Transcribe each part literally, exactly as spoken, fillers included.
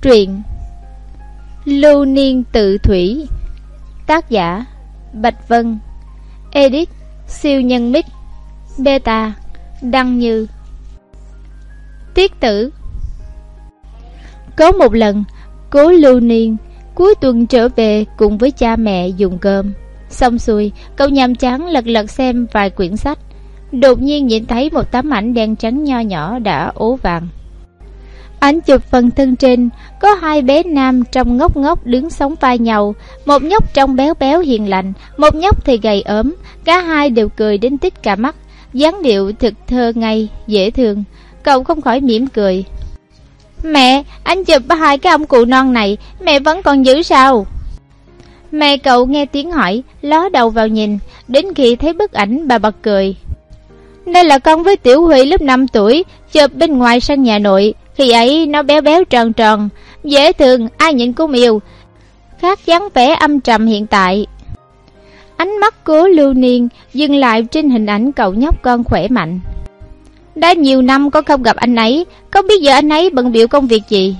Truyện Lưu Niên Tự Thủy. Tác giả Bạch Vân. Edit Siêu Nhân Mix. Beta Đăng Như. Tiết tử. Có một lần, Cố Lưu Niên cuối tuần trở về cùng với cha mẹ dùng cơm. Xong xuôi, cậu nhàm chán lật lật xem vài quyển sách. Đột nhiên nhìn thấy một tấm ảnh đen trắng nho nhỏ đã ố vàng. Ảnh chụp phần thân trên có hai bé nam trông ngốc ngốc đứng sóng vai nhau. Một nhóc trông béo béo hiền lành, một nhóc thì gầy ốm. Cả hai đều cười đến tít cả mắt, dáng điệu thực thơ ngây, dễ thương. Cậu không khỏi mỉm cười. Mẹ, anh chụp hai cái ông cụ non này, mẹ vẫn còn giữ sao? Mẹ cậu nghe tiếng hỏi, ló đầu vào nhìn. Đến khi thấy bức ảnh bà bật cười. Đây là con với Tiểu Huy lúc năm tuổi, chụp bên ngoài sân nhà nội. Khi ấy nó béo béo tròn tròn, dễ thương, ai nhìn cũng yêu. Khác dáng vẻ âm trầm hiện tại. Ánh mắt Cố Lưu Niên dừng lại trên hình ảnh cậu nhóc con khỏe mạnh. Đã nhiều năm con không gặp anh ấy, không biết giờ anh ấy bận bịu công việc gì.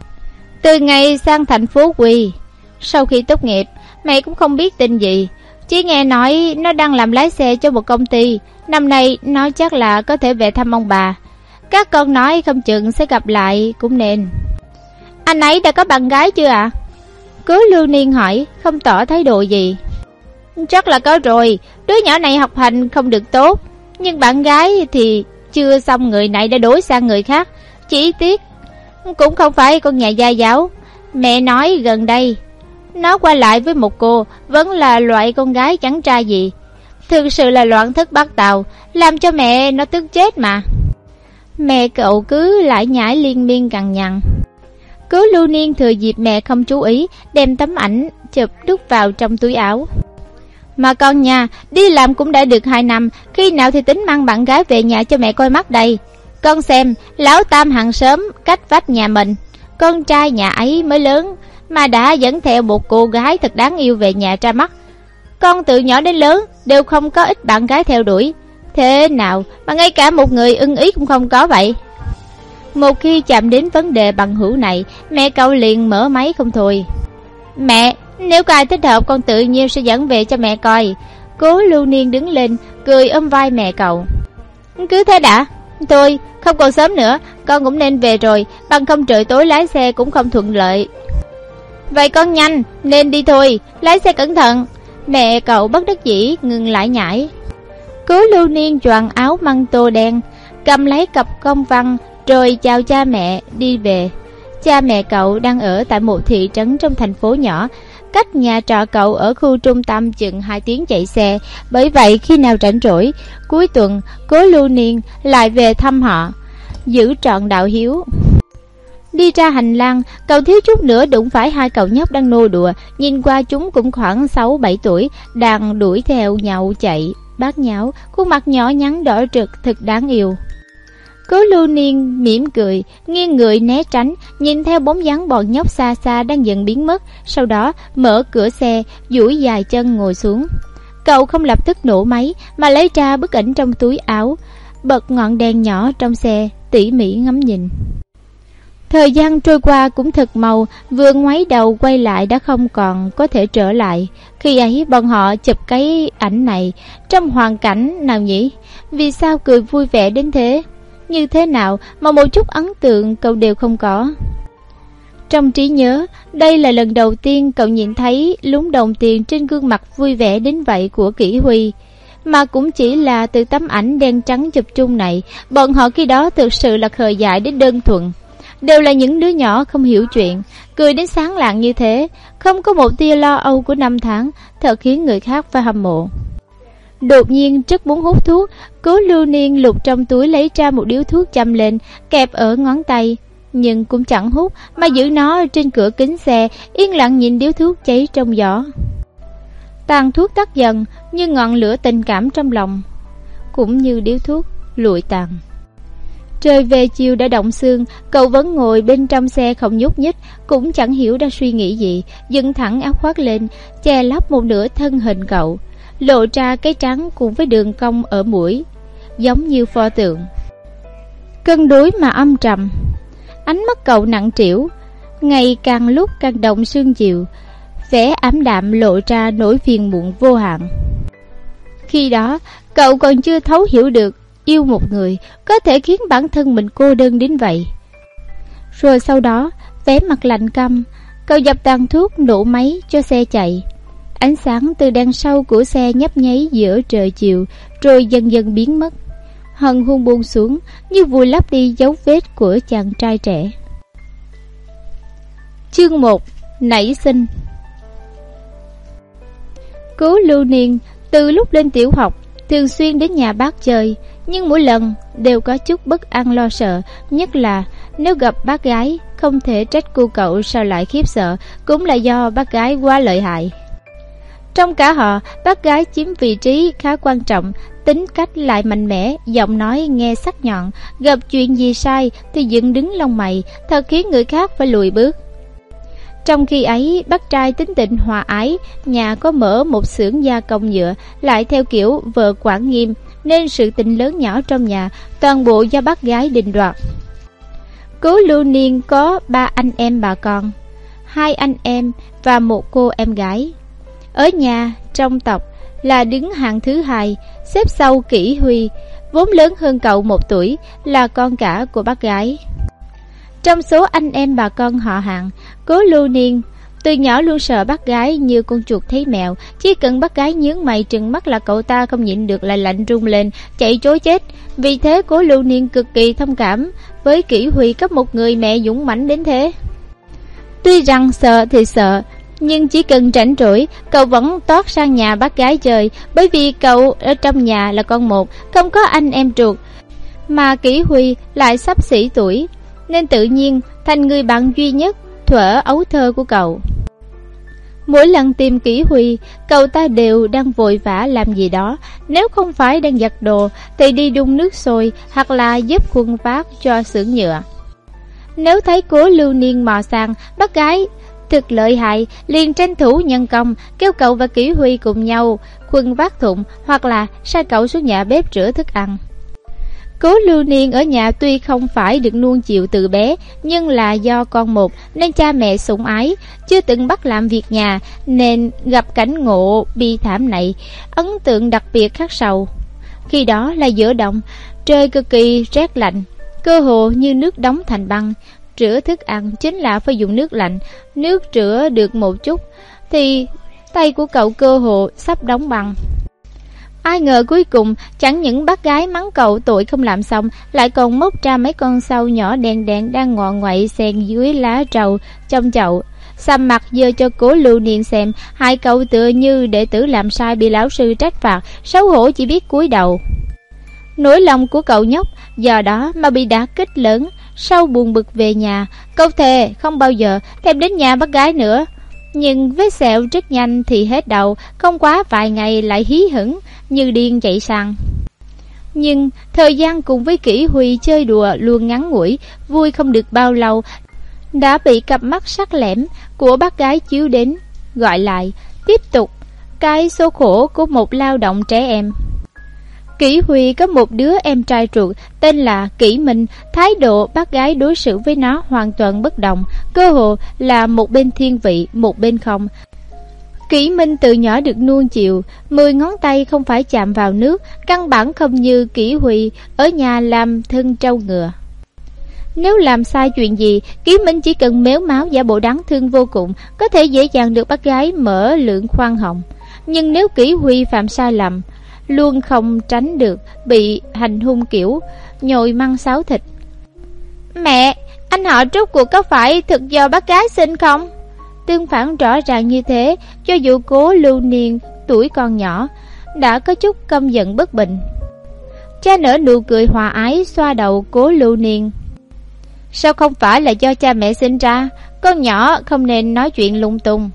Từ ngày sang thành phố Quy, sau khi tốt nghiệp, mẹ cũng không biết tin gì. Chỉ nghe nói nó đang làm lái xe cho một công ty. Năm nay nó chắc là có thể về thăm ông bà. Các con nói không chừng sẽ gặp lại cũng nên. Anh ấy đã có bạn gái chưa ạ? À? Cố Lưu Niên hỏi, không tỏ thái độ gì. Chắc là có rồi, đứa nhỏ này học hành không được tốt. Nhưng bạn gái thì chưa xong, người này đã đổi sang người khác. Chỉ tiếc cũng không phải con nhà gia giáo. Mẹ nói gần đây nó qua lại với một cô, vẫn là loại con gái chẳng trai gì. Thực sự là loạn thất bát tào, làm cho mẹ nó tức chết mà. Mẹ cậu cứ lại nhảy liên miên cằn nhằn. Cố Lưu Niên thừa dịp mẹ không chú ý, đem tấm ảnh chụp đút vào trong túi áo. Mà con nhà, đi làm cũng đã được hai năm, khi nào thì tính mang bạn gái về nhà cho mẹ coi mắt đây. Con xem, lão Tam hàng xóm cách vách nhà mình, con trai nhà ấy mới lớn mà đã dẫn theo một cô gái thật đáng yêu về nhà ra mắt. Con từ nhỏ đến lớn đều không có ít bạn gái theo đuổi. Thế nào mà ngay cả một người ưng ý cũng không có vậy? Một khi chạm đến vấn đề bằng hữu này, mẹ cậu liền mở máy không thôi. Mẹ, nếu có ai thích hợp con tự nhiên sẽ dẫn về cho mẹ coi. Cố Lưu Niên đứng lên, cười ôm vai mẹ cậu. Cứ thế đã. Thôi, không còn sớm nữa, con cũng nên về rồi, bằng không trời tối lái xe cũng không thuận lợi. Vậy con nhanh, nên đi thôi, lái xe cẩn thận. Mẹ cậu bất đắc dĩ ngừng lại nhảy. Cố Lưu Niên choàng áo măng tô đen, cầm lấy cặp công văn rồi chào cha mẹ đi về. Cha mẹ cậu đang ở tại một thị trấn trong thành phố nhỏ, cách nhà trọ cậu ở khu trung tâm chừng hai tiếng chạy xe. Bởi vậy khi nào rảnh rỗi cuối tuần, Cố Lưu Niên lại về thăm họ, giữ trọn đạo hiếu. Đi ra hành lang, cậu thiếu chút nữa đụng phải hai cậu nhóc đang nô đùa. Nhìn qua chúng cũng khoảng sáu bảy tuổi, đang đuổi theo nhau chạy bát nháo, khuôn mặt nhỏ nhắn đỏ rực thật đáng yêu. Cố Lưu Niên mỉm cười, nghiêng người né tránh, nhìn theo bóng dáng bọn nhóc xa xa đang dần biến mất. Sau đó mở cửa xe, duỗi dài chân ngồi xuống. Cậu không lập tức nổ máy mà lấy ra bức ảnh trong túi áo, bật ngọn đèn nhỏ trong xe, tỉ mỉ ngắm nhìn. Thời gian trôi qua cũng thật mau, vừa ngoái đầu quay lại đã không còn có thể trở lại. Khi ấy bọn họ chụp cái ảnh này trong hoàn cảnh nào nhỉ? Vì sao cười vui vẻ đến thế? Như thế nào mà một chút ấn tượng cậu đều không có? Trong trí nhớ, đây là lần đầu tiên cậu nhìn thấy lúm đồng tiền trên gương mặt vui vẻ đến vậy của Kỷ Huy. Mà cũng chỉ là từ tấm ảnh đen trắng chụp chung này, bọn họ khi đó thực sự là khờ dại đến đơn thuần. Đều là những đứa nhỏ không hiểu chuyện, cười đến sáng lạng như thế, không có một tia lo âu của năm tháng, thật khiến người khác phải hâm mộ. Đột nhiên rất muốn hút thuốc, Cố Lưu Niên lục trong túi lấy ra một điếu thuốc châm lên, kẹp ở ngón tay, nhưng cũng chẳng hút mà giữ nó trên cửa kính xe, yên lặng nhìn điếu thuốc cháy trong gió. Tàn thuốc tắt dần, như ngọn lửa tình cảm trong lòng cũng như điếu thuốc lụi tàn. Trời về chiều đã động sương, cậu vẫn ngồi bên trong xe không nhúc nhích, cũng chẳng hiểu đang suy nghĩ gì, dựng thẳng áo khoác lên, che lấp một nửa thân hình cậu, lộ ra cái trắng cùng với đường cong ở mũi, giống như pho tượng. Cân đối mà âm trầm. Ánh mắt cậu nặng trĩu, ngày càng lúc càng động sương chiều, vẻ ảm đạm lộ ra nỗi phiền muộn vô hạn. Khi đó, cậu còn chưa thấu hiểu được yêu một người có thể khiến bản thân mình cô đơn đến vậy. Rồi sau đó, vẻ mặt lạnh căm, cậu dập tàn thuốc nổ máy cho xe chạy. Ánh sáng từ đằng sau của xe nhấp nháy giữa trời chiều, rồi dần dần biến mất. Hần hôn buông xuống như vùi lấp đi dấu vết của chàng trai trẻ. Chương một. Nảy sinh. Cố Lưu Niên từ lúc lên tiểu học thường xuyên đến nhà bác chơi, nhưng mỗi lần đều có chút bất an lo sợ, nhất là nếu gặp bác gái. Không thể trách cô cậu sao lại khiếp sợ, cũng là do bác gái quá lợi hại. Trong cả họ, bác gái chiếm vị trí khá quan trọng, tính cách lại mạnh mẽ, giọng nói nghe sắc nhọn, gặp chuyện gì sai thì dựng đứng lông mày, thật khiến người khác phải lùi bước. Trong khi ấy, bác trai tính tình hòa ái, nhà có mở một xưởng gia công nhựa, lại theo kiểu vợ quản nghiêm, nên sự tình lớn nhỏ trong nhà toàn bộ do bác gái định đoạt. Cố Lưu Niên có ba anh em bà con, hai anh em và một cô em gái. Ở nhà, trong tộc là đứng hạng thứ hai, xếp sau Kỷ Huy, vốn lớn hơn cậu một tuổi, là con cả của bác gái. Trong số anh em bà con họ Hạng, Cố Lưu Niên từ nhỏ luôn sợ bác gái như con chuột thấy mèo. Chỉ cần bác gái nhướng mày trừng mắt là cậu ta không nhịn được lại lạnh run lên, chạy trối chết. Vì thế Cố Lưu Niên cực kỳ thông cảm với Kỷ Huy có một người mẹ dũng mãnh đến thế. Tuy rằng sợ thì sợ, nhưng chỉ cần rảnh rỗi, cậu vẫn toát sang nhà bác gái chơi, bởi vì cậu ở trong nhà là con một, không có anh em ruột, mà Kỷ Huy lại xấp xỉ tuổi, nên tự nhiên thành người bạn duy nhất thuở ấu thơ của cậu. Mỗi lần tìm Kỷ Huy, cậu ta đều đang vội vã làm gì đó, nếu không phải đang giặt đồ thì đi đun nước sôi hoặc là giúp khuân vác cho xưởng nhựa. Nếu thấy Cố Lưu Niên mò sang, bác gái thực lợi hại liền tranh thủ nhân công kêu cậu và Kỷ Huy cùng nhau khuân vác thùng, hoặc là sai cậu xuống nhà bếp rửa thức ăn. Cố Lưu Niên ở nhà tuy không phải được nuông chiều từ bé, nhưng là do con một nên cha mẹ sủng ái, chưa từng bắt làm việc nhà, nên gặp cảnh ngộ bi thảm này, ấn tượng đặc biệt khắc sâu. Khi đó là giữa đông, trời cực kỳ rét lạnh, cơ hồ như nước đóng thành băng. Rửa thức ăn chính là phải dùng nước lạnh, nước rửa được một chút thì tay của cậu cơ hồ sắp đóng băng. Ai ngờ cuối cùng chẳng những bác gái mắng cậu tội không làm xong, lại còn móc ra mấy con sâu nhỏ đen đen đang ngọ ngoậy xen dưới lá trầu trong chậu, xăm mặt dơ cho Cố Lưu Niên xem. Hai cậu tựa như đệ tử làm sai bị lão sư trách phạt, xấu hổ chỉ biết cúi đầu. Nỗi lòng của cậu nhóc do đó mà bị đả kích lớn. Sau buồn bực về nhà, cậu thề không bao giờ thèm đến nhà bác gái nữa. Nhưng vết sẹo rất nhanh thì hết đầu, không quá vài ngày lại hí hửng như điên chạy sang. Nhưng thời gian cùng với Kỷ Huy chơi đùa luôn ngắn ngủi, vui không được bao lâu đã bị cặp mắt sắc lẻm của bác gái chiếu đến, gọi lại tiếp tục cái số khổ của một lao động trẻ em. Kỷ Huy có một đứa em trai ruột tên là Kỷ Minh, thái độ bác gái đối xử với nó hoàn toàn bất đồng, cơ hồ là một bên thiên vị, một bên không. Kỷ Minh từ nhỏ được nuông chiều, mười ngón tay không phải chạm vào nước, căn bản không như Kỷ Huy ở nhà làm thân trâu ngựa. Nếu làm sai chuyện gì, Kỷ Minh chỉ cần méo máu giả bộ đáng thương vô cùng, có thể dễ dàng được bác gái mở lượng khoan hồng. Nhưng nếu Kỷ Huy phạm sai lầm, luôn không tránh được bị hành hung kiểu nhồi măng xáo thịt. Mẹ, anh họ rốt cuộc có phải thực do bác gái sinh không? Tương phản rõ ràng như thế, cho dù Cố Lưu Niên tuổi còn nhỏ đã có chút căm giận bất bình. Cha nở nụ cười hòa ái xoa đầu Cố Lưu Niên. Sao không phải là do cha mẹ sinh ra? Con nhỏ không nên nói chuyện lung tung.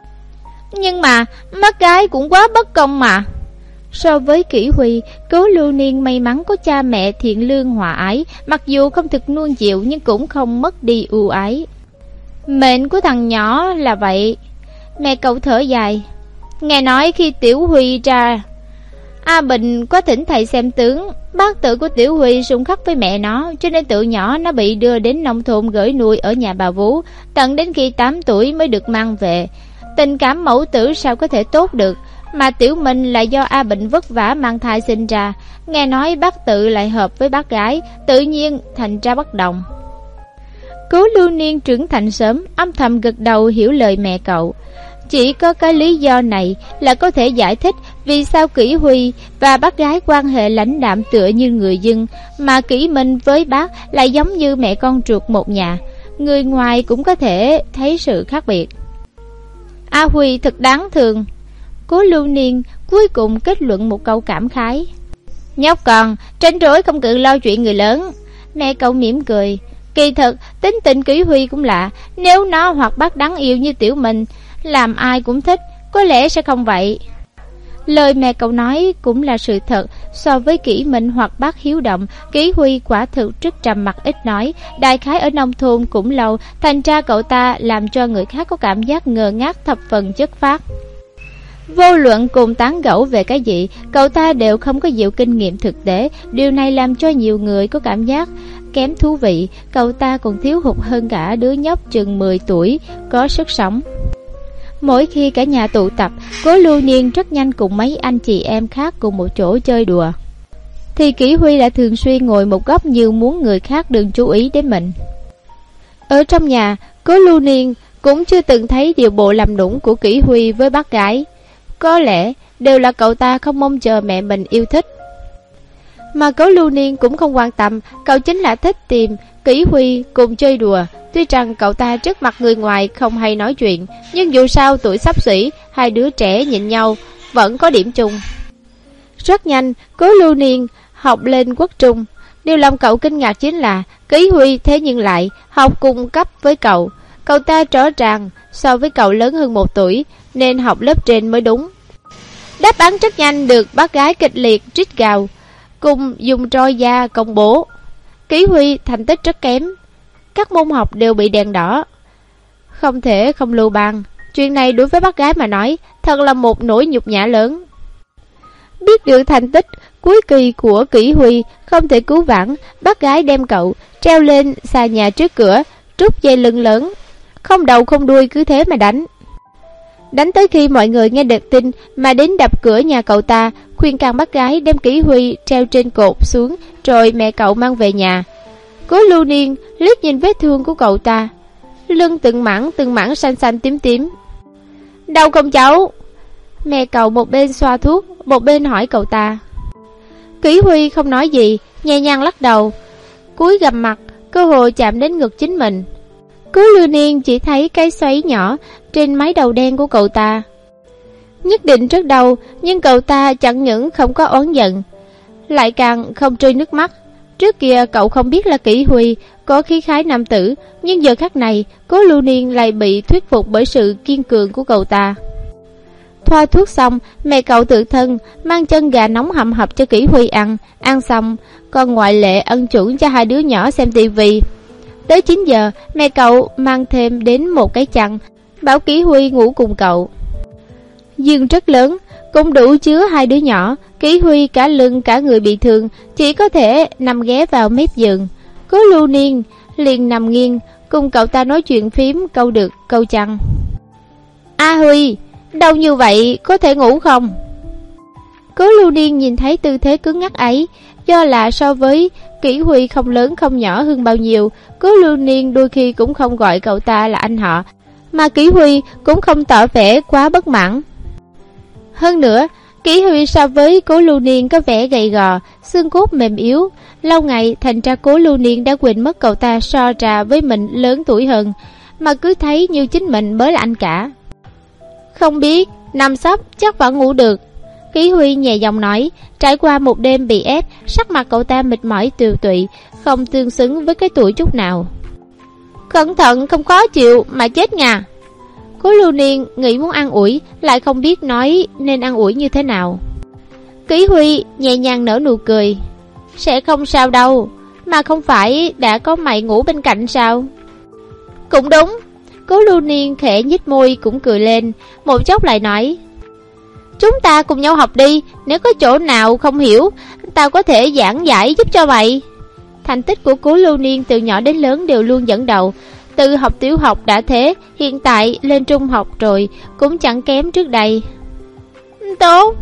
Nhưng mà bác gái cũng quá bất công mà. So với Kỷ Huy, Cố Lưu Niên may mắn có cha mẹ thiện lương hòa ái, mặc dù không thực nuông chiều nhưng cũng không mất đi ưu ái. Mệnh của thằng nhỏ là vậy. Mẹ cậu thở dài. Nghe nói khi Tiểu Huy ra A Bình có thỉnh thầy xem tướng. Bác tự của Tiểu Huy xung khắc với mẹ nó, cho nên từ nhỏ nó bị đưa đến nông thôn gửi nuôi ở nhà bà Vú, tận đến khi tám tuổi mới được mang về. Tình cảm mẫu tử sao có thể tốt được, mà Tiểu Minh là do A Bình vất vả mang thai sinh ra. Nghe nói bác tự lại hợp với bác gái, tự nhiên thành ra bất đồng. Cố Lưu Niên trưởng thành sớm, âm thầm gật đầu hiểu lời mẹ cậu. Chỉ có cái lý do này là có thể giải thích vì sao Kỷ Huy và bác gái quan hệ lãnh đạm tựa như người dân, mà Kỷ Minh với bác lại giống như mẹ con ruột một nhà. Người ngoài cũng có thể thấy sự khác biệt. A Huy thật đáng thương. Cố Lưu Niên cuối cùng kết luận một câu cảm khái. Nhóc con, tranh rỗi không cần lo chuyện người lớn. Mẹ cậu mỉm cười. Kỳ thực, tính tình Kỷ Huy cũng lạ. Nếu nó hoặc bác đáng yêu như Tiểu Minh, làm ai cũng thích, có lẽ sẽ không vậy. Lời mẹ cậu nói cũng là sự thật. So với Kỷ Minh hoặc bác hiếu động, Kỷ Huy quả thực rất trầm mặc ít nói. Đại khái ở nông thôn cũng lâu, thành ra cậu ta làm cho người khác có cảm giác ngơ ngác thập phần chất phác. Vô luận cùng tán gẫu về cái gì, cậu ta đều không có nhiều kinh nghiệm thực tế. Điều này làm cho nhiều người có cảm giác kém thú vị. Cậu ta còn thiếu hụt hơn cả đứa nhóc chừng mười tuổi có sức sống. Mỗi khi cả nhà tụ tập, Cố Lưu Niên rất nhanh cùng mấy anh chị em khác cùng một chỗ chơi đùa, thì Kỷ Huy đã thường xuyên ngồi một góc như muốn người khác đừng chú ý đến mình. Ở trong nhà, Cố Lưu Niên cũng chưa từng thấy điều bộ làm nũng của Kỷ Huy với bác gái. Có lẽ đều là cậu ta không mong chờ mẹ mình yêu thích. Mà Cố Lưu Niên cũng không quan tâm, cậu chính là thích tìm Kỷ Huy cùng chơi đùa. Tuy rằng cậu ta trước mặt người ngoài không hay nói chuyện, nhưng dù sao tuổi xấp xỉ, hai đứa trẻ nhìn nhau vẫn có điểm chung. Rất nhanh, Cố Lưu Niên học lên quốc trung. Điều làm cậu kinh ngạc chính là Kỷ Huy thế nhưng lại học cùng cấp với cậu. Cậu ta rõ ràng so với cậu lớn hơn một tuổi, nên học lớp trên mới đúng. Đáp án rất nhanh được bác gái kịch liệt rít gào, cùng dùng roi da công bố. Kỷ Huy thành tích rất kém, các môn học đều bị đèn đỏ, không thể không lưu ban. Chuyện này đối với bác gái mà nói thật là một nỗi nhục nhã lớn. Biết được thành tích cuối kỳ của Kỷ Huy không thể cứu vãn, bác gái đem cậu treo lên xà nhà trước cửa, trút dây lưng lớn, không đầu không đuôi cứ thế mà đánh. Đánh tới khi mọi người nghe được tin mà đến đập cửa nhà cậu ta, khuyên can bác gái đem Kỷ Huy treo trên cột xuống, rồi mẹ cậu mang về nhà. Cố Lưu Niên liếc nhìn vết thương của cậu ta, lưng từng mảng từng mảng xanh xanh tím tím. Đau không cháu? Mẹ cậu một bên xoa thuốc, một bên hỏi cậu ta. Kỷ Huy không nói gì, nhẹ nhàng lắc đầu, cúi gằm mặt, cơ hội chạm đến ngực chính mình. Cố Lưu Niên chỉ thấy cái xoáy nhỏ trên mái đầu đen của cậu ta. Nhất định rất đau, nhưng cậu ta chẳng những không có oán giận, lại càng không rơi nước mắt. Trước kia cậu không biết là Kỷ Huy có khí khái nam tử, nhưng giờ khắc này Cố Lưu Niên lại bị thuyết phục bởi sự kiên cường của cậu ta. Thoa thuốc xong, mẹ cậu tự thân mang chân gà nóng hầm hập cho Kỷ Huy ăn. Ăn xong, còn ngoại lệ ân chuẩn cho hai đứa nhỏ xem tivi. Tới chín giờ, mẹ cậu mang thêm đến một cái chăn, bảo Kỷ Huy ngủ cùng cậu. Giường rất lớn, cũng đủ chứa hai đứa nhỏ. Kỷ Huy cả lưng cả người bị thương, chỉ có thể nằm ghé vào mép giường. Cố Lưu Niên liền nằm nghiêng, cùng cậu ta nói chuyện phím câu được câu chăng. A Huy, đau như vậy có thể ngủ không? Cố Lưu Niên nhìn thấy tư thế cứng ngắc ấy, do là so với Kỷ Huy không lớn không nhỏ hơn bao nhiêu, Cố Lưu Niên đôi khi cũng không gọi cậu ta là anh họ, mà Kỷ Huy cũng không tỏ vẻ quá bất mãn. Hơn nữa, Kỷ Huy so với Cố Lưu Niên có vẻ gầy gò, xương cốt mềm yếu. Lâu ngày thành ra Cố Lưu Niên đã quên mất cậu ta so ra với mình lớn tuổi hơn, mà cứ thấy như chính mình mới là anh cả. Không biết, nằm sấp chắc vẫn ngủ được. Kỷ Huy nhẹ giọng nói. Trải qua một đêm bị ép, sắc mặt cậu ta mệt mỏi tiều tụy, không tương xứng với cái tuổi chút nào. Cẩn thận không khó chịu mà chết nha. Cố Lưu Niên nghĩ muốn an ủi, lại không biết nói nên an ủi như thế nào. Kỷ Huy nhẹ nhàng nở nụ cười. Sẽ không sao đâu, mà không phải đã có mày ngủ bên cạnh sao? Cũng đúng. Cố Lưu Niên khẽ nhếch môi cũng cười lên, một chốc lại nói. Chúng ta cùng nhau học đi, nếu có chỗ nào không hiểu, tao có thể giảng giải giúp cho mày. Thành tích của Cố Lưu Niên từ nhỏ đến lớn đều luôn dẫn đầu. Từ học tiểu học đã thế, hiện tại lên trung học rồi cũng chẳng kém trước đây. Tốt.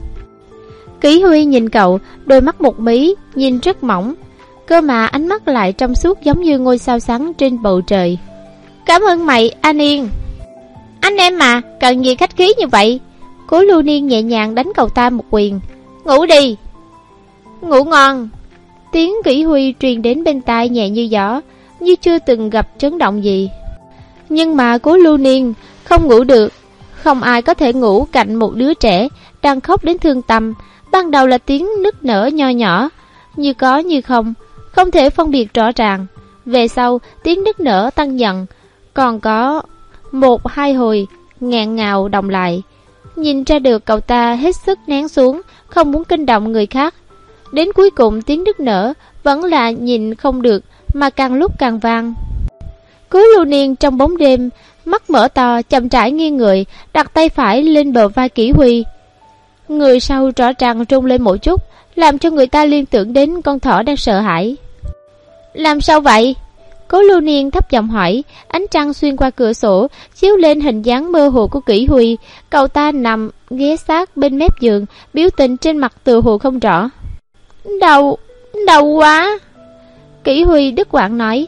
Kỷ Huy nhìn cậu, đôi mắt một mí, nhìn rất mỏng, cơ mà ánh mắt lại trong suốt giống như ngôi sao sáng trên bầu trời. Cảm ơn mày, An Yên. Anh em mà, cần gì khách khí như vậy. Cố Lưu Niên nhẹ nhàng đánh cậu ta một quyền. Ngủ đi. Ngủ ngon. Tiếng Kỷ Huy truyền đến bên tai nhẹ như gió, như chưa từng gặp chấn động gì. Nhưng mà Cố Lưu Niên không ngủ được. Không ai có thể ngủ cạnh một đứa trẻ đang khóc đến thương tâm. Ban đầu là tiếng nức nở nho nhỏ, như có như không, không thể phân biệt rõ ràng. Về sau tiếng nức nở tăng dần, còn có một hai hồi nghẹn ngào đồng lại. Nhìn ra được cậu ta hết sức nén xuống, không muốn kinh động người khác. Đến cuối cùng tiếng nức nở vẫn là nhìn không được, mà càng lúc càng vang. Cố Lưu Niên trong bóng đêm, mắt mở to, chậm rãi nghiêng người, đặt tay phải lên bờ vai Kỷ Huy. Người sau rõ ràng rung lên một chút, làm cho người ta liên tưởng đến con thỏ đang sợ hãi. Làm sao vậy? Cố Lưu Niên thấp giọng hỏi. Ánh trăng xuyên qua cửa sổ chiếu lên hình dáng mơ hồ của Kỷ Huy. Cậu ta nằm ghé sát bên mép giường, biểu tình trên mặt tựa hồ không rõ. Đau, đau quá. Kỷ Huy đứt quãng nói.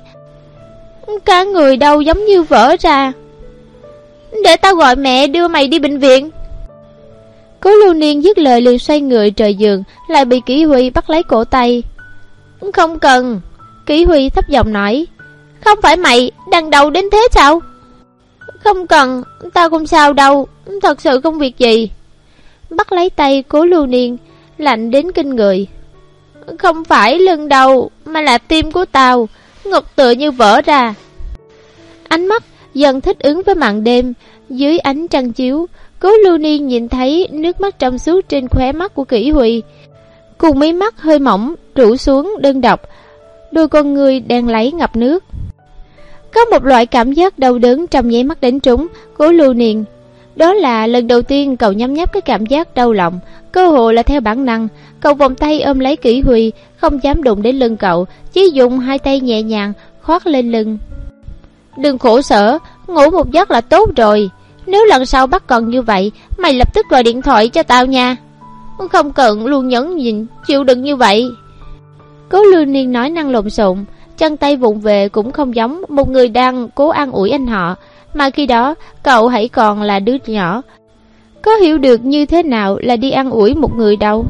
Cả người đau giống như vỡ ra. Để tao gọi mẹ đưa mày đi bệnh viện. Cố Lưu Niên dứt lời liền xoay người rời giường, lại bị Kỷ Huy bắt lấy cổ tay. Không cần. Kỷ Huy thấp giọng nói. Không phải mày đang đau đến thế sao? Không cần, tao không sao đâu, thật sự không việc gì. Bắt lấy tay Cố Lưu Niên, lạnh đến kinh người. Không phải lưng đau, mà là tim của tao, ngực tựa như vỡ ra. Ánh mắt dần thích ứng với màn đêm. Dưới ánh trăng chiếu, Cố Lưu Niên nhìn thấy nước mắt trong suốt trên khóe mắt của Kỷ Huy, cùng mí mắt hơi mỏng rủ xuống đơn độc, đôi con người đang lấy ngập nước. Có một loại cảm giác đau đớn trong nháy mắt đến trúng Cố Lưu Niên. Đó là lần đầu tiên cậu nhấm nháp cái cảm giác đau lòng, cơ hồ là theo bản năng. Cậu vòng tay ôm lấy Kỷ Huy, không dám đụng đến lưng cậu, chỉ dùng hai tay nhẹ nhàng khoác lên lưng. Đừng khổ sở, ngủ một giấc là tốt rồi. Nếu lần sau bắt còn như vậy, mày lập tức gọi điện thoại cho tao nha. Không cần luôn nhẫn nhịn chịu đựng như vậy. Cố Lưu Niên nói năng lộn xộn, chân tay vụng về cũng không giống một người đang cố an ủi anh họ. Mà khi đó cậu hãy còn là đứa nhỏ, có hiểu được như thế nào là đi an ủi một người đâu.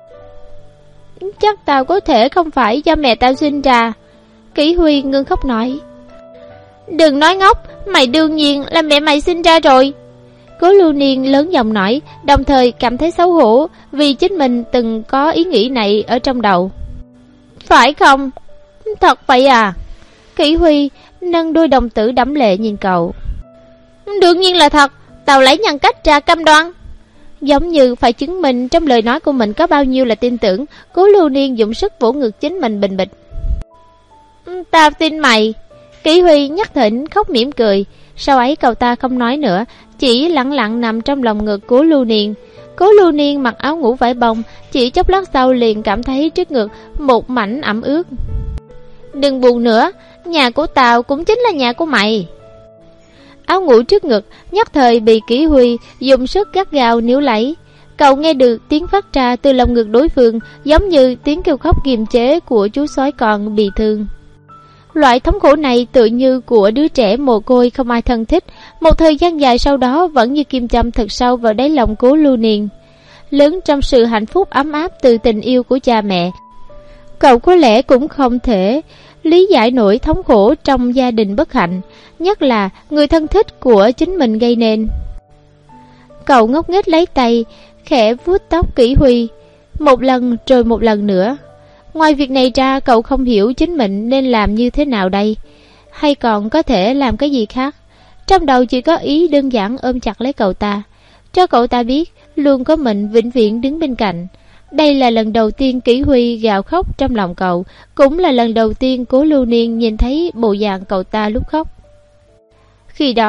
Chắc tao có thể không phải do mẹ tao sinh ra. Kỷ Huy ngưng khóc nói. Đừng nói ngốc, mày đương nhiên là mẹ mày sinh ra rồi. Cố Lưu Niên lớn giọng nói, đồng thời cảm thấy xấu hổ vì chính mình từng có ý nghĩ này ở trong đầu. Phải không? Thật vậy à? Kỷ Huy nâng đôi đồng tử đẫm lệ nhìn cậu. Đương nhiên là thật, tao lấy nhân cách ra cam đoan. Giống như phải chứng minh trong lời nói của mình có bao nhiêu là tin tưởng, Cố Lưu Niên dùng sức vỗ ngực chính mình bình bịch. Tao tin mày. Kỷ Huy nhất thỉnh khóc mỉm cười. Sau ấy cậu ta không nói nữa, chỉ lặng lặng nằm trong lòng ngực của Lưu Niên. Cố Lưu Niên mặc áo ngủ vải bông, chỉ chốc lát sau liền cảm thấy trước ngực một mảnh ẩm ướt. Đừng buồn nữa, nhà của tao cũng chính là nhà của mày. Áo ngủ trước ngực nhất thời bị Kỷ Huy dùng sức gắt gao níu lấy. Cậu nghe được tiếng phát ra từ lòng ngực đối phương, giống như tiếng kêu khóc kiềm chế của chú sói con bị thương. Loại thống khổ này tự như của đứa trẻ mồ côi không ai thân thích. Một thời gian dài sau đó vẫn như kim châm thật sâu vào đáy lòng Cố Lưu Niên. Lớn trong sự hạnh phúc ấm áp từ tình yêu của cha mẹ, cậu có lẽ cũng không thể lý giải nổi thống khổ trong gia đình bất hạnh, nhất là người thân thích của chính mình gây nên. Cậu ngốc nghếch lấy tay khẽ vuốt tóc Kỷ Huy một lần rồi một lần nữa. Ngoài việc này ra, cậu không hiểu chính mình nên làm như thế nào đây, hay còn có thể làm cái gì khác. Trong đầu chỉ có ý đơn giản ôm chặt lấy cậu ta, cho cậu ta biết luôn có mình vĩnh viễn đứng bên cạnh. Đây là lần đầu tiên Kỷ Huy gào khóc trong lòng cậu, cũng là lần đầu tiên Cố Lưu Niên nhìn thấy bộ dạng cậu ta lúc khóc. Khi đó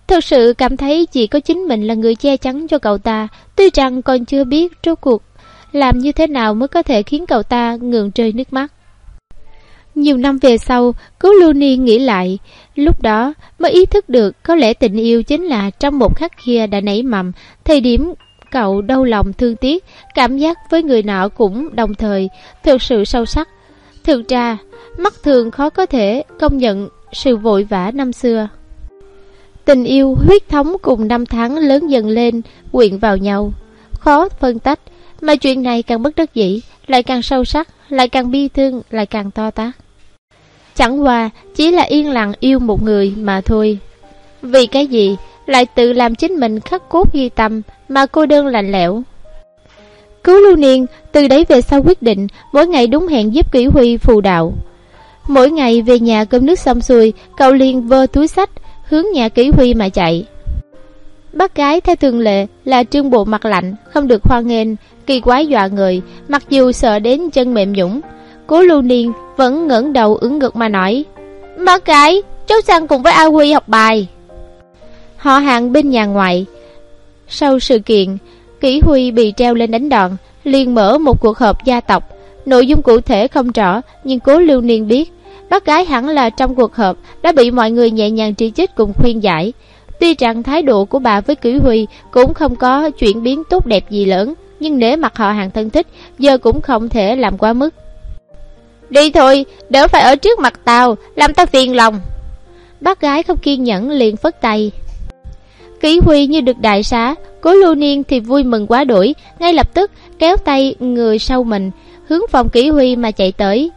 Thực sự cảm thấy chỉ có chính mình là người che chắn cho cậu ta, tuy rằng còn chưa biết rốt cuộc làm như thế nào mới có thể khiến cậu ta ngừng rơi nước mắt. Nhiều năm về sau, Cố Lưu Niên nghĩ lại, lúc đó mới ý thức được có lẽ tình yêu chính là trong một khắc kia đã nảy mầm. Thời điểm cậu đau lòng thương tiếc, cảm giác với người nọ cũng đồng thời thực sự sâu sắc. Thực ra, mắt thường khó có thể công nhận sự vội vã năm xưa. Tình yêu huyết thống cùng năm tháng lớn dần lên, quyện vào nhau, khó phân tách. Mà chuyện này càng bất đắc dĩ, lại càng sâu sắc, lại càng bi thương, lại càng to tát. Chẳng qua chỉ là yên lặng yêu một người mà thôi. Vì cái gì lại tự làm chính mình khắc cốt ghi tâm mà cô đơn lạnh lẽo. Cố Lưu Niên từ đấy về sau quyết định mỗi ngày đúng hẹn giúp Kỷ Huy phù đạo. Mỗi ngày về nhà cơm nước xong xuôi, cậu liền vơ túi xách hướng nhà Kỷ Huy mà chạy. Bác gái theo thường lệ là trương bộ mặt lạnh, không được hoan nghênh, kỳ quái dọa người, mặc dù sợ đến chân mềm nhũn. Cố Lưu Niên vẫn ngẩng đầu ưỡn ngực mà nói: "Bác gái, cháu sang cùng với A Huy học bài." Họ hàng bên nhà ngoại. Sau sự kiện Kỷ Huy bị treo lên đánh đòn, liền mở một cuộc họp gia tộc. Nội dung cụ thể không rõ, nhưng Cố Lưu Niên biết bác gái hẳn là trong cuộc họp đã bị mọi người nhẹ nhàng chỉ trích cùng khuyên giải. Tuy rằng thái độ của bà với Kỷ Huy cũng không có chuyển biến tốt đẹp gì lớn, nhưng nể mặt họ hàng thân thích, giờ cũng không thể làm quá mức. "Đi thôi, đỡ phải ở trước mặt tao, làm tao phiền lòng." Bác gái không kiên nhẫn liền phất tay. Kỷ Huy như được đại xá, Cố Lưu Niên thì vui mừng quá đỗi, ngay lập tức kéo tay người sau mình, hướng phòng Kỷ Huy mà chạy tới.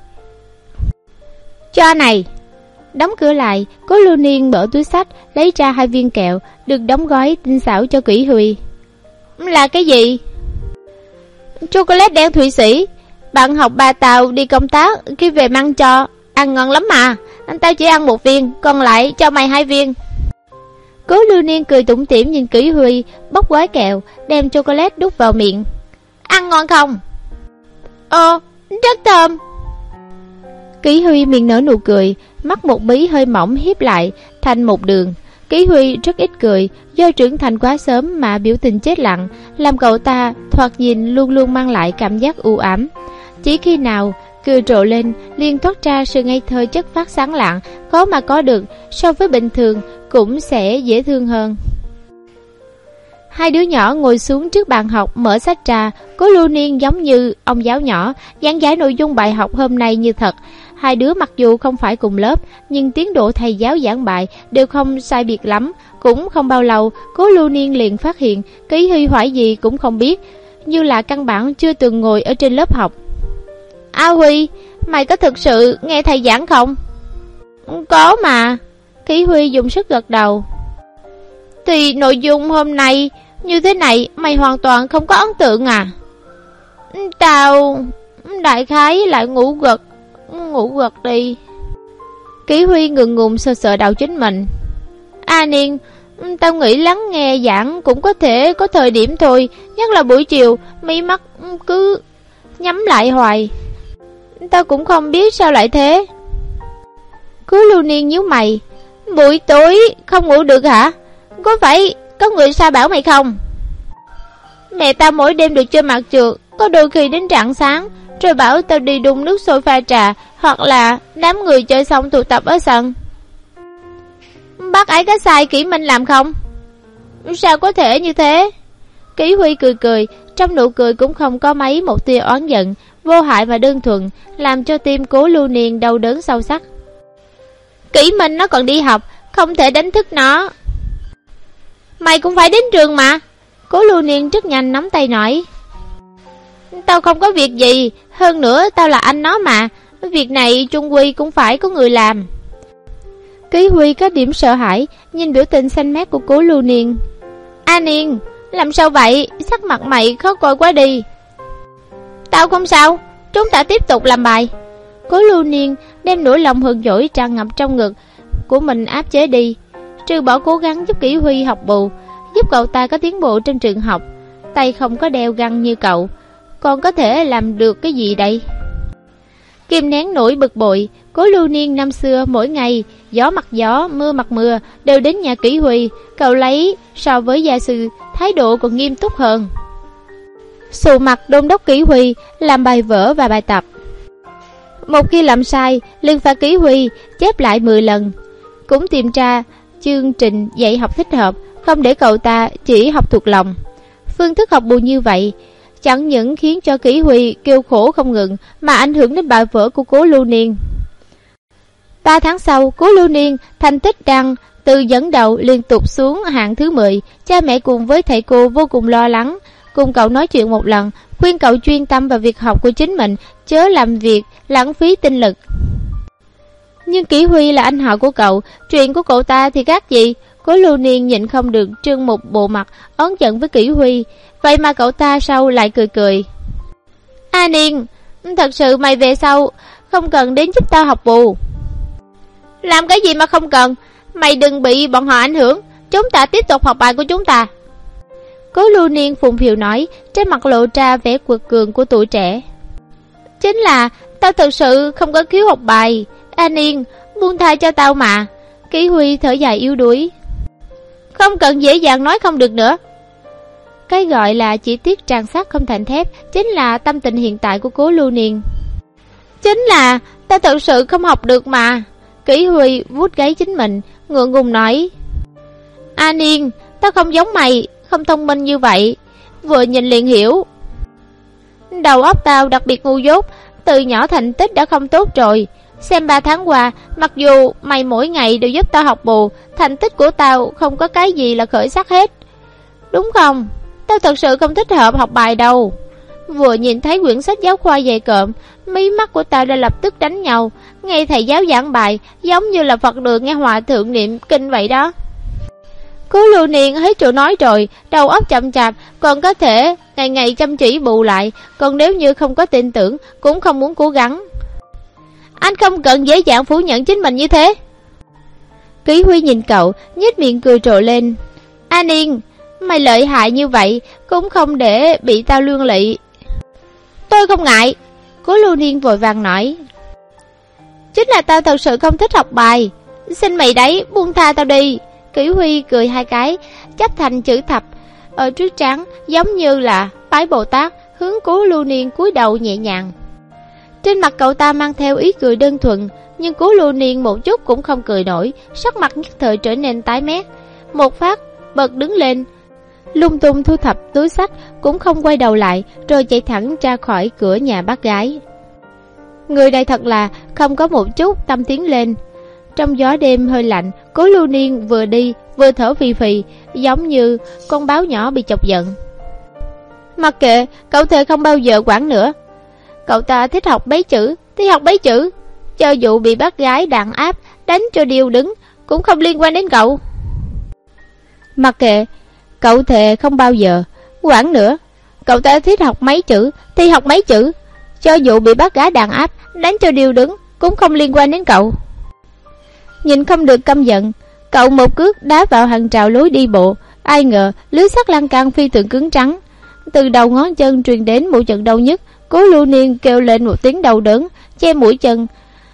"Cho này." Đóng cửa lại, Cố Lưu Niên mở túi xách lấy ra hai viên kẹo được đóng gói tinh xảo cho Kỷ Huy. "Là cái gì?" "Chocolate đen Thụy Sĩ. Bạn học bà tàu đi công tác khi về mang cho, ăn ngon lắm mà. Anh ta chỉ ăn một viên, còn lại cho mày hai viên." Cố Lưu Niên cười tủm tỉm nhìn Kỷ Huy bóc gói kẹo, đem chocolate đút vào miệng. "Ăn ngon không?" "Ồ, rất thơm." Kỷ Huy miệng nở nụ cười, mắt một bí hơi mỏng hiếp lại thành một đường. Kỷ Huy rất ít cười, do trưởng thành quá sớm mà biểu tình chết lặng, làm cậu ta thoạt nhìn luôn luôn mang lại cảm giác u ám. Chỉ khi nào cười rộ lên, liền thoát ra sự ngây thơ chất phát sáng lạng, khó mà có được, so với bình thường cũng sẽ dễ thương hơn. Hai đứa nhỏ ngồi xuống trước bàn học, mở sách ra. Cố Lưu Niên giống như ông giáo nhỏ, giảng giải nội dung bài học hôm nay như thật. Hai đứa mặc dù không phải cùng lớp, nhưng tiến độ thầy giáo giảng bài đều không sai biệt lắm. Cũng không bao lâu, Cố Lưu Niên liền phát hiện Kỷ Huy hỏi gì cũng không biết, như là căn bản chưa từng ngồi ở trên lớp học. "A Huy, mày có thực sự nghe thầy giảng không?" "Có mà." Kỷ Huy dùng sức gật đầu. "Thì nội dung hôm nay như thế này mày hoàn toàn không có ấn tượng à?" "Tao đại khái lại ngủ gật Ngủ gật đi." Kỷ Huy ngượng ngùng sờ sờ đầu chính mình. "A Niên, tao nghĩ lắng nghe giảng cũng có thể có thời điểm thôi, nhất là buổi chiều mí mắt cứ nhắm lại hoài. Tao cũng không biết sao lại thế." Cố Lưu Niên nhíu mày. "Buổi tối không ngủ được hả? Có phải có người sa bảo mày không?" "Mẹ tao mỗi đêm được chơi mặt trượt, có đôi khi đến rạng sáng, rồi bảo tao đi đun nước sôi pha trà, hoặc là đám người chơi xong tụ tập ở sân." "Bác ấy có sai Kỷ Minh làm không?" "Sao có thể như thế?" Kỷ Huy cười cười, trong nụ cười cũng không có mấy một tia oán giận, vô hại và đơn thuần, làm cho tim Cố Lưu Niên đau đớn sâu sắc. "Kỷ Minh nó còn đi học, không thể đánh thức nó." "Mày cũng phải đến trường mà." Cố Lưu Niên rất nhanh nắm tay nói. "Tao không có việc gì, hơn nữa tao là anh nó mà, việc này chung quy cũng phải có người làm." Kỷ Huy có điểm sợ hãi, nhìn biểu tình xanh mét của Cố Lưu Niên. "A Niên, làm sao vậy? Sắc mặt mày khó coi quá đi." "Tao không sao, chúng ta tiếp tục làm bài." Cố Lưu Niên đem nỗi lòng hờn dỗi tràn ngập trong ngực của mình áp chế đi, trừ bỏ cố gắng giúp Kỷ Huy học bù, giúp cậu ta có tiến bộ trong trường học. Tay không có đeo găng như cậu, còn có thể làm được cái gì đây? kìm nén nỗi bực bội. Cố Lưu Niên năm xưa mỗi ngày gió mặt gió, mưa mặt mưa đều đến nhà Kỷ Huy. Cậu lấy so với gia sư thái độ còn nghiêm túc hơn. Sụ mặt đôn đốc Kỷ Huy làm bài vở và bài tập. Một khi làm sai, liền phạt Kỷ Huy chép lại mười lần, cũng tìm ra chương trình dạy học thích hợp, không để cậu ta chỉ học thuộc lòng. Phương thức học bù như vậy chẳng những khiến cho Kỷ Huy kêu khổ không ngừng, mà ảnh hưởng đến bài vở của Cố Lưu Niên. Ba tháng sau, Cố Lưu Niên thành tích đang từ dẫn đầu liên tục xuống hạng thứ mười. Cha mẹ cùng với thầy cô vô cùng lo lắng, cùng cậu nói chuyện một lần, khuyên cậu chuyên tâm vào việc học của chính mình, chớ làm việc lãng phí tinh lực. Nhưng Kỷ Huy là anh họ của cậu, chuyện của cậu ta thì khác gì. Cố Lưu Niên nhịn không được trưng một bộ mặt oán giận với Kỷ Huy. Vậy mà cậu ta sau lại cười cười. A Niên, thật sự mày về sau không cần đến giúp tao học bù. Làm cái gì mà không cần? Mày đừng bị bọn họ ảnh hưởng, chúng ta tiếp tục học bài của chúng ta. Cố Lưu Niên phùng phiều nói, trên mặt lộ ra vẻ quật cường của tuổi trẻ. Chính là tao thật sự không có khiếu học bài. A Niên, buông tha cho tao mà. Kỷ Huy thở dài yếu đuối. Không cần dễ dàng nói không được nữa. Cái gọi là chỉ tiếc tràn sắt không thành thép chính là tâm tình hiện tại của Cố Lưu Niên. Chính là ta thật sự không học được mà. Kỷ Huy vuốt gáy chính mình, ngượng ngùng nói. A Niên, ta không giống mày, không thông minh như vậy, vừa nhìn liền hiểu. Đầu óc tao đặc biệt ngu dốt, từ nhỏ thành tích đã không tốt rồi. Xem ba tháng qua, mặc dù mày mỗi ngày đều giúp tao học bù, thành tích của tao không có cái gì là khởi sắc hết. Đúng không? Tao thật sự không thích hợp học bài đâu. Vừa nhìn thấy quyển sách giáo khoa dày cộm, mí mắt của tao đã lập tức đánh nhau. Nghe thầy giáo giảng bài giống như là Phật đường nghe hòa thượng niệm kinh vậy đó. Cố Lưu Niên hết chỗ nói rồi, đầu óc chậm chạp, còn có thể ngày ngày chăm chỉ bù lại. Còn nếu như không có tin tưởng, cũng không muốn cố gắng. Anh không cần dễ dàng phủ nhận chính mình như thế. Kỷ Huy nhìn cậu, nhếch miệng cười trội lên. A Niên, mày lợi hại như vậy, cũng không để bị tao liên lụy. Tôi không ngại. Cố Lưu Niên vội vàng nói. Chính là tao thật sự không thích học bài. Xin mày đấy, buông tha tao đi. Kỷ Huy cười hai cái, chắp thành chữ thập ở trước trán, giống như là bái Bồ Tát, hướng Cố Lưu Niên cúi đầu nhẹ nhàng. Trên mặt cậu ta mang theo ý cười đơn thuần, nhưng Cố Lưu Niên một chút cũng không cười nổi, sắc mặt nhất thời trở nên tái mét. Một phát bật đứng lên, lung tung thu thập túi sách, cũng không quay đầu lại, rồi chạy thẳng ra khỏi cửa nhà bác gái. Người này thật là không có một chút tâm tiến lên. Trong gió đêm hơi lạnh, Cố Lưu Niên vừa đi vừa thở phì phì, giống như con báo nhỏ bị chọc giận. Mặc kệ, cậu thề không bao giờ quản nữa. Cậu ta thích học mấy chữ thì học mấy chữ, cho dù bị bác gái đàn áp đánh cho điêu đứng cũng không liên quan đến cậu. Mặc kệ, cậu thề không bao giờ quản nữa. Cậu ta thích học mấy chữ thì học mấy chữ, cho dù bị bác gái đàn áp đánh cho điêu đứng cũng không liên quan đến cậu. Nhìn không được căm giận, cậu một cước đá vào hàng rào lối đi bộ. Ai ngờ lưới sắt lan can phi thường cứng trắng, từ đầu ngón chân truyền đến một trận đau nhức. Cố Lưu Niên kêu lên một tiếng đau đớn, che mũi chân,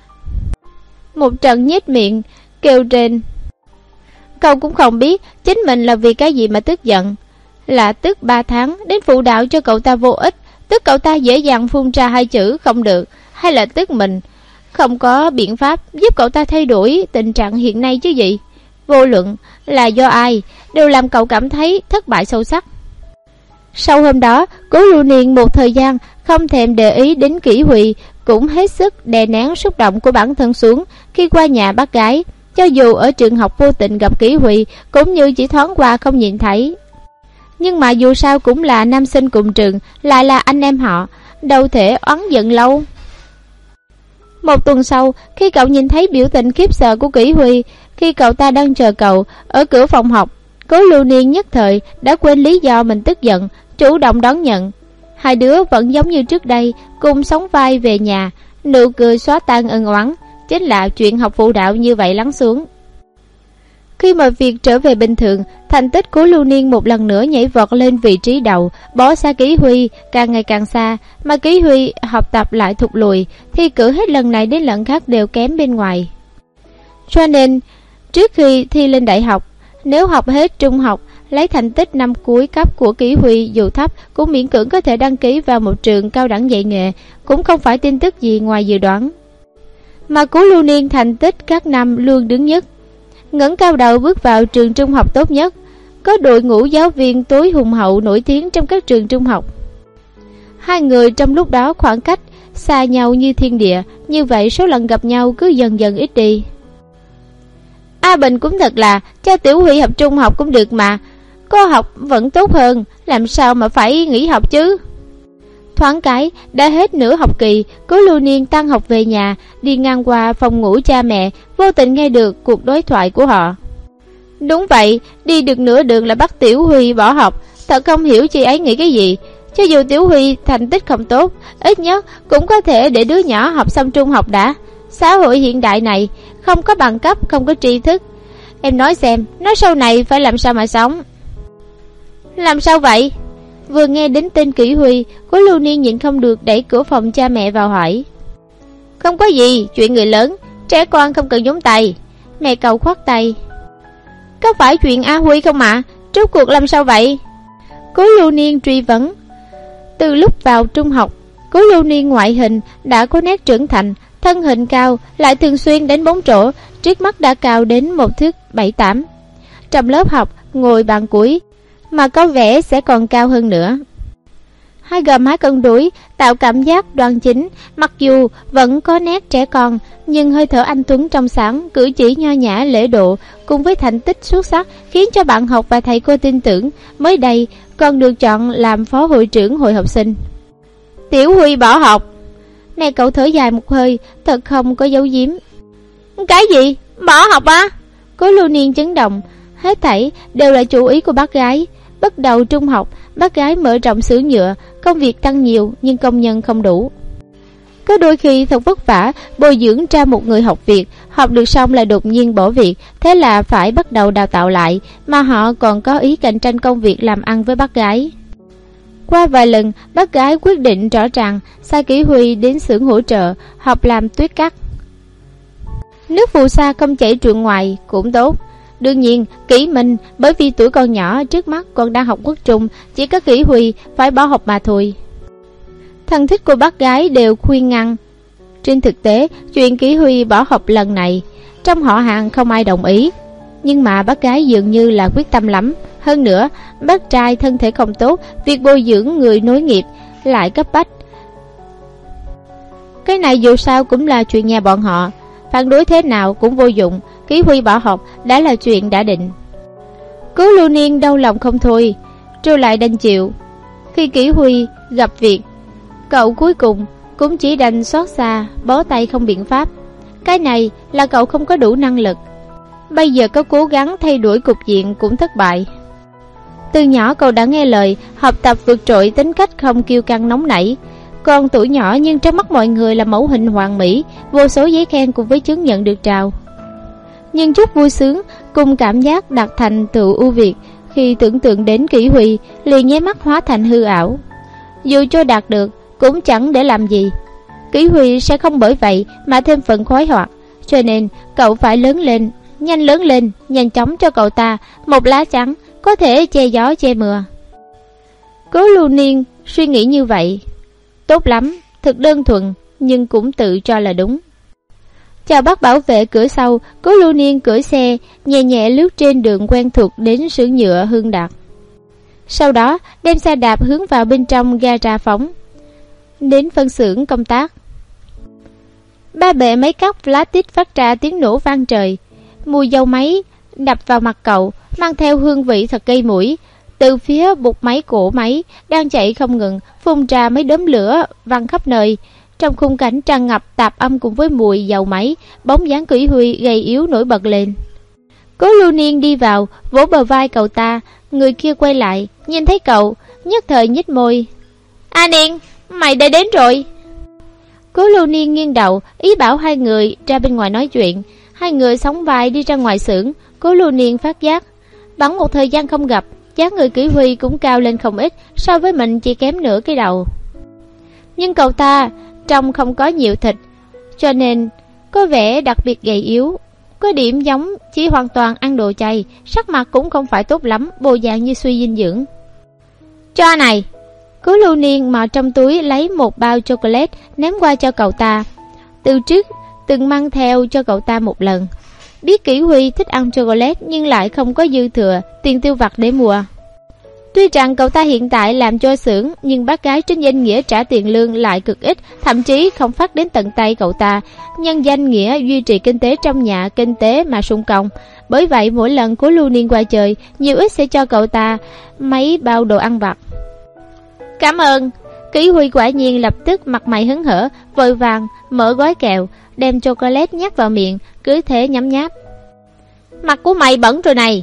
một trận nhếch miệng kêu trên. Cậu cũng không biết chính mình là vì cái gì mà tức giận. Là tức ba tháng đến phụ đạo cho cậu ta vô ích, tức cậu ta dễ dàng phun ra hai chữ không được, hay là tức mình không có biện pháp giúp cậu ta thay đổi tình trạng hiện nay chứ gì. Vô luận là do ai, đều làm cậu cảm thấy thất bại sâu sắc. Sau hôm đó, Cố Lưu Niên một thời gian không thèm để ý đến Kỷ Huy, cũng hết sức đè nén xúc động của bản thân xuống. Khi qua nhà bác gái, cho dù ở trường học vô tình gặp Kỷ Huy, cũng như chỉ thoáng qua không nhìn thấy. Nhưng mà dù sao cũng là nam sinh cùng trường, lại là anh em họ, đâu thể oán giận lâu. Một tuần sau, khi cậu nhìn thấy biểu tình khiếp sợ của Kỷ Huy khi cậu ta đang chờ cậu ở cửa phòng học, Cố Lưu Niên nhất thời đã quên lý do mình tức giận, chủ động đón nhận. Hai đứa vẫn giống như trước đây, cùng sóng vai về nhà, nụ cười xóa tan ân oán, chính là chuyện học phụ đạo như vậy lắng xuống. Khi mọi việc trở về bình thường, thành tích của Lưu Niên một lần nữa nhảy vọt lên vị trí đầu, bỏ xa Kỷ Huy càng ngày càng xa, mà Kỷ Huy học tập lại thụt lùi, thi cử hết lần này đến lần khác đều kém bên ngoài. Cho nên, trước khi thi lên đại học, nếu học hết trung học, lấy thành tích năm cuối cấp của Kỷ Huy dù thấp cũng miễn cưỡng có thể đăng ký vào một trường cao đẳng dạy nghề, cũng không phải tin tức gì ngoài dự đoán. Mà của Lưu Niên thành tích các năm luôn đứng nhất, ngẩng cao đầu bước vào trường trung học tốt nhất, có đội ngũ giáo viên tối hùng hậu nổi tiếng trong các trường trung học. Hai người trong lúc đó khoảng cách xa nhau như thiên địa, như vậy số lần gặp nhau cứ dần dần ít đi. A Bình cũng thật là, cho Tiểu Huy học trung học cũng được mà, có học vẫn tốt hơn, làm sao mà phải nghỉ học chứ. Thoáng cái đã hết nửa học kỳ, Cố Lưu Niên tan học về nhà, đi ngang qua phòng ngủ cha mẹ, vô tình nghe được cuộc đối thoại của họ. Đúng vậy, đi được nửa đường là bắt Tiểu Huy bỏ học, thật không hiểu chị ấy nghĩ cái gì. Cho dù Tiểu Huy thành tích không tốt, ít nhất cũng có thể để đứa nhỏ học xong trung học đã. Xã hội hiện đại này không có bằng cấp, không có tri thức, em nói xem, nó sau này phải làm sao mà sống. Làm sao vậy? Vừa nghe đến tên Kỷ Huy, Cố Lưu Niên nhịn không được đẩy cửa phòng cha mẹ vào hỏi. Không có gì, chuyện người lớn, trẻ con không cần nhúng tay. Mẹ cầu khoát tay. Có phải chuyện A Huy không ạ? À? Rốt cuộc làm sao vậy? Cố Lưu Niên truy vấn. Từ lúc vào trung học, Cố Lưu Niên ngoại hình đã có nét trưởng thành, thân hình cao, lại thường xuyên đánh bóng rổ, trước mắt đã cao đến một thước bảy tám. Trong lớp học, ngồi bàn cuối, mà có vẻ sẽ còn cao hơn nữa. Hai gò má cân đuối tạo cảm giác đoan chính, mặc dù vẫn có nét trẻ con, nhưng hơi thở anh tuấn trong sáng, cử chỉ nho nhã lễ độ, cùng với thành tích xuất sắc khiến cho bạn học và thầy cô tin tưởng. Mới đây còn được chọn làm phó hội trưởng hội học sinh. Tiểu Huy bỏ học. Mẹ cậu thở dài một hơi, thật không có giấu giếm. Cái gì? Bỏ học á? Cố Lưu Niên chấn động. Hết thảy đều là chủ ý của bác gái. Bắt đầu trung học, bác gái mở rộng xưởng nhựa, công việc tăng nhiều nhưng công nhân không đủ. Có đôi khi thật vất vả bồi dưỡng ra một người học việc, học được xong lại đột nhiên bỏ việc, thế là phải bắt đầu đào tạo lại, mà họ còn có ý cạnh tranh công việc làm ăn với bác gái. Qua vài lần, bác gái quyết định rõ ràng sai Kỷ Huy đến xưởng hỗ trợ học làm tuyết cắt. Nước phù sa không chảy ruộng ngoài cũng tốt. Đương nhiên, Kỷ Minh bởi vì tuổi còn nhỏ, trước mắt còn đang học quốc trung, chỉ có Kỷ Huy phải bỏ học mà thôi. Thân thích của bác gái đều khuyên ngăn. Trên thực tế, chuyện Kỷ Huy bỏ học lần này, trong họ hàng không ai đồng ý. Nhưng mà bác gái dường như là quyết tâm lắm. Hơn nữa, bác trai thân thể không tốt, việc bồi dưỡng người nối nghiệp lại cấp bách. Cái này dù sao cũng là chuyện nhà bọn họ, phản đối thế nào cũng vô dụng. Kỷ Huy bỏ học đã là chuyện đã định. Cố Lưu Niên đau lòng không thôi, rồi lại đành chịu. Khi Kỷ Huy gặp việc, cậu cuối cùng cũng chỉ đành xót xa, bó tay không biện pháp. Cái này là cậu không có đủ năng lực. Bây giờ có cố gắng thay đổi cục diện cũng thất bại. Từ nhỏ cậu đã nghe lời, học tập vượt trội, tính cách không kiêu căng nóng nảy. Còn tuổi nhỏ nhưng trong mắt mọi người là mẫu hình hoàn mỹ, vô số giấy khen cùng với chứng nhận được trao. Nhưng chút vui sướng cùng cảm giác đạt thành tựu ưu việt khi tưởng tượng đến Kỷ Huy liền nháy mắt hóa thành hư ảo. Dù cho đạt được cũng chẳng để làm gì. Kỷ Huy sẽ không bởi vậy mà thêm phần khoái hoạt, cho nên cậu phải lớn lên, nhanh lớn lên, nhanh chóng cho cậu ta một lá chắn có thể che gió che mưa. Cố Lưu Niên suy nghĩ như vậy. Tốt lắm, thật đơn thuần, nhưng cũng tự cho là đúng. Chào bác bảo vệ cửa sau, Cố Lưu Niên cưỡi xe nhẹ nhẹ lướt trên đường quen thuộc đến xưởng nhựa Hưng Đạt. Sau đó đem xe đạp hướng vào bên trong gara phóng đến phân xưởng công tác. Ba bệ máy cắt plastic phát ra tiếng nổ vang trời. Mùi dầu máy đập vào mặt cậu, mang theo hương vị thật gây mũi. Từ phía bục máy cổ máy đang chạy không ngừng, phun ra mấy đốm lửa văng khắp nơi. Trong khung cảnh tràn ngập tạp âm cùng với mùi dầu máy, bóng dáng Kỷ Huy gầy yếu nổi bật lên. Cố Lưu Niên đi vào, vỗ bờ vai cậu ta. Người kia quay lại, nhìn thấy cậu, nhất thời nhếch môi. A Niên, mày đã đến rồi. Cố Lưu Niên nghiêng đầu, ý bảo hai người ra bên ngoài nói chuyện. Hai người sóng vai đi ra ngoài xưởng. Cố Lưu Niên phát giác, bẵng một thời gian không gặp, dáng người Kỷ Huy cũng cao lên không ít, so với mình chỉ kém nửa cái đầu. Nhưng cậu ta trông không có nhiều thịt, cho nên có vẻ đặc biệt gầy yếu, có điểm giống chỉ hoàn toàn ăn đồ chay, sắc mặt cũng không phải tốt lắm, bộ dạng như suy dinh dưỡng. Cho này. Cố Lưu Niên mò trong túi lấy một bao chocolate ném qua cho cậu ta. Từ trước từng mang theo cho cậu ta một lần. Biết Kỷ Huy thích ăn chocolate nhưng lại không có dư thừa tiền tiêu vặt để mua. Tuy rằng cậu ta hiện tại làm cho xưởng, nhưng bác gái trên danh nghĩa trả tiền lương lại cực ít, thậm chí không phát đến tận tay cậu ta, nhân danh nghĩa duy trì kinh tế trong nhà kinh tế mà sung công. Bởi vậy mỗi lần Cố Lưu Niên qua chơi, nhiều ít sẽ cho cậu ta mấy bao đồ ăn vặt. Cảm ơn. Kỷ Huy quả nhiên lập tức mặt mày hớn hở, vội vàng mở gói kẹo, đem chocolate nhét vào miệng, cứ thế nhấm nháp. Mặt của mày bẩn rồi này.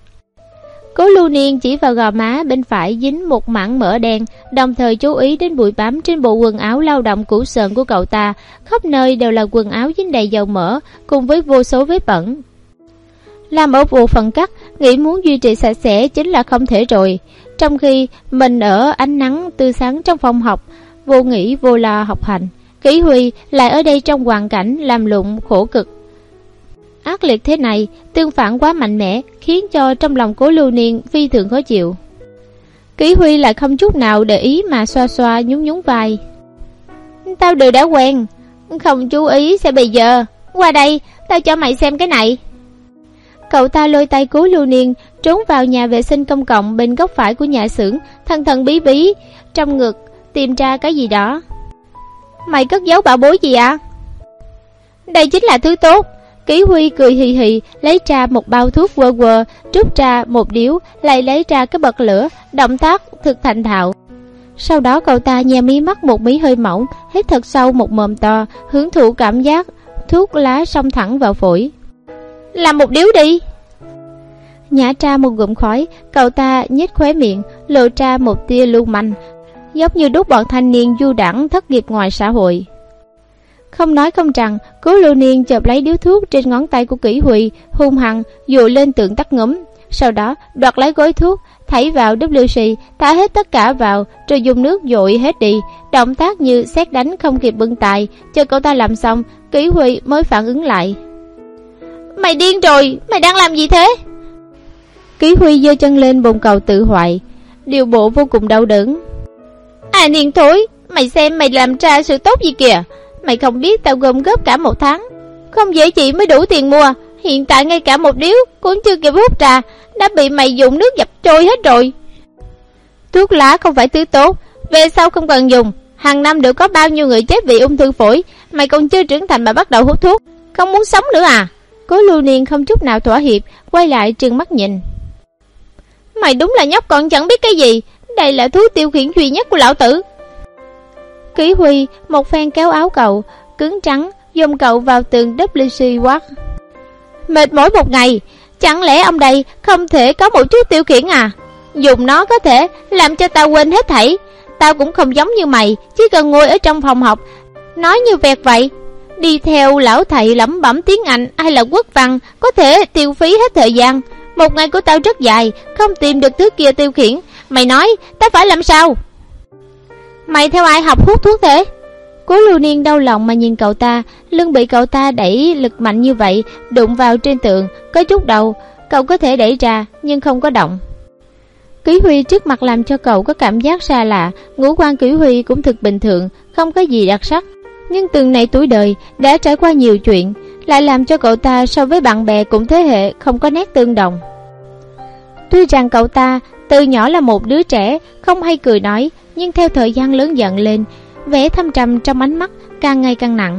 Cố Lưu Niên chỉ vào gò má bên phải dính một mảng mỡ đen, đồng thời chú ý đến bụi bám trên bộ quần áo lao động cũ sờn của cậu ta, khắp nơi đều là quần áo dính đầy dầu mỡ, cùng với vô số vết bẩn. Làm ở bộ phận cắt, nghĩ muốn duy trì sạch sẽ chính là không thể rồi. Trong khi mình ở ánh nắng tươi sáng trong phòng học, vô nghĩ vô lo học hành, Kỷ Huy lại ở đây trong hoàn cảnh làm lụng khổ cực ác liệt thế này, tương phản quá mạnh mẽ, khiến cho trong lòng Cố Lưu Niên phi thường khó chịu. Kỷ Huy lại không chút nào để ý mà xoa xoa nhún nhún vai. Tao đều đã quen, không chú ý sẽ bây giờ. Qua đây, tao cho mày xem cái này. Cậu ta lôi tay Cố Lưu Niên trốn vào nhà vệ sinh công cộng bên góc phải của nhà xưởng, thần thần bí bí trong ngực tìm ra cái gì đó. Mày cất giấu bảo bối gì ạ? À? Đây chính là thứ tốt. Kỷ Huy cười hì hì lấy ra một bao thuốc quơ quơ, rút ra một điếu, lại lấy ra cái bật lửa, động tác thực thành thạo. Sau đó cậu ta nhè mí mắt một mí hơi mỏng, hít thật sâu một mồm to, hưởng thụ cảm giác thuốc lá xông thẳng vào phổi. Làm một điếu đi. Nhả ra một ngụm khói, cậu ta nhếch khóe miệng, lộ ra một tia lưu manh, giống như đốt bọn thanh niên du đãng thất nghiệp ngoài xã hội. Không nói không rằng, Cố Lưu Niên chộp lấy điếu thuốc trên ngón tay của Kỷ Huy, hung hăng dụi lên tượng tắt ngấm. Sau đó đoạt lấy gói thuốc, thảy vào vê xê, thả hết tất cả vào, rồi dùng nước dội hết đi. Động tác như sét đánh không kịp bưng tài. Chờ cậu ta làm xong, Kỷ Huy mới phản ứng lại. Mày điên rồi, mày đang làm gì thế? Kỷ Huy giơ chân lên bồn cầu tự hoại, điều bộ vô cùng đau đớn. À Niên thối, mày xem mày làm ra sự tốt gì kìa. Mày không biết tao gom góp cả một tháng, không dễ chị mới đủ tiền mua. Hiện tại ngay cả một điếu cũng chưa kịp hút ra, đã bị mày dùng nước dập trôi hết rồi. Thuốc lá không phải thứ tốt, về sau không cần dùng. Hàng năm đều có bao nhiêu người chết vì ung thư phổi. Mày còn chưa trưởng thành mà bắt đầu hút thuốc, không muốn sống nữa à? Cố Lưu Niên không chút nào thỏa hiệp, quay lại trừng mắt nhìn. Mày đúng là nhóc còn chẳng biết cái gì. Đây là thuốc tiêu khiển duy nhất của lão tử. Kỷ Huy một phen kéo áo cậu cứng trắng, dồn cậu vào tường vê xê quát. Mệt mỏi một ngày, chẳng lẽ ông đây không thể có một chút tiêu khiển à? Dùng nó có thể làm cho tao quên hết thảy. Tao cũng không giống như mày, chỉ cần ngồi ở trong phòng học nói như vẹt vậy. Đi theo lão thầy lẩm bẩm tiếng Anh hay là quốc văn có thể tiêu phí hết thời gian. Một ngày của tao rất dài, không tìm được thứ kia tiêu khiển. Mày nói tao phải làm sao? Mày theo ai học hút thuốc thế? Cố Lưu Niên đau lòng mà nhìn cậu ta, lưng bị cậu ta đẩy lực mạnh như vậy, đụng vào trên tường, có chút đầu, cậu có thể đẩy ra nhưng không có động. Kỷ Huy trước mặt làm cho cậu có cảm giác xa lạ. Ngũ quan Kỷ Huy cũng thực bình thường, không có gì đặc sắc, nhưng từng này tuổi đời đã trải qua nhiều chuyện, lại làm cho cậu ta so với bạn bè cùng thế hệ không có nét tương đồng. Tuy rằng cậu ta từ nhỏ là một đứa trẻ không hay cười nói, nhưng theo thời gian lớn dần lên, vẻ thâm trầm trong ánh mắt càng ngày càng nặng.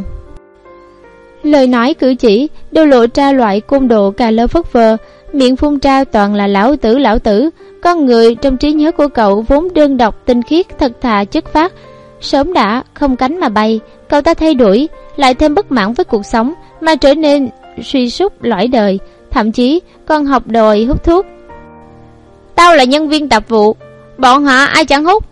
Lời nói cử chỉ đều lộ ra loại côn đồ cà lơ phất phơ, miệng phun ra toàn là lão tử lão tử. Con người trong trí nhớ của cậu vốn đơn độc tinh khiết, thật thà chất phác, sớm đã không cánh mà bay. Cậu ta thay đổi, lại thêm bất mãn với cuộc sống mà trở nên suy sút lõi đời, thậm chí còn học đòi hút thuốc. Tao là nhân viên tạp vụ, bọn họ ai chẳng hút.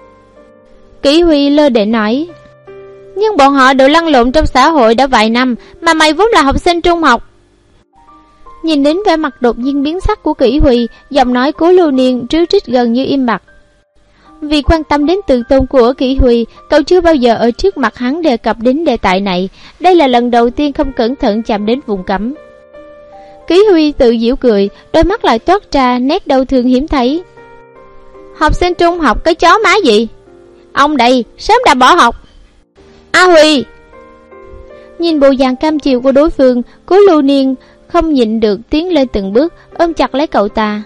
Kỷ Huy lơ đễnh nói. Nhưng bọn họ đều lăn lộn trong xã hội đã vài năm, mà mày vốn là học sinh trung học. Nhìn đến vẻ mặt đột nhiên biến sắc của Kỷ Huy, giọng nói của Lưu Niên ríu rít gần như im bặt. Vì quan tâm đến tự tôn của Kỷ Huy, cậu chưa bao giờ ở trước mặt hắn đề cập đến đề tài này. Đây là lần đầu tiên không cẩn thận chạm đến vùng cấm. Kỷ Huy tự giễu cười, đôi mắt lại toát ra nét đau thương hiếm thấy. Học sinh trung học cái chó má gì? Ông đây sớm đã bỏ học. A Huy! Nhìn bộ dạng cam chiều của đối phương, Cố Lưu Niên không nhịn được tiến lên từng bước, ôm chặt lấy cậu ta.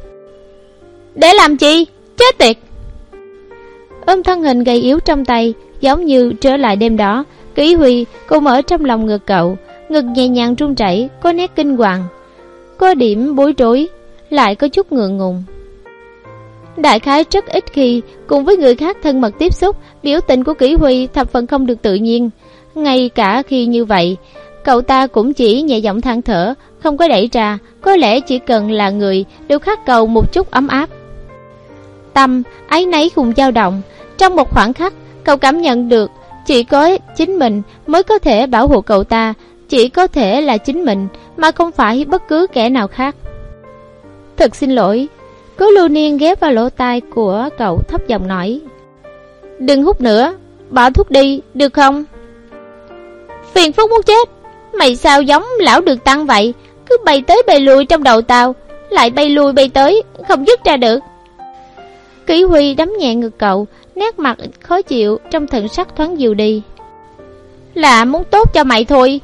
Để làm chi? Chết tiệt! Ôm thân hình gầy yếu trong tay, giống như trở lại đêm đó. Kỷ Huy cùng ở trong lòng ngực cậu, ngực nhẹ nhàng run rẩy, có nét kinh hoàng, có điểm bối rối, lại có chút ngượng ngùng. Đại khái rất ít khi cùng với người khác thân mật tiếp xúc, biểu tình của Kỷ Huy thập phần không được tự nhiên. Ngay cả khi như vậy, cậu ta cũng chỉ nhẹ giọng than thở, không có đẩy ra. Có lẽ chỉ cần là người đều khát cầu một chút ấm áp. Tâm áy náy cùng dao động. Trong một khoảng khắc, cậu cảm nhận được chỉ có chính mình mới có thể bảo hộ cậu ta, chỉ có thể là chính mình, mà không phải bất cứ kẻ nào khác. Thật xin lỗi. Cố Lưu Niên ghé vào lỗ tai của cậu thấp giọng nói. Đừng hút nữa, bỏ thuốc đi, được không? Phiền phức muốn chết. Mày sao giống lão Đường Tăng vậy, cứ bay tới bay lui trong đầu tao, lại bay lui bay tới, không dứt ra được. Kỷ Huy đấm nhẹ ngực cậu, nét mặt khó chịu trong thần sắc thoáng dịu đi. Là muốn tốt cho mày thôi.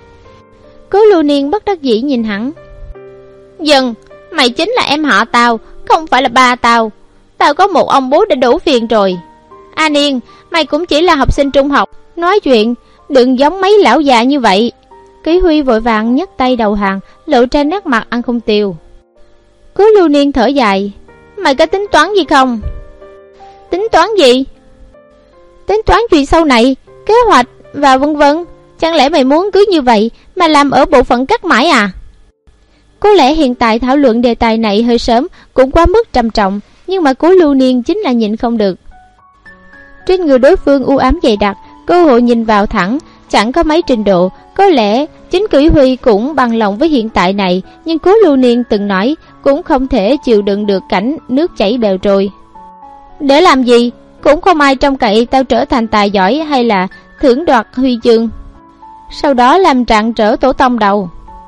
Cố Lưu Niên bất đắc dĩ nhìn hắn. Dừng, mày chính là em họ tao, không phải là ba tao. Tao có một ông bố đã đủ phiền rồi. A Niên, mày cũng chỉ là học sinh trung học, nói chuyện đừng giống mấy lão già như vậy. Kỷ Huy vội vàng nhấc tay đầu hàng, lộ ra nét mặt ăn không tiêu. Cố Lưu Niên thở dài. Mày có tính toán gì không? Tính toán gì? Tính toán chuyện sau này, kế hoạch và vân vân. Chẳng lẽ mày muốn cứ như vậy mà làm ở bộ phận cắt mãi à? Có lẽ hiện tại thảo luận đề tài này hơi sớm, cũng quá mức trầm trọng, nhưng mà Cố Lưu Niên chính là nhịn không được. Trên người đối phương u ám dày đặc, cơ hội nhìn vào thẳng, chẳng có mấy trình độ. Có lẽ chính Kỷ Huy cũng bằng lòng với hiện tại này, nhưng Cố Lưu Niên từng nói cũng không thể chịu đựng được cảnh nước chảy bèo trôi. Để làm gì? Cũng không ai trông cậy tao trở thành tài giỏi hay là thưởng đoạt huy chương, sau đó làm trạng trở tổ tông đầu.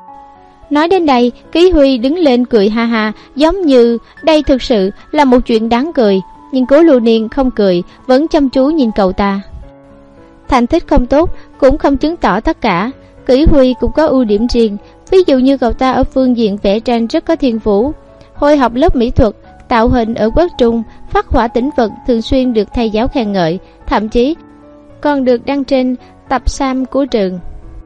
Nói đến đây, Kỷ Huy đứng lên cười ha ha, giống như đây thực sự là một chuyện đáng cười. Nhưng Cố Lưu Niên không cười, vẫn chăm chú nhìn cậu ta. Thành tích không tốt cũng không chứng tỏ tất cả. Kỷ Huy cũng có ưu điểm riêng. Ví dụ như cậu ta ở phương diện vẽ tranh rất có thiên phú. Hồi học lớp mỹ thuật, tạo hình ở quốc trung, phát họa tĩnh vật thường xuyên được thầy giáo khen ngợi, thậm chí còn được đăng trên tập sam của trường.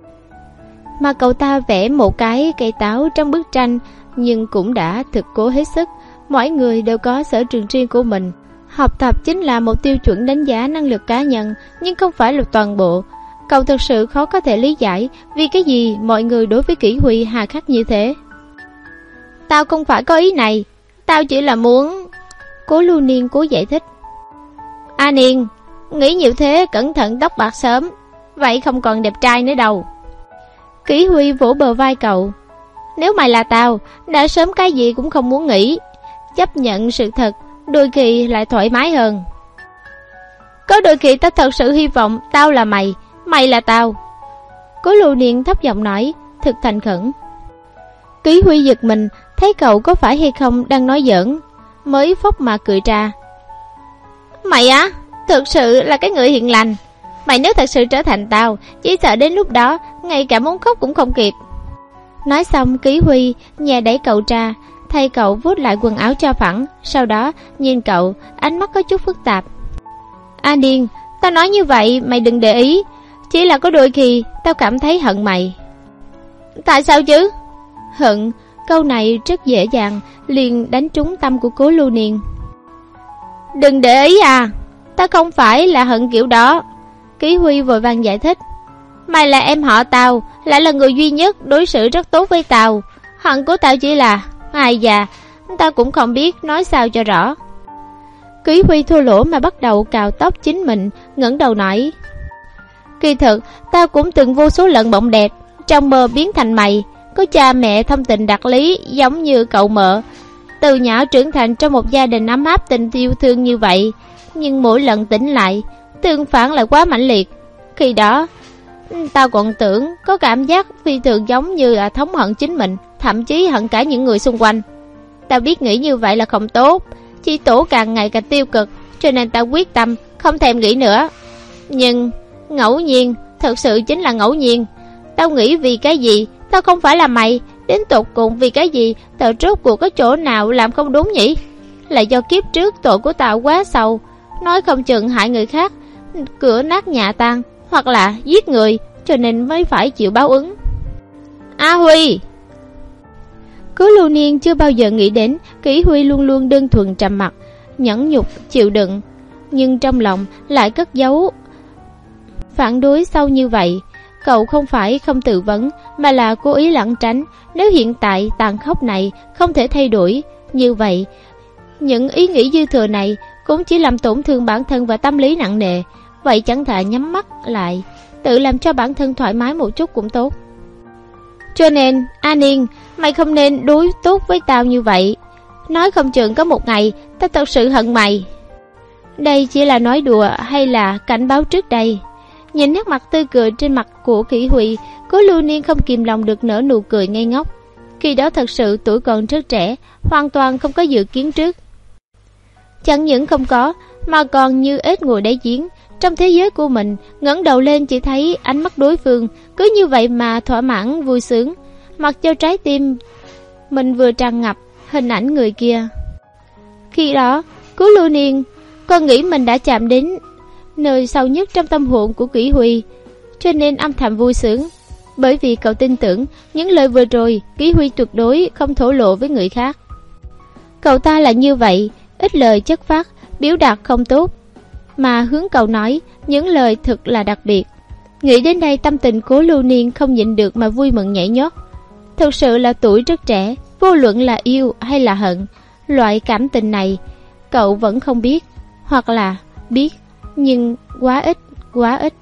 Mà cậu ta vẽ một cái cây táo trong bức tranh, nhưng cũng đã thực cố hết sức. Mỗi người đều có sở trường riêng của mình. Học tập chính là một tiêu chuẩn đánh giá năng lực cá nhân, nhưng không phải là toàn bộ. Cậu thực sự khó có thể lý giải vì cái gì mọi người đối với Kỷ Huy hà khắc như thế. Tao không phải có ý này, tao chỉ là muốn... Cố Lưu Niên cố giải thích. A Niên, nghĩ nhiều thế cẩn thận tóc bạc sớm, vậy không còn đẹp trai nữa đâu. Kỷ Huy vỗ bờ vai cậu. Nếu mày là tao, đã sớm cái gì cũng không muốn nghĩ. Chấp nhận sự thật đôi khi lại thoải mái hơn. Có đôi khi tao thật sự hy vọng tao là mày, mày là tao. Cố Lưu Niên thấp giọng nói, thực thành khẩn. Kỷ Huy giật mình, thấy cậu có phải hay không đang nói giỡn, mới phốc mà cười ra. Mày á, thực sự là cái người hiền lành. Mày nếu thật sự trở thành tao, chỉ sợ đến lúc đó ngay cả muốn khóc cũng không kịp. Nói xong, Kỷ Huy nhẹ đẩy cậu ra, thay cậu vuốt lại quần áo cho phẳng. Sau đó nhìn cậu, ánh mắt có chút phức tạp. A Niên, tao nói như vậy mày đừng để ý, chỉ là có đôi khi tao cảm thấy hận mày. Tại sao chứ? Hận, câu này rất dễ dàng liền đánh trúng tâm của Cố Lưu Niên. Đừng để ý à, tao không phải là hận kiểu đó. Kỷ Huy vội vàng giải thích. Mày là em họ tao, lại là người duy nhất đối xử rất tốt với tao. Hận của tao chỉ là, ai già, tao cũng không biết nói sao cho rõ. Kỷ Huy thua lỗ mà bắt đầu cào tóc chính mình, ngẩng đầu nói. Kỳ thực, tao cũng từng vô số lần mộng đẹp, trong mơ biến thành mày. có cha mẹ thông tình đạt lý giống như cậu mợ, từ nhỏ trưởng thành trong một gia đình ấm áp tình yêu thương như vậy. Nhưng mỗi lần tỉnh lại, tương phản lại quá mãnh liệt. Khi đó tao còn tưởng có cảm giác phi thường giống như là thống hận chính mình, thậm chí hận cả những người xung quanh. Tao biết nghĩ như vậy là không tốt, chỉ tổ càng ngày càng tiêu cực, cho nên tao quyết tâm không thèm nghĩ nữa. Nhưng ngẫu nhiên, thật sự chính là ngẫu nhiên. Tao nghĩ vì cái gì tao không phải là mày, đến tột cùng vì cái gì tao rốt cuộc có chỗ nào làm không đúng nhỉ? Là do kiếp trước tội của tao quá sâu, nói không chừng hại người khác, cửa nát nhà tan, hoặc là giết người, cho nên mới phải chịu báo ứng. A Huy! Cố Lưu Niên chưa bao giờ nghĩ đến Kỷ Huy luôn luôn đơn thuần trầm mặc, nhẫn nhục chịu đựng, nhưng trong lòng lại cất giấu phản đối sâu như vậy. Cậu không phải không tự vấn, mà là cố ý lẩn tránh. Nếu hiện tại tàn khốc này không thể thay đổi, như vậy những ý nghĩ dư thừa này cũng chỉ làm tổn thương bản thân và tâm lý nặng nề. Vậy chẳng thà nhắm mắt lại, tự làm cho bản thân thoải mái một chút cũng tốt. Cho nên, A Niên, mày không nên đối tốt với tao như vậy. Nói không chừng có một ngày tao thật sự hận mày. Đây chỉ là nói đùa hay là cảnh báo trước đây? Nhìn nét mặt tươi cười trên mặt của Kỷ Huy, Cố Lưu Niên không kìm lòng được nở nụ cười ngây ngốc. Khi đó thật sự tuổi còn rất trẻ, hoàn toàn không có dự kiến trước. Chẳng những không có, mà còn như ếch ngồi đáy giếng. Trong thế giới của mình, ngẩng đầu lên chỉ thấy ánh mắt đối phương, cứ như vậy mà thỏa mãn vui sướng. Mặc cho trái tim mình vừa tràn ngập hình ảnh người kia. Khi đó, Cố Lưu Niên còn nghĩ mình đã chạm đến nơi sâu nhất trong tâm hồn của Kỷ Huy, cho nên âm thầm vui sướng. Bởi vì cậu tin tưởng những lời vừa rồi Kỷ Huy tuyệt đối không thổ lộ với người khác. Cậu ta là như vậy, ít lời chất phác, biểu đạt không tốt, mà hướng cậu nói những lời thật là đặc biệt. Nghĩ đến đây, tâm tình Cố Lưu Niên không nhịn được mà vui mừng nhảy nhót. Thực sự là tuổi rất trẻ, vô luận là yêu hay là hận, loại cảm tình này cậu vẫn không biết, hoặc là biết nhưng quá ít, quá ít.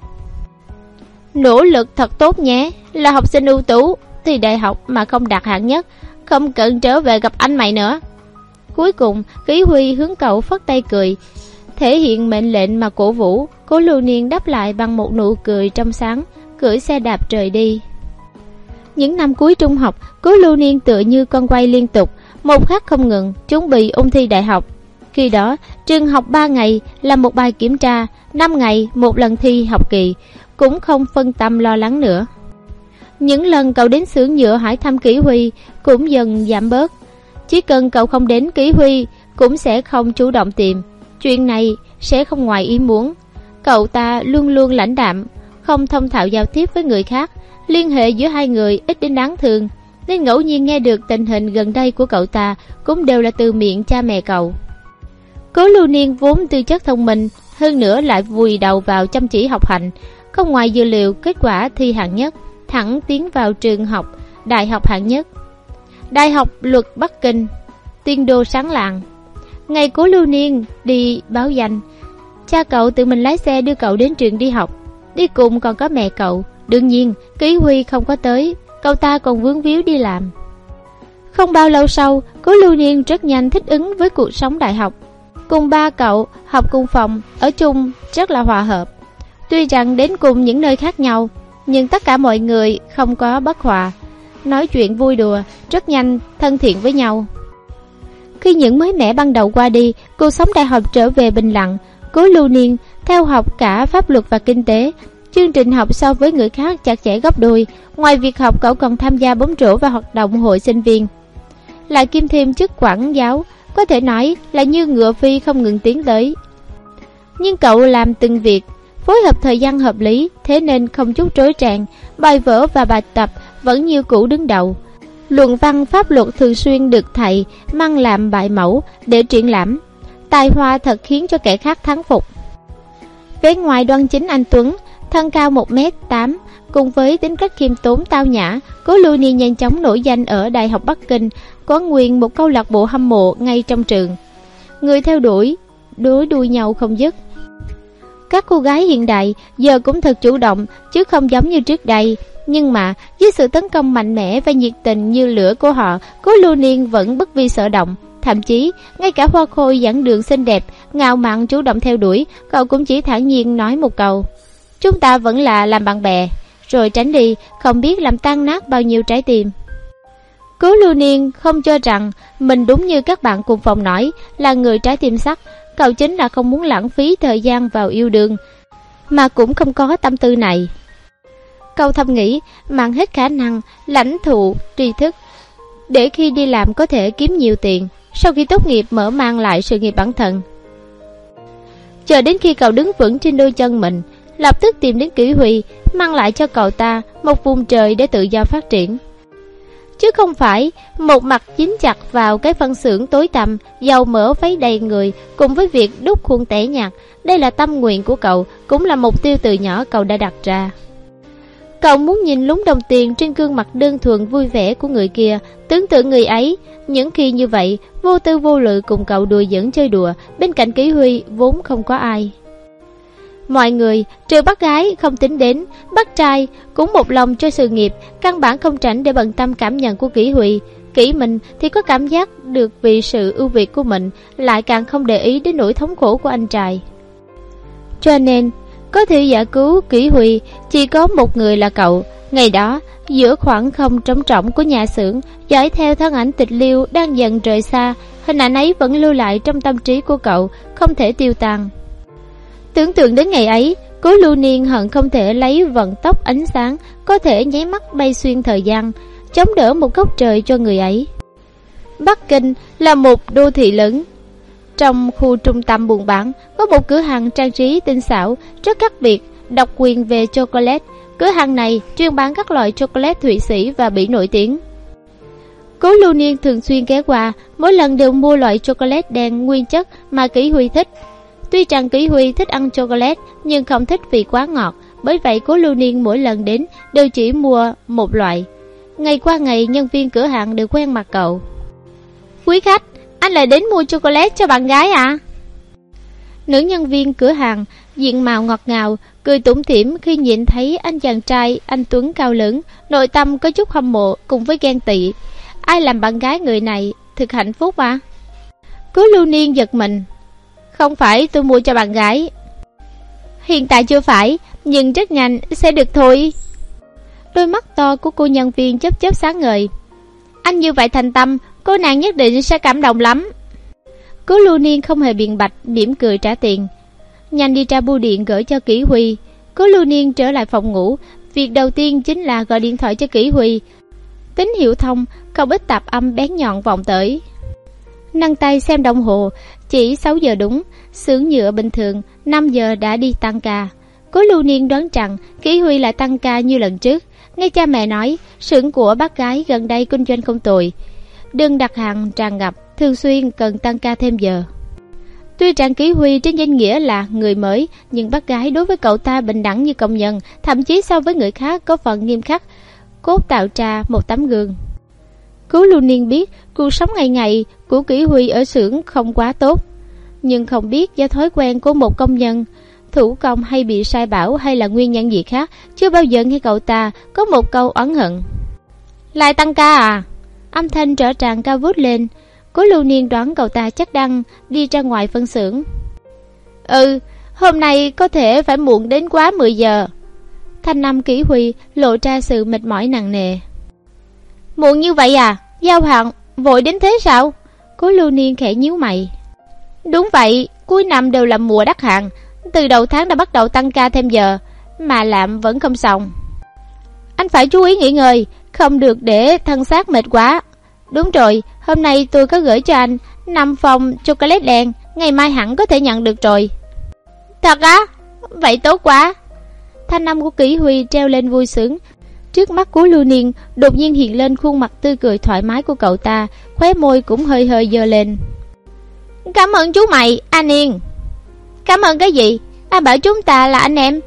Nỗ lực thật tốt nhé, là học sinh ưu tú, thì đại học mà không đạt hạng nhất, không cần trở về gặp anh mày nữa. Cuối cùng, Kỷ Huy hướng cậu phất tay cười, thể hiện mệnh lệnh mà cổ vũ. Cố Lưu Niên đáp lại bằng một nụ cười trong sáng, cưỡi xe đạp rời đi. Những năm cuối trung học, Cố Lưu Niên tựa như con quay liên tục, một khắc không ngừng, chuẩn bị ôn thi đại học. Khi đó, trường học ba ngày là một bài kiểm tra, năm ngày một lần thi học kỳ, cũng không phân tâm lo lắng nữa. Những lần cậu đến xưởng nhựa hỏi thăm Kỷ Huy cũng dần giảm bớt. Chỉ cần cậu không đến, Kỷ Huy cũng sẽ không chủ động tìm. Chuyện này sẽ không ngoài ý muốn. Cậu ta luôn luôn lãnh đạm, không thông thạo giao tiếp với người khác. Liên hệ giữa hai người ít đến đáng thương, nên ngẫu nhiên nghe được tình hình gần đây của cậu ta cũng đều là từ miệng cha mẹ cậu. Cố Lưu Niên vốn tư chất thông minh, hơn nữa lại vùi đầu vào chăm chỉ học hành, không ngoài dự liệu kết quả thi hạng nhất, thẳng tiến vào trường học đại học hạng nhất, Đại học Luật Bắc Kinh, tiên đô sáng lạng. Ngày Cố Lưu Niên đi báo danh, cha cậu tự mình lái xe đưa cậu đến trường đi học, đi cùng còn có mẹ cậu. Đương nhiên Kỷ Huy không có tới, cậu ta còn vướng víu đi làm. Không bao lâu sau, Cố Lưu Niên rất nhanh thích ứng với cuộc sống đại học. Cùng ba cậu học cùng phòng, ở chung rất là hòa hợp. Tuy rằng đến cùng những nơi khác nhau, nhưng tất cả mọi người không có bất hòa, nói chuyện vui đùa, rất nhanh thân thiện với nhau. Khi những mới mẻ ban đầu qua đi, cuộc sống đại học trở về bình lặng. Cố Lưu Niên theo học cả pháp luật và kinh tế. Chương trình học so với người khác chặt chẽ gấp đôi. Ngoài việc học, cậu còn tham gia bóng rổ và hoạt động hội sinh viên, lại kiêm thêm chức quản giáo, có thể nói là như ngựa phi không ngừng tiến tới. Nhưng cậu làm từng việc, phối hợp thời gian hợp lý, thế nên không chút rối ren. Bài vở và bài tập vẫn như cũ đứng đầu. Luận văn pháp luật thường xuyên được thầy mang làm bài mẫu để triển lãm. Tài hoa thật khiến cho kẻ khác thán phục. Vẻ ngoài đoan chính anh tuấn, thân cao một mét tám, cùng với tính cách khiêm tốn tao nhã, Cố Lưu Niên nhanh chóng nổi danh ở Đại học Bắc Kinh, có nguyên một câu lạc bộ hâm mộ ngay trong trường. Người theo đuổi, đối đuôi nhau không dứt. Các cô gái hiện đại giờ cũng thật chủ động, chứ không giống như trước đây, Nhưng mà với sự tấn công mạnh mẽ và nhiệt tình như lửa của họ, Cố Lưu Niên vẫn bất vi sở động. Thậm chí ngay cả Hoa Khôi dẫn đường xinh đẹp ngạo mạn chủ động theo đuổi, cậu cũng chỉ thản nhiên nói một câu: chúng ta vẫn là làm bạn bè, rồi tránh đi, không biết làm tan nát bao nhiêu trái tim. Cố Lưu Niên không cho rằng mình đúng như các bạn cùng phòng nói là người trái tim sắt. Cậu chính là không muốn lãng phí thời gian vào yêu đương, mà cũng không có tâm tư này. Cậu thầm nghĩ mang hết khả năng lãnh thụ tri thức, để khi đi làm có thể kiếm nhiều tiền, sau khi tốt nghiệp mở mang lại sự nghiệp bản thân. Chờ đến khi cậu đứng vững trên đôi chân mình, lập tức tìm đến Kỷ Huy, mang lại cho cậu ta một vùng trời để tự do phát triển, chứ không phải một mặt dính chặt vào cái phân xưởng tối tăm, dầu mỡ vấy đầy người, cùng với việc đúc khuôn tẻ nhạt. Đây là tâm nguyện của cậu, cũng là mục tiêu từ nhỏ cậu đã đặt ra. Cậu muốn nhìn lúng đồng tiền trên gương mặt đơn thuần vui vẻ của người kia, tưởng tượng người ấy những khi như vậy vô tư vô lự cùng cậu đùa giỡn chơi đùa. Bên cạnh Kỷ Huy vốn không có ai, mọi người trừ bác gái không tính đến, bác trai cũng một lòng cho sự nghiệp, căn bản không rảnh để bận tâm cảm nhận của Kỷ Huy. Kỷ mình thì có cảm giác được vì sự ưu việt của mình, lại càng không để ý đến nỗi thống khổ của anh trai. Cho nên có thể giải cứu Kỷ Huy chỉ có một người là cậu. Ngày đó, giữa khoảng không trống trỏng của nhà xưởng, dõi theo thân ảnh Tịch Liêu đang dần rời xa, hình ảnh ấy vẫn lưu lại trong tâm trí của cậu, không thể tiêu tan. Tưởng tượng đến ngày ấy, Cố Lưu Niên hận không thể lấy vận tốc ánh sáng có thể nháy mắt bay xuyên thời gian, chống đỡ một góc trời cho người ấy. Bắc Kinh là một đô thị lớn. Trong khu trung tâm buôn bán có một cửa hàng trang trí tinh xảo, rất khác biệt, độc quyền về chocolate. Cửa hàng này chuyên bán các loại chocolate Thụy Sĩ và Bỉ nổi tiếng. Cố Lưu Niên thường xuyên ghé qua, mỗi lần đều mua loại chocolate đen nguyên chất mà Kỷ Huy thích. Tuy rằng Kỷ Huy thích ăn chocolate nhưng không thích vì quá ngọt, bởi vậy Cố Lưu Niên mỗi lần đến đều chỉ mua một loại. Ngày qua ngày, nhân viên cửa hàng đều quen mặt cậu. Quý khách, anh lại đến mua chocolate cho bạn gái à? Nữ nhân viên cửa hàng diện mạo ngọt ngào, cười tủm tỉm khi nhìn thấy anh chàng trai anh tuấn cao lớn, nội tâm có chút hâm mộ cùng với ghen tị. Ai làm bạn gái người này thực hạnh phúc à? Cố Lưu Niên giật mình. Không phải tôi mua cho bạn gái. Hiện tại chưa phải, nhưng rất nhanh sẽ được thôi. Đôi mắt to của cô nhân viên chớp chớp sáng ngời. Anh như vậy thành tâm, cô nàng nhất định sẽ cảm động lắm. Cố Lưu Niên không hề biện bạch, mỉm cười trả tiền, nhanh đi ra bưu điện gửi cho Kỷ Huy. Cố Lưu Niên trở lại phòng ngủ, việc đầu tiên chính là gọi điện thoại cho Kỷ Huy. Tín hiệu thông, không ít tạp âm bén nhọn vọng tới. Nâng tay xem đồng hồ, chỉ sáu giờ đúng. Xưởng nhựa bình thường năm giờ đã đi tăng ca. Cố Lưu Niên đoán rằng Kỷ Huy lại tăng ca như lần trước. Nghe cha mẹ nói, xưởng của bác gái gần đây kinh doanh không tồi, đơn đặt hàng tràn ngập, thường xuyên cần tăng ca thêm giờ. Tuy rằng Kỷ Huy trên danh nghĩa là người mới, nhưng bác gái đối với cậu ta bình đẳng như công nhân, thậm chí so với người khác có phần nghiêm khắc, cốt tạo ra một tấm gương. Cố Lưu Niên biết cuộc sống ngày ngày của Kỷ Huy ở xưởng không quá tốt, nhưng không biết do thói quen của một công nhân thủ công hay bị sai bảo hay là nguyên nhân gì khác, chưa bao giờ nghe cậu ta có một câu oán hận. Lại tăng ca à? Âm thanh trở tràn cao vút lên. Cố Lưu Niên đoán cậu ta chắc đang đi ra ngoài phân xưởng. Ừ, hôm nay có thể phải muộn đến quá mười giờ. Thanh năm Kỷ Huy lộ ra sự mệt mỏi nặng nề. Muộn như vậy à? Giao hàng vội đến thế sao? Cố Lưu Niên khẽ nhíu mày. Đúng vậy, cuối năm đều là mùa đắt hàng, từ đầu tháng đã bắt đầu tăng ca thêm giờ, mà làm vẫn không xong. Anh phải chú ý nghỉ ngơi, không được để thân xác mệt quá. Đúng rồi, hôm nay tôi có gửi cho anh năm phòng chocolate đen, ngày mai hẳn có thể nhận được rồi. Thật á? Vậy tốt quá. Thanh âm của Kỷ Huy treo lên vui sướng. Trước mắt của Lưu Niên đột nhiên hiện lên khuôn mặt tươi cười thoải mái của cậu ta, khóe môi cũng hơi hơi giơ lên. Cảm ơn chú mày, anh Yên. Cảm ơn cái gì? Anh bảo chúng ta là anh em.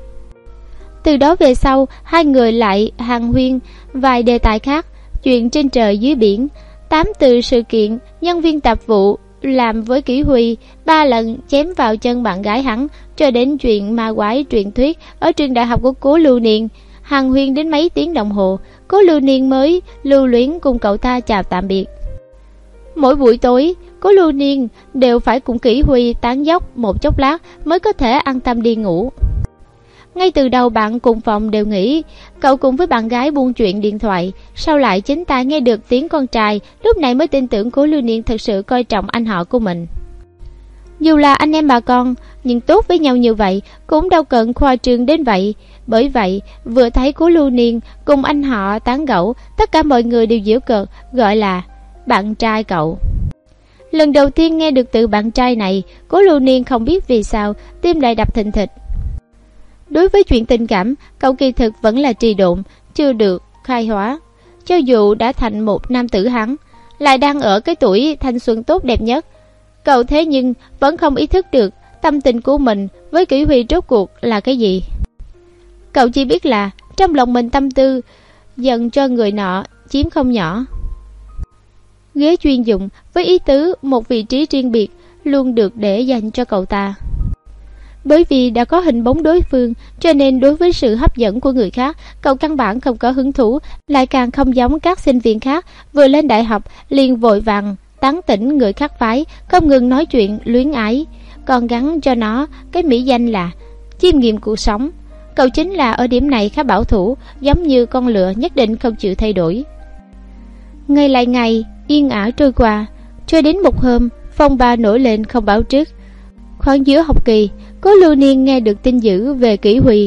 Từ đó về sau, hai người lại hàn huyên vài đề tài khác, chuyện trên trời dưới biển, tám từ sự kiện, nhân viên tạp vụ làm với Kỷ Huy ba lần chém vào chân bạn gái hắn, cho đến chuyện ma quái truyền thuyết ở trường đại học của Cố Lưu Niên. hàn huyên đến mấy tiếng đồng hồ, Cố Lưu Niên mới lưu luyến cùng cậu ta chào tạm biệt. Mỗi buổi tối, Cố Lưu Niên đều phải cùng Kỷ Huy tán dóc một chốc lát mới có thể an tâm đi ngủ. Ngay từ đầu bạn cùng phòng đều nghĩ cậu cùng với bạn gái buôn chuyện điện thoại, sau lại chính tai nghe được tiếng con trai, lúc này mới tin tưởng Cố Lưu Niên thật sự coi trọng anh họ của mình. Dù là anh em bà con, nhưng tốt với nhau như vậy cũng đâu cần khoa trương đến vậy. Bởi vậy, vừa thấy Cố Lưu Niên cùng anh họ tán gẫu, tất cả mọi người đều giễu cợt, gọi là bạn trai cậu. Lần đầu tiên nghe được từ bạn trai này, Cố Lưu Niên không biết vì sao tim lại đập thình thịch. Đối với chuyện tình cảm, cậu kỳ thực vẫn là trì độn, chưa được khai hóa. Cho dù đã thành một nam tử hán, lại đang ở cái tuổi thanh xuân tốt đẹp nhất, cậu thế nhưng vẫn không ý thức được tâm tình của mình với Kỷ Huy rốt cuộc là cái gì. Cậu chỉ biết là trong lòng mình tâm tư dần cho người nọ chiếm không nhỏ. Ghế chuyên dụng với ý tứ một vị trí riêng biệt luôn được để dành cho cậu ta. Bởi vì đã có hình bóng đối phương, cho nên đối với sự hấp dẫn của người khác, cậu căn bản không có hứng thú, lại càng không giống các sinh viên khác vừa lên đại học liền vội vàng tán tỉnh người khác phái, không ngừng nói chuyện luyến ái, còn gắn cho nó cái mỹ danh là chiêm nghiệm cuộc sống. Cậu chính là ở điểm này khá bảo thủ, giống như con lừa nhất định không chịu thay đổi. Ngày lại ngày yên ả trôi qua, cho đến một hôm phong ba nổi lên không báo trước. Khoảng giữa học kỳ, Cố Lưu Niên nghe được tin dữ về Kỷ Huy.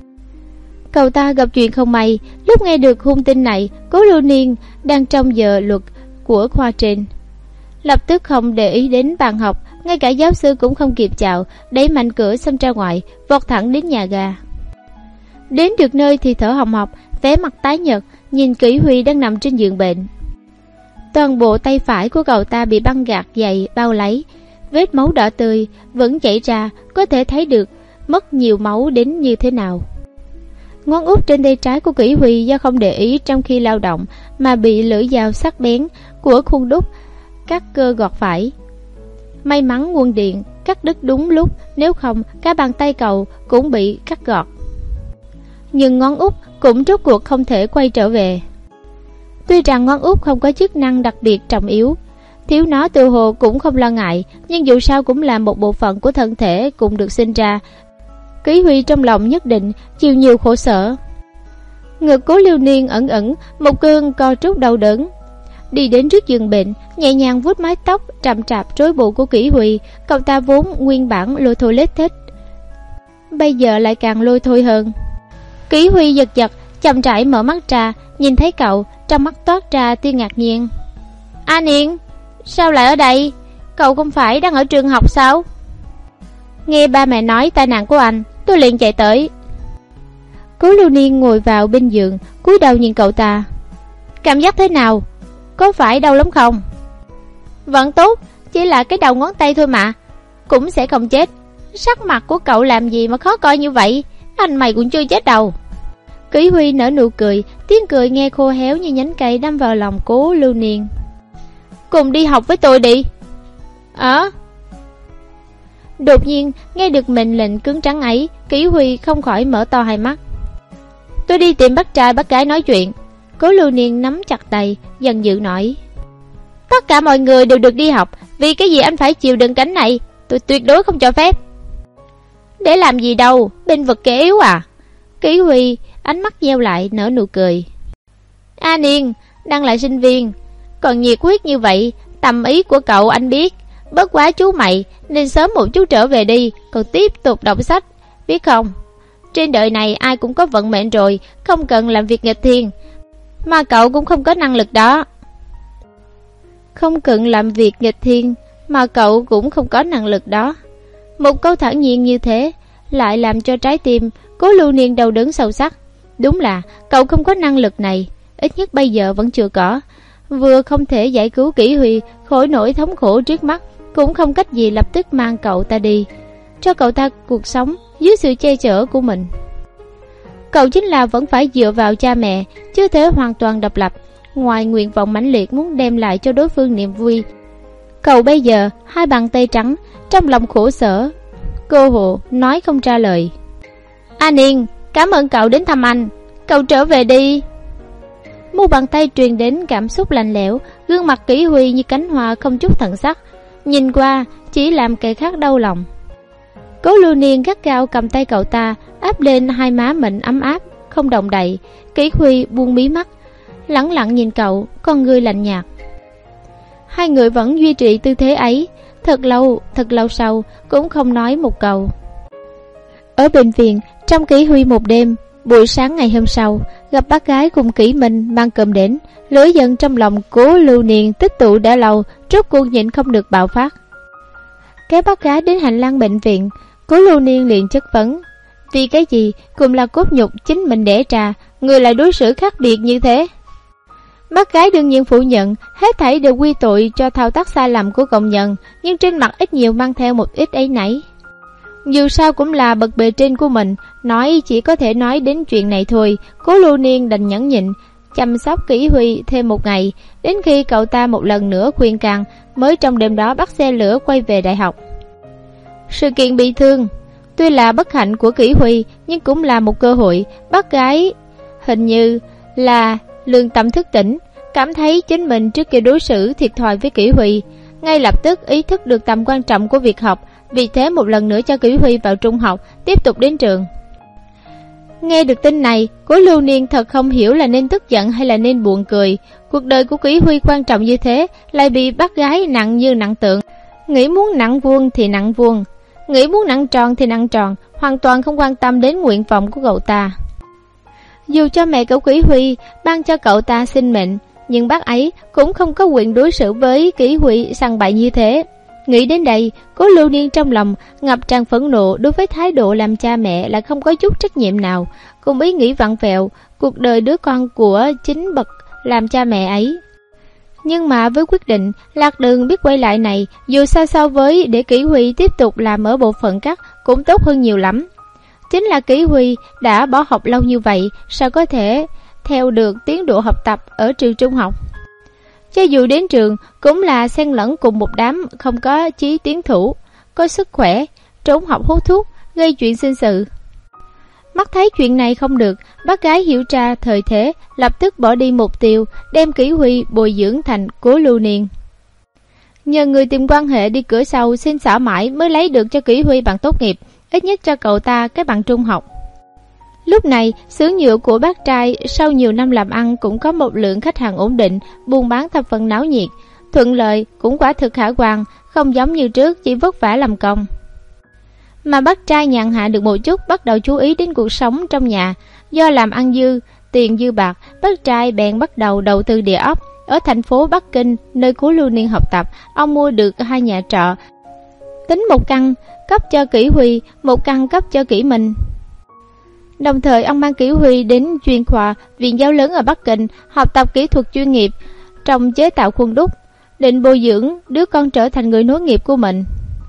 Cậu ta gặp chuyện không may. Lúc nghe được hung tin này, Cố Lưu Niên đang trong giờ luật của khoa trên, lập tức không để ý đến bàn học, ngay cả giáo sư cũng không kịp chào, đẩy mạnh cửa xông ra ngoài, vọt thẳng đến nhà ga. Đến được nơi thì thở hồng hộc, vẻ mặt tái nhợt, nhìn Kỷ Huy đang nằm trên giường bệnh. Toàn bộ tay phải của cậu ta bị băng gạc dày bao lấy, vết máu đỏ tươi vẫn chảy ra, có thể thấy được mất nhiều máu đến như thế nào. Ngón út trên tay trái của Kỷ Huy do không để ý trong khi lao động mà bị lưỡi dao sắc bén của khuôn đúc cắt cơ gọt phải. May mắn nguồn điện cắt đứt đúng lúc, nếu không cả bàn tay cậu cũng bị cắt gọt. Nhưng ngón út cũng rốt cuộc không thể quay trở về. Tuy rằng ngón út không có chức năng đặc biệt trọng yếu, thiếu nó tự hồ cũng không lo ngại, nhưng dù sao cũng là một bộ phận của thân thể cùng được sinh ra. Kỷ Huy trong lòng nhất định chịu nhiều khổ sở. Ngực Cố Lưu Niên ẩn ẩn một cơn co rút đau đớn. Đi đến trước giường bệnh, nhẹ nhàng vuốt mái tóc chậm chạp rối bù của Kỷ Huy. Cậu ta vốn nguyên bản lôi thôi lết thích, bây giờ lại càng lôi thôi hơn. Kỷ Huy giật giật chậm rãi mở mắt ra, nhìn thấy cậu, trong mắt toát ra tia ngạc nhiên. A Niên, sao lại ở đây? Cậu không phải đang ở trường học sao? Nghe ba mẹ nói tai nạn của anh, tôi liền chạy tới. Cố Lưu Niên ngồi vào bên giường, cúi đầu nhìn cậu ta. Cảm giác thế nào? Có phải đau lắm không? Vẫn tốt, chỉ là cái đầu ngón tay thôi mà, cũng sẽ không chết. Sắc mặt của cậu làm gì mà khó coi như vậy? Anh mày cũng chưa chết đâu. Kỷ Huy nở nụ cười, tiếng cười nghe khô héo như nhánh cây đâm vào lòng Cố Lưu Niên. Cùng đi học với tôi đi. Ờ. Đột nhiên nghe được mệnh lệnh cứng trắng ấy, Kỷ Huy không khỏi mở to hai mắt. Tôi đi tìm bác trai bác gái nói chuyện. Cố Lưu Niên nắm chặt tay, dần dữ nói. Tất cả mọi người đều được đi học, vì cái gì anh phải chịu đựng cảnh này? Tôi tuyệt đối không cho phép. Để làm gì đâu, bên vực kẻ yếu à? Kỷ Huy ánh mắt nheo lại nở nụ cười. A Niên, đang là sinh viên, còn nhiệt huyết như vậy, tầm ý của cậu anh biết. Bất quá chú mày nên sớm một chút trở về đi, còn tiếp tục đọc sách, biết không? Trên đời này ai cũng có vận mệnh rồi, không cần làm việc nghịch thiên. Mà cậu cũng không có năng lực đó. Không cần làm việc nghịch thiên, mà cậu cũng không có năng lực đó. Một câu thản nhiên như thế lại làm cho trái tim Cố Lưu Niên đau đớn sâu sắc. Đúng là cậu không có năng lực này, ít nhất bây giờ vẫn chưa có. Vừa không thể giải cứu Kỷ Huy khỏi nỗi thống khổ trước mắt, cũng không cách gì lập tức mang cậu ta đi, cho cậu ta cuộc sống dưới sự che chở của mình. Cậu chính là vẫn phải dựa vào cha mẹ, chưa thể hoàn toàn độc lập. Ngoài nguyện vọng mãnh liệt muốn đem lại cho đối phương niềm vui, cậu bây giờ hai bàn tay trắng, trong lòng khổ sở, cô hộ nói không ra lời. A Niên, cảm ơn cậu đến thăm anh. Cậu trở về đi. Mu bàn tay truyền đến cảm xúc lạnh lẽo, gương mặt Kỷ Huy như cánh hoa không chút thần sắc, nhìn qua chỉ làm kẻ khác đau lòng. Cố Lưu Niên gắt gao cầm tay cậu ta, áp lên hai má mịn ấm áp, không động đậy. Kỷ Huy buông mí mắt, lẳng lặng nhìn cậu, con ngươi lạnh nhạt. Hai người vẫn duy trì tư thế ấy, thật lâu, thật lâu sau cũng không nói một câu. Ở bệnh viện, trong Kỷ Huy một đêm, buổi sáng ngày hôm sau, gặp bác gái cùng Kỷ Minh mang cơm đến, lửa giận trong lòng Cố Lưu Niên tích tụ đã lâu, rốt cuộc nhịn không được bạo phát. Kéo bác gái đến hành lang bệnh viện, Cố Lưu Niên liền chất vấn, vì cái gì cùng là cốt nhục chính mình đẻ ra, người lại đối xử khác biệt như thế? Bác gái đương nhiên phủ nhận, hết thảy đều quy tội cho thao tác sai lầm của công nhân, nhưng trên mặt ít nhiều mang theo một ít áy náy. Dù sao cũng là bậc bề trên của mình, nói chỉ có thể nói đến chuyện này thôi. Cố Lưu Niên đành nhẫn nhịn, chăm sóc Kỷ Huy thêm một ngày, đến khi cậu ta một lần nữa khuyên can, mới trong đêm đó bắt xe lửa quay về đại học. Sự kiện bị thương tuy là bất hạnh của Kỷ Huy, nhưng cũng là một cơ hội. Bác gái hình như là lương tâm thức tỉnh, cảm thấy chính mình trước kia đối xử thiệt thòi với Kỷ Huy, ngay lập tức ý thức được tầm quan trọng của việc học, vì thế một lần nữa cho Kỷ Huy vào trung học, tiếp tục đến trường. Nghe được tin này, Cố Lưu Niên thật không hiểu là nên tức giận hay là nên buồn cười. Cuộc đời của Kỷ Huy quan trọng như thế, lại bị bác gái nặng như nặng tượng. Nghĩ muốn nặng vuông thì nặng vuông, nghĩ muốn nặng tròn thì nặng tròn, hoàn toàn không quan tâm đến nguyện vọng của cậu ta. Dù cho mẹ cậu Kỷ Huy ban cho cậu ta sinh mệnh, nhưng bác ấy cũng không có quyền đối xử với Kỷ Huy săn bậy như thế. Nghĩ đến đây, Cố Lưu Niên trong lòng ngập tràn phẫn nộ đối với thái độ làm cha mẹ là không có chút trách nhiệm nào, cùng ý nghĩ vặn vẹo cuộc đời đứa con của chính bậc làm cha mẹ ấy. Nhưng mà với quyết định lạc đường biết quay lại này, dù sao so với để Kỷ Huy tiếp tục làm ở bộ phận cắt cũng tốt hơn nhiều lắm. Chính là Kỷ Huy đã bỏ học lâu như vậy, sao có thể theo được tiến độ học tập ở trường trung học. Cho dù đến trường cũng là xen lẫn cùng một đám không có chí tiến thủ, có sức khỏe, trốn học hút thuốc, gây chuyện sinh sự. Mắt thấy chuyện này không được, bác gái hiểu ra thời thế, lập tức bỏ đi mục tiêu, đem Kỷ Huy bồi dưỡng thành Cố Lưu Niên. Nhờ người tìm quan hệ đi cửa sau xin xỏ mãi mới lấy được cho Kỷ Huy bằng tốt nghiệp, ít nhất cho cậu ta cái bằng trung học. Lúc này, xưởng nhựa của bác trai sau nhiều năm làm ăn cũng có một lượng khách hàng ổn định, buôn bán thập phần náo nhiệt, thuận lợi cũng quả thực khả quan, không giống như trước chỉ vất vả làm công. Mà bác trai nhàn hạ được một chút, bắt đầu chú ý đến cuộc sống trong nhà. Do làm ăn dư, tiền dư bạc, bác trai bèn bắt đầu đầu tư địa ốc. Ở thành phố Bắc Kinh, nơi Cố Lưu Niên học tập, ông mua được hai nhà trọ, tính một căn cấp cho Kỷ Huy, một căn cấp cho Kỷ Minh. Đồng thời ông mang Kỷ Huy đến chuyên khoa viện giáo lớn ở Bắc Kinh học tập kỹ thuật chuyên nghiệp trong chế tạo khuôn đúc, định bồi dưỡng đứa con trở thành người nối nghiệp của mình.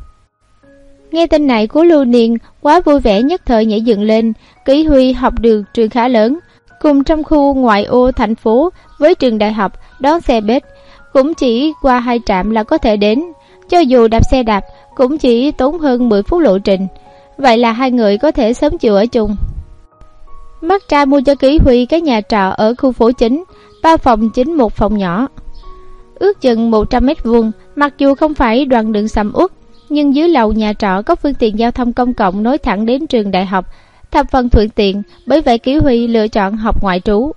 Nghe tin này, Cố Lưu Niên quá vui vẻ, nhất thời nhảy dựng lên. Kỷ Huy học được trường khá lớn, cùng trong khu ngoại ô thành phố, với trường đại học đón xe bus cũng chỉ qua hai trạm là có thể đến, cho dù đạp xe đạp cũng chỉ tốn hơn mười phút lộ trình. Vậy là hai người có thể sớm chiều ở chung. Bác trai mua cho Kỷ Huy cái nhà trọ ở khu phố chính, ba phòng chính một phòng nhỏ, ước chừng một trăm mét vuông. Mặc dù không phải đoạn đường sầm uất, nhưng dưới lầu nhà trọ có phương tiện giao thông công cộng nối thẳng đến trường đại học, thập phần thuận tiện. Bởi vậy Kỷ Huy lựa chọn học ngoại trú.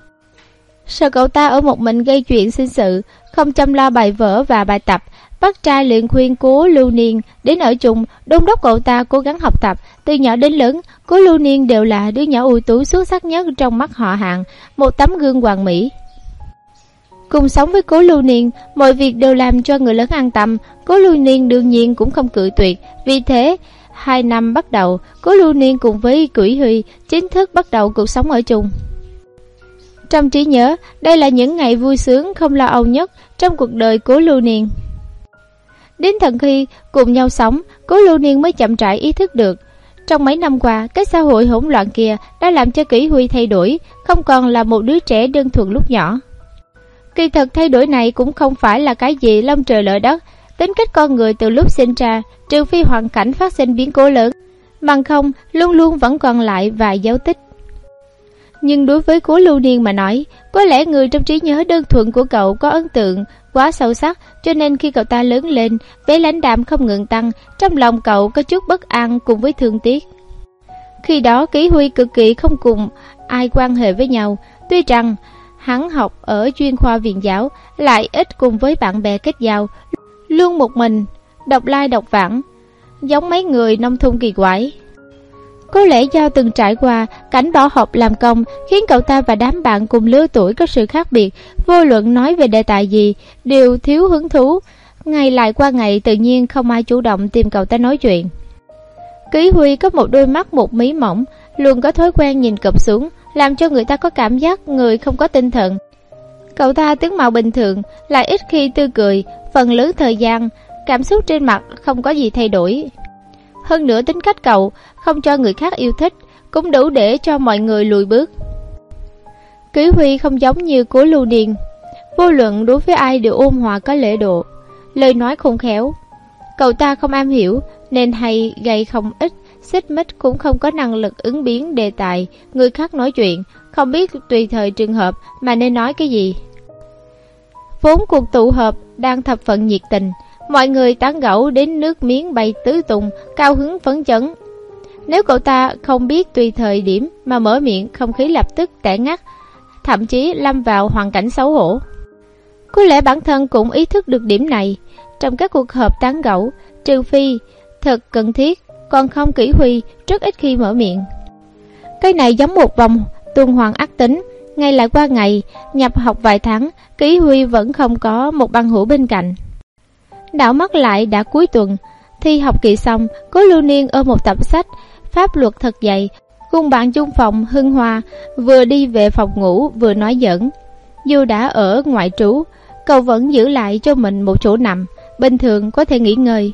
Sợ cậu ta ở một mình gây chuyện sinh sự, không chăm lo bài vở và bài tập, bác trai liền khuyên Cố Lưu Niên đến ở chung, đôn đốc cậu ta cố gắng học tập. Từ nhỏ đến lớn, Cố Lưu Niên đều là đứa nhỏ ưu tú xuất sắc nhất trong mắt họ Hạng, một tấm gương hoàn mỹ. Cùng sống với Cố Lưu Niên, mọi việc đều làm cho người lớn an tâm. Cố Lưu Niên đương nhiên cũng không cự tuyệt. Vì thế, hai năm bắt đầu, Cố Lưu Niên cùng với Kỷ Huy chính thức bắt đầu cuộc sống ở chung. Trong trí nhớ, đây là những ngày vui sướng không lo âu nhất trong cuộc đời Cố Lưu Niên. Đến tận khi cùng nhau sống, Cố Lưu Niên mới chậm rãi ý thức được, trong mấy năm qua, cái xã hội hỗn loạn kia đã làm cho Kỷ Huy thay đổi, không còn là một đứa trẻ đơn thuần lúc nhỏ. Kỳ thật thay đổi này cũng không phải là cái gì long trời lở đất. Tính cách con người từ lúc sinh ra, trừ phi hoàn cảnh phát sinh biến cố lớn, bằng không luôn luôn vẫn còn lại vài dấu tích. Nhưng đối với Cố Lưu Niên mà nói, có lẽ người trong trí nhớ đơn thuần của cậu có ấn tượng quá sâu sắc, cho nên khi cậu ta lớn lên, vẻ lãnh đạm không ngừng tăng, trong lòng cậu có chút bất an cùng với thương tiếc. Khi đó Kỷ Huy cực kỳ không cùng ai quan hệ với nhau, tuy rằng hắn học ở chuyên khoa viện giáo, lại ít cùng với bạn bè kết giao, luôn một mình, độc lai độc vãng, giống mấy người nông thôn kỳ quái. Có lẽ do từng trải qua cảnh bỏ học làm công, khiến cậu ta và đám bạn cùng lứa tuổi có sự khác biệt, vô luận nói về đề tài gì đều thiếu hứng thú. Ngày lại qua ngày, tự nhiên không ai chủ động tìm cậu ta nói chuyện. Kỷ Huy có một đôi mắt một mí mỏng, luôn có thói quen nhìn cụp xuống, làm cho người ta có cảm giác người không có tinh thần. Cậu ta tướng mạo bình thường, lại ít khi tươi cười, phần lớn thời gian cảm xúc trên mặt không có gì thay đổi. Hơn nữa tính cách cậu không cho người khác yêu thích, cũng đủ để cho mọi người lùi bước. Kỷ Huy không giống như Cố Lưu Niên, vô luận đối với ai đều ôn hòa có lễ độ, lời nói khôn khéo. Cậu ta không am hiểu nên hay gây không ít xích mích, cũng không có năng lực ứng biến đề tài người khác nói chuyện, không biết tùy thời trường hợp mà nên nói cái gì. Vốn cuộc tụ họp đang thập phần nhiệt tình, mọi người tán gẫu đến nước miếng bay tứ tung, cao hứng phấn chấn. Nếu cậu ta không biết tùy thời điểm mà mở miệng, không khí lập tức tẻ ngắt, thậm chí lâm vào hoàn cảnh xấu hổ. Có lẽ bản thân cũng ý thức được điểm này. Trong các cuộc họp tán gẫu, trừ phi thật cần thiết, còn không, Kỷ Huy rất ít khi mở miệng. Cái này giống một vòng tuần hoàn ác tính. Ngày lại qua ngày, nhập học vài tháng, Kỷ Huy vẫn không có một băng hữu bên cạnh. Đảo mắt lại đã cuối tuần, thi học kỳ xong, Cố Lưu Niên ôm một tập sách pháp luật thật dày, cùng bạn chung phòng Hưng Hoa vừa đi về phòng ngủ vừa nói giỡn. Dù đã ở ngoại trú, cậu vẫn giữ lại cho mình một chỗ nằm, bình thường có thể nghỉ ngơi.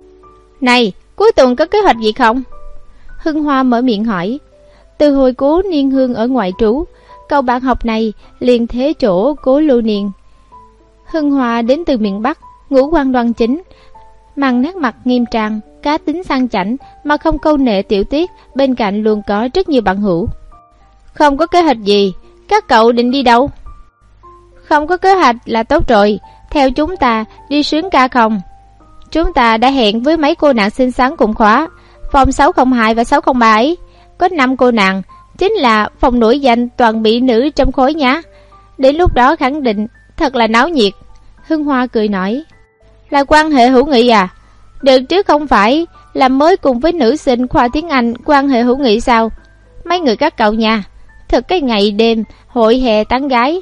Này, cuối tuần có kế hoạch gì không? Hưng Hoa mở miệng hỏi. Từ hồi Cố Niên Hương ở ngoại trú, cậu bạn học này liền thế chỗ Cố Lưu Niên. Hưng Hoa đến từ miền Bắc, ngũ quan đoan chính, mang nét mặt nghiêm trang, cá tính sang chảnh mà không câu nệ tiểu tiết, bên cạnh luôn có rất nhiều bạn hữu. Không có kế hoạch gì, các cậu định đi đâu? Không có kế hoạch là tốt rồi, theo chúng ta đi sướng ca không? Chúng ta đã hẹn với mấy cô nàng xinh xắn cùng khóa, phòng sáu không hai và sáu không ba ấy, có năm cô nàng, chính là phòng nổi danh toàn mỹ nữ trong khối nhá. Đến lúc đó khẳng định thật là náo nhiệt. Hưng Hoa cười nói. Là quan hệ hữu nghị à? Đợt trước không phải là mới cùng với nữ sinh khoa tiếng Anh quan hệ hữu nghị sao? Mấy người các cậu nha, thật cái ngày đêm hội hè tán gái.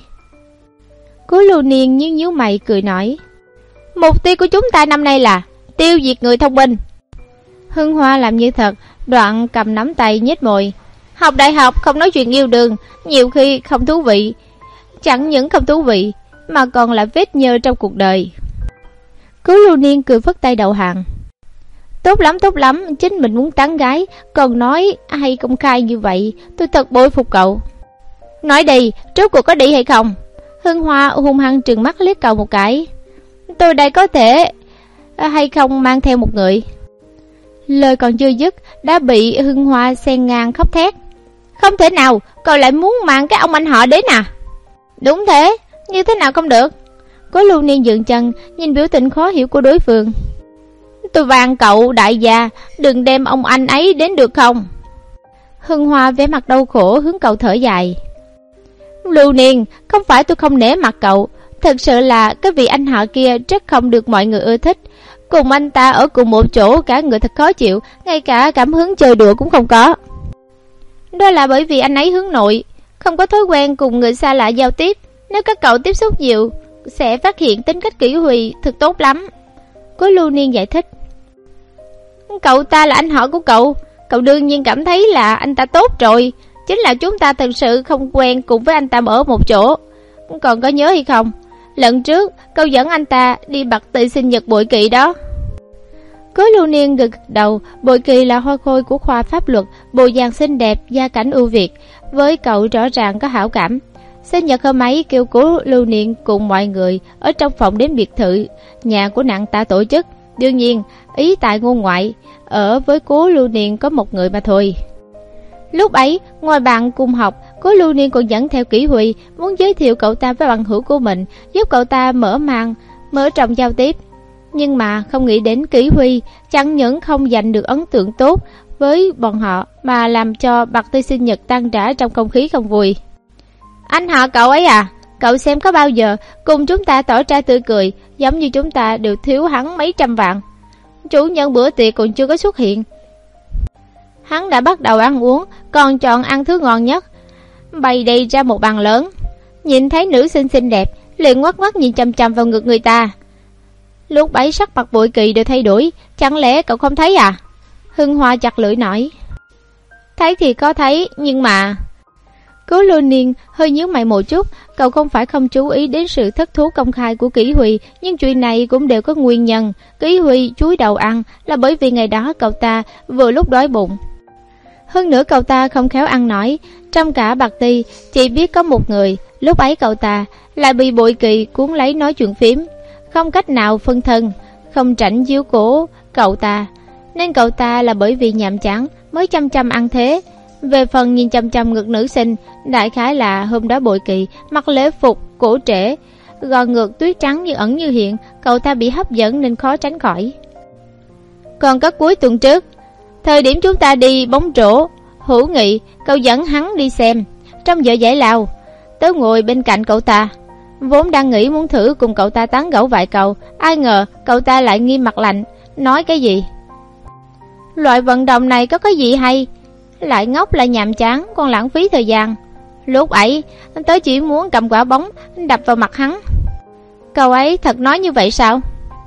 Cố Lưu Niên nhíu nhíu mày cười nói. Mục tiêu của chúng ta năm nay là tiêu diệt người thông minh. Hưng Hoa làm như thật, đoạn cầm nắm tay nhếch môi. Học đại học không nói chuyện yêu đương, nhiều khi không thú vị. Chẳng những không thú vị, mà còn là vết nhơ trong cuộc đời. Cố Lưu Niên cười phất tay đầu hàng. Tốt lắm, tốt lắm, chính mình muốn tán gái, còn nói hay công khai như vậy, tôi thật bội phục cậu. Nói đi, trước cuộc có đi hay không? Hưng Hoa hung hăng trừng mắt liếc cậu một cái. Tôi đây có thể hay không mang theo một người? Lời còn chưa dứt đã bị Hưng Hoa xen ngang khóc thét. Không thể nào, cậu lại muốn mang cái ông anh họ đến à? Đúng thế, như thế nào không được? Cố Lưu Niên dừng chân, nhìn biểu tình khó hiểu của đối phương. Tôi van cậu đại gia, đừng đem ông anh ấy đến được không? Hưng Hoa vẻ mặt đau khổ hướng cậu thở dài. Lưu Niên, không phải tôi không nể mặt cậu, thật sự là cái vị anh họ kia rất không được mọi người ưa thích. Cùng anh ta ở cùng một chỗ cả người thật khó chịu, ngay cả cảm hứng chơi đùa cũng không có. Đó là bởi vì anh ấy hướng nội, không có thói quen cùng người xa lạ giao tiếp. Nếu các cậu tiếp xúc nhiều, sẽ phát hiện tính cách Kỷ Huy thật tốt lắm. Cố Lưu Niên giải thích. Cậu ta là anh họ của cậu, cậu đương nhiên cảm thấy là anh ta tốt rồi. Chính là chúng ta thật sự không quen cùng với anh ta ở một chỗ. Còn có nhớ hay không? Lần trước cậu dẫn anh ta đi bật tự sinh nhật Bội Kỳ đó. Cố Lưu Niên gật đầu. Bội Kỳ là hoa khôi của khoa pháp luật, bộ dáng xinh đẹp, gia cảnh ưu việt, với cậu rõ ràng có hảo cảm. Sinh nhật hôm ấy kêu Cố Lưu Niên cùng mọi người ở trong phòng đến biệt thự nhà của nàng ta tổ chức. Đương nhiên ý tại ngôn ngoại, ở với Cố Lưu Niên có một người mà thôi. Lúc ấy ngoài bạn cùng học, Cố Lưu Niên còn dẫn theo Kỷ Huy, muốn giới thiệu cậu ta với bằng hữu của mình, giúp cậu ta mở màn, mở rộng giao tiếp. Nhưng mà không nghĩ đến Kỷ Huy chẳng những không giành được ấn tượng tốt với bọn họ, mà làm cho bạc ti sinh nhật tan rã trong không khí không vui. Anh họ cậu ấy à? Cậu xem có bao giờ cùng chúng ta tỏ ra tươi cười, giống như chúng ta đều thiếu hắn mấy trăm vạn. Chủ nhân bữa tiệc còn chưa có xuất hiện, hắn đã bắt đầu ăn uống, còn chọn ăn thứ ngon nhất, bày đầy ra một bàn lớn. Nhìn thấy nữ sinh xinh đẹp, liền ngoắt ngoắt nhìn chằm chằm vào ngực người ta. Lúc bấy sắc mặt Bội Kỳ đều thay đổi, chẳng lẽ cậu không thấy à? Hưng Hoa chặt lưỡi nói. Thấy thì có thấy, nhưng mà... Cố Lưu Niên hơi nhíu mày một chút. Cậu không phải không chú ý đến sự thất thú công khai của Kỷ Huy, nhưng chuyện này cũng đều có nguyên nhân. Kỷ Huy chúi đầu ăn là bởi vì ngày đó cậu ta vừa lúc đói bụng. Hơn nữa cậu ta không khéo ăn nói. Trong cả bạc ti chỉ biết có một người. Lúc ấy cậu ta lại bị Bội Kỳ cuốn lấy nói chuyện phím, không cách nào phân thân, không rảnh chiếu cố cậu ta, nên cậu ta là bởi vì nhàm chán mới chăm chăm ăn thế. Về phần nhìn chăm chăm ngực nữ sinh, đại khái là hôm đó Bội Kỳ mặc lễ phục cổ trễ, gò ngược tuyết trắng như ẩn như hiện, cậu ta bị hấp dẫn nên khó tránh khỏi. Còn có cuối tuần trước, thời điểm chúng ta đi bóng rổ hữu nghị, cậu dẫn hắn đi xem. Trong giờ giải lao, tớ ngồi bên cạnh cậu ta, vốn đang nghĩ muốn thử cùng cậu ta tán gẫu vài câu, ai ngờ cậu ta lại nghiêm mặt lạnh, nói cái gì? Loại vận động này có cái gì hay? Lại ngốc lại nhàm chán, còn lãng phí thời gian. Lúc ấy tớ chỉ muốn cầm quả bóng đập vào mặt hắn. Cậu ấy thật nói như vậy sao?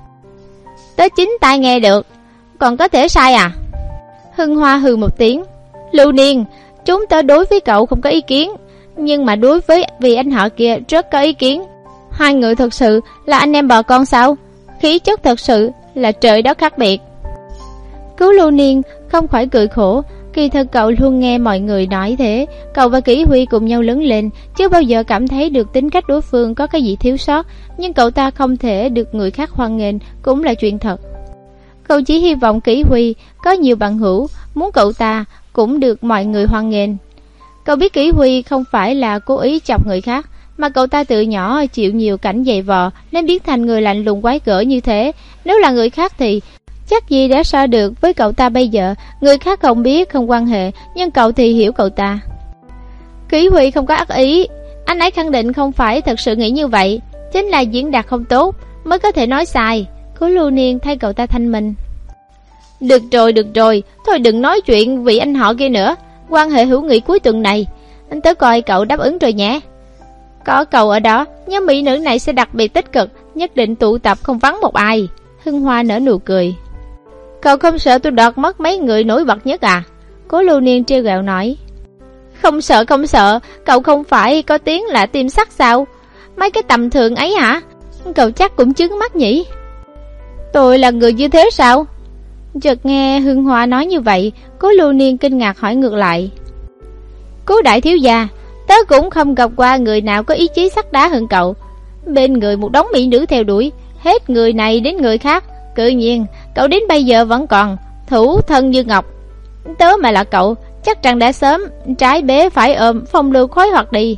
Tớ chính tai nghe được, còn có thể sai à? Hưng Hoa hừ một tiếng. Lưu Niên, chúng tớ đối với cậu không có ý kiến, nhưng mà đối với vị anh họ kia rất có ý kiến. Hai người thật sự là anh em bà con sao? Khí chất thật sự là trời đất khác biệt. Cứu Lưu Niên không khỏi cười khổ. Kỳ thực cậu luôn nghe mọi người nói thế. Cậu và Kỷ Huy cùng nhau lớn lên, chưa bao giờ cảm thấy được tính cách đối phương có cái gì thiếu sót. Nhưng cậu ta không thể được người khác hoan nghênh cũng là chuyện thật. Cậu chỉ hy vọng Kỷ Huy có nhiều bạn hữu, muốn cậu ta cũng được mọi người hoan nghênh. Cậu biết Kỷ Huy không phải là cố ý chọc người khác, mà cậu ta từ nhỏ chịu nhiều cảnh dày vò nên biến thành người lạnh lùng quái gở như thế. Nếu là người khác thì chắc gì đã so được với cậu ta bây giờ. Người khác không biết, không quan hệ, nhưng cậu thì hiểu cậu ta. Kỷ Huy không có ác ý, anh ấy khẳng định không phải thật sự nghĩ như vậy, chính là diễn đạt không tốt mới có thể nói sai. Cố Lưu Niên thay cậu ta thanh minh. Được rồi, được rồi, thôi đừng nói chuyện vị anh họ kia nữa. Quan hệ hữu nghị cuối tuần này, anh tới coi cậu đáp ứng rồi nhé. Có cậu ở đó, nhóm mỹ nữ này sẽ đặc biệt tích cực, nhất định tụ tập không vắng một ai. Hưng Hoa nở nụ cười. Cậu không sợ tôi đoạt mất mấy người nổi bật nhất à? Cố Lưu Niên trêu ghẹo nói. Không sợ không sợ, cậu không phải có tiếng là tim sắt sao? Mấy cái tầm thường ấy hả? Cậu chắc cũng chứng mắt nhỉ? Tôi là người như thế sao? Chợt nghe Hưng Hoa nói như vậy, Cố Lưu Niên kinh ngạc hỏi ngược lại. Cố đại thiếu gia, tớ cũng không gặp qua người nào có ý chí sắt đá hơn cậu. Bên người một đống mỹ nữ theo đuổi, hết người này đến người khác, tự nhiên cậu đến bây giờ vẫn còn thủ thân như ngọc. Tớ mà là cậu, chắc rằng đã sớm trái bế phải ôm phong lưu khói hoặc đi.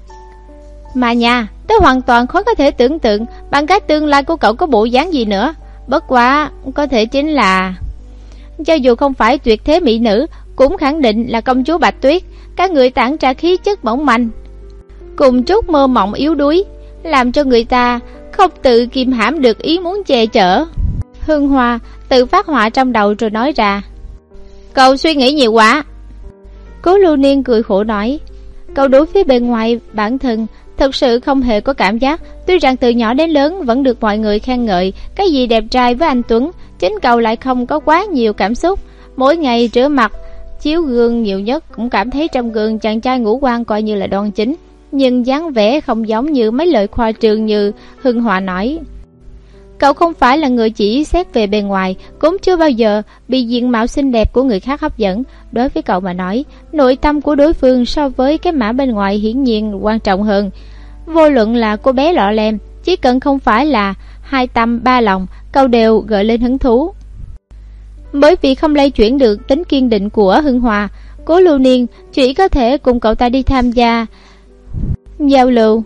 Mà nha, tớ hoàn toàn khó có thể tưởng tượng bằng cái tương lai của cậu có bộ dáng gì nữa. Bất quá có thể chính là, cho dù không phải tuyệt thế mỹ nữ, cũng khẳng định là công chúa Bạch Tuyết. Các người tản ra khí chất mỏng manh cùng chút mơ mộng yếu đuối, làm cho người ta không tự kiềm hãm được ý muốn che chở. Hương Hoa tự phát họa trong đầu rồi nói ra. Cậu suy nghĩ nhiều quá. Cố Lưu Niên cười khổ nói. Cậu đối với bề ngoài bản thân thật sự không hề có cảm giác. Tuy rằng từ nhỏ đến lớn vẫn được mọi người khen ngợi cái gì đẹp trai với anh Tuấn, chính cậu lại không có quá nhiều cảm xúc. Mỗi ngày rửa mặt chiếu gương nhiều nhất cũng cảm thấy trong gương chàng trai ngũ quan coi như là đoan chính, nhưng dáng vẻ không giống như mấy lời khoa trương như Hưng Họa nói. Cậu không phải là người chỉ xét về bề ngoài, cũng chưa bao giờ bị diện mạo xinh đẹp của người khác hấp dẫn. Đối với cậu mà nói, nội tâm của đối phương so với cái mã bên ngoài hiển nhiên quan trọng hơn. Vô luận là cô bé lọ lem, chỉ cần không phải là hai tâm ba lòng, cậu đều gợi lên hứng thú. Bởi vì không lay chuyển được tính kiên định của Hưng Hòa, Cố Lưu Niên chỉ có thể cùng cậu ta đi tham gia giao lưu.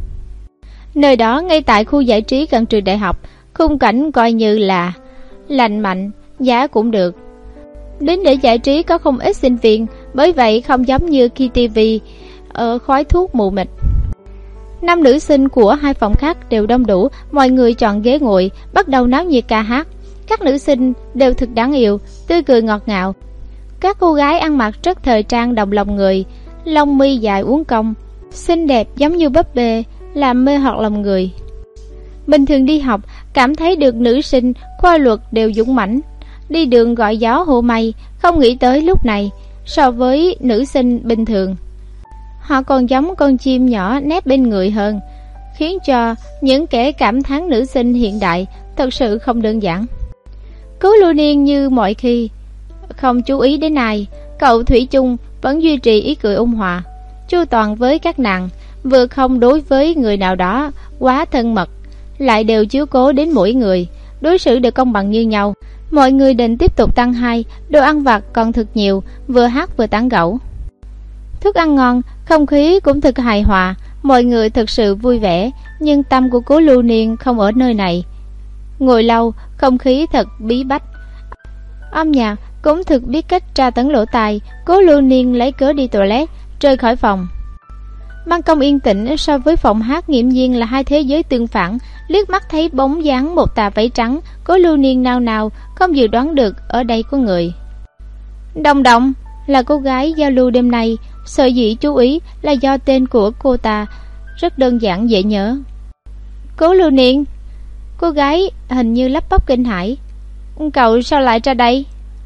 Nơi đó ngay tại khu giải trí gần trường đại học, khung cảnh coi như là lành mạnh, giá cũng được. Đến để giải trí có không ít sinh viên, bởi vậy không giống như khi ti vi ở khói thuốc mù mịt. Năm nữ sinh của hai phòng khác đều đông đủ, mọi người chọn ghế ngồi, bắt đầu náo nhiệt ca hát. Các nữ sinh đều thật đáng yêu, tươi cười ngọt ngào. Các cô gái ăn mặc rất thời trang đồng lòng người, lông mi dài uốn cong, xinh đẹp giống như búp bê, làm mê hoặc lòng người. Bình thường đi học, cảm thấy được nữ sinh khoa luật đều dũng mãnh, đi đường gọi gió hô mây, không nghĩ tới lúc này, so với nữ sinh bình thường, họ còn giống con chim nhỏ nép bên người hơn, khiến cho những kẻ cảm thán nữ sinh hiện đại thật sự không đơn giản. Cố Lưu Niên như mọi khi không chú ý đến ai, cậu thủy chung vẫn duy trì ý cười ôn hòa, chu toàn với các nàng, vừa không đối với người nào đó quá thân mật, lại đều chiếu cố đến mỗi người, đối xử đều công bằng như nhau. Mọi người định tiếp tục tăng hai, đồ ăn vặt còn thật nhiều, vừa hát vừa tán gẫu. Thức ăn ngon, không khí cũng thật hài hòa, mọi người thật sự vui vẻ, nhưng tâm của Cố Lưu Niên không ở nơi này. Ngồi lâu, không khí thật bí bách. Âm nhạc cũng thực biết cách tra tấn lỗ tai. Cố Lưu Niên lấy cớ đi toilet, rời khỏi phòng. Ban công yên tĩnh, so với phòng hát nghiễm nhiên là hai thế giới tương phản. Liếc mắt thấy bóng dáng một tà váy trắng, Cố Lưu Niên nào nào không dự đoán được ở đây có người. Đồng Đồng là cô gái giao lưu đêm nay, sở dĩ chú ý là do tên của cô ta rất đơn giản dễ nhớ. Cố Lưu Niên. Cô gái hình như lắp bắp kinh hãi. Cậu sao lại ra đây?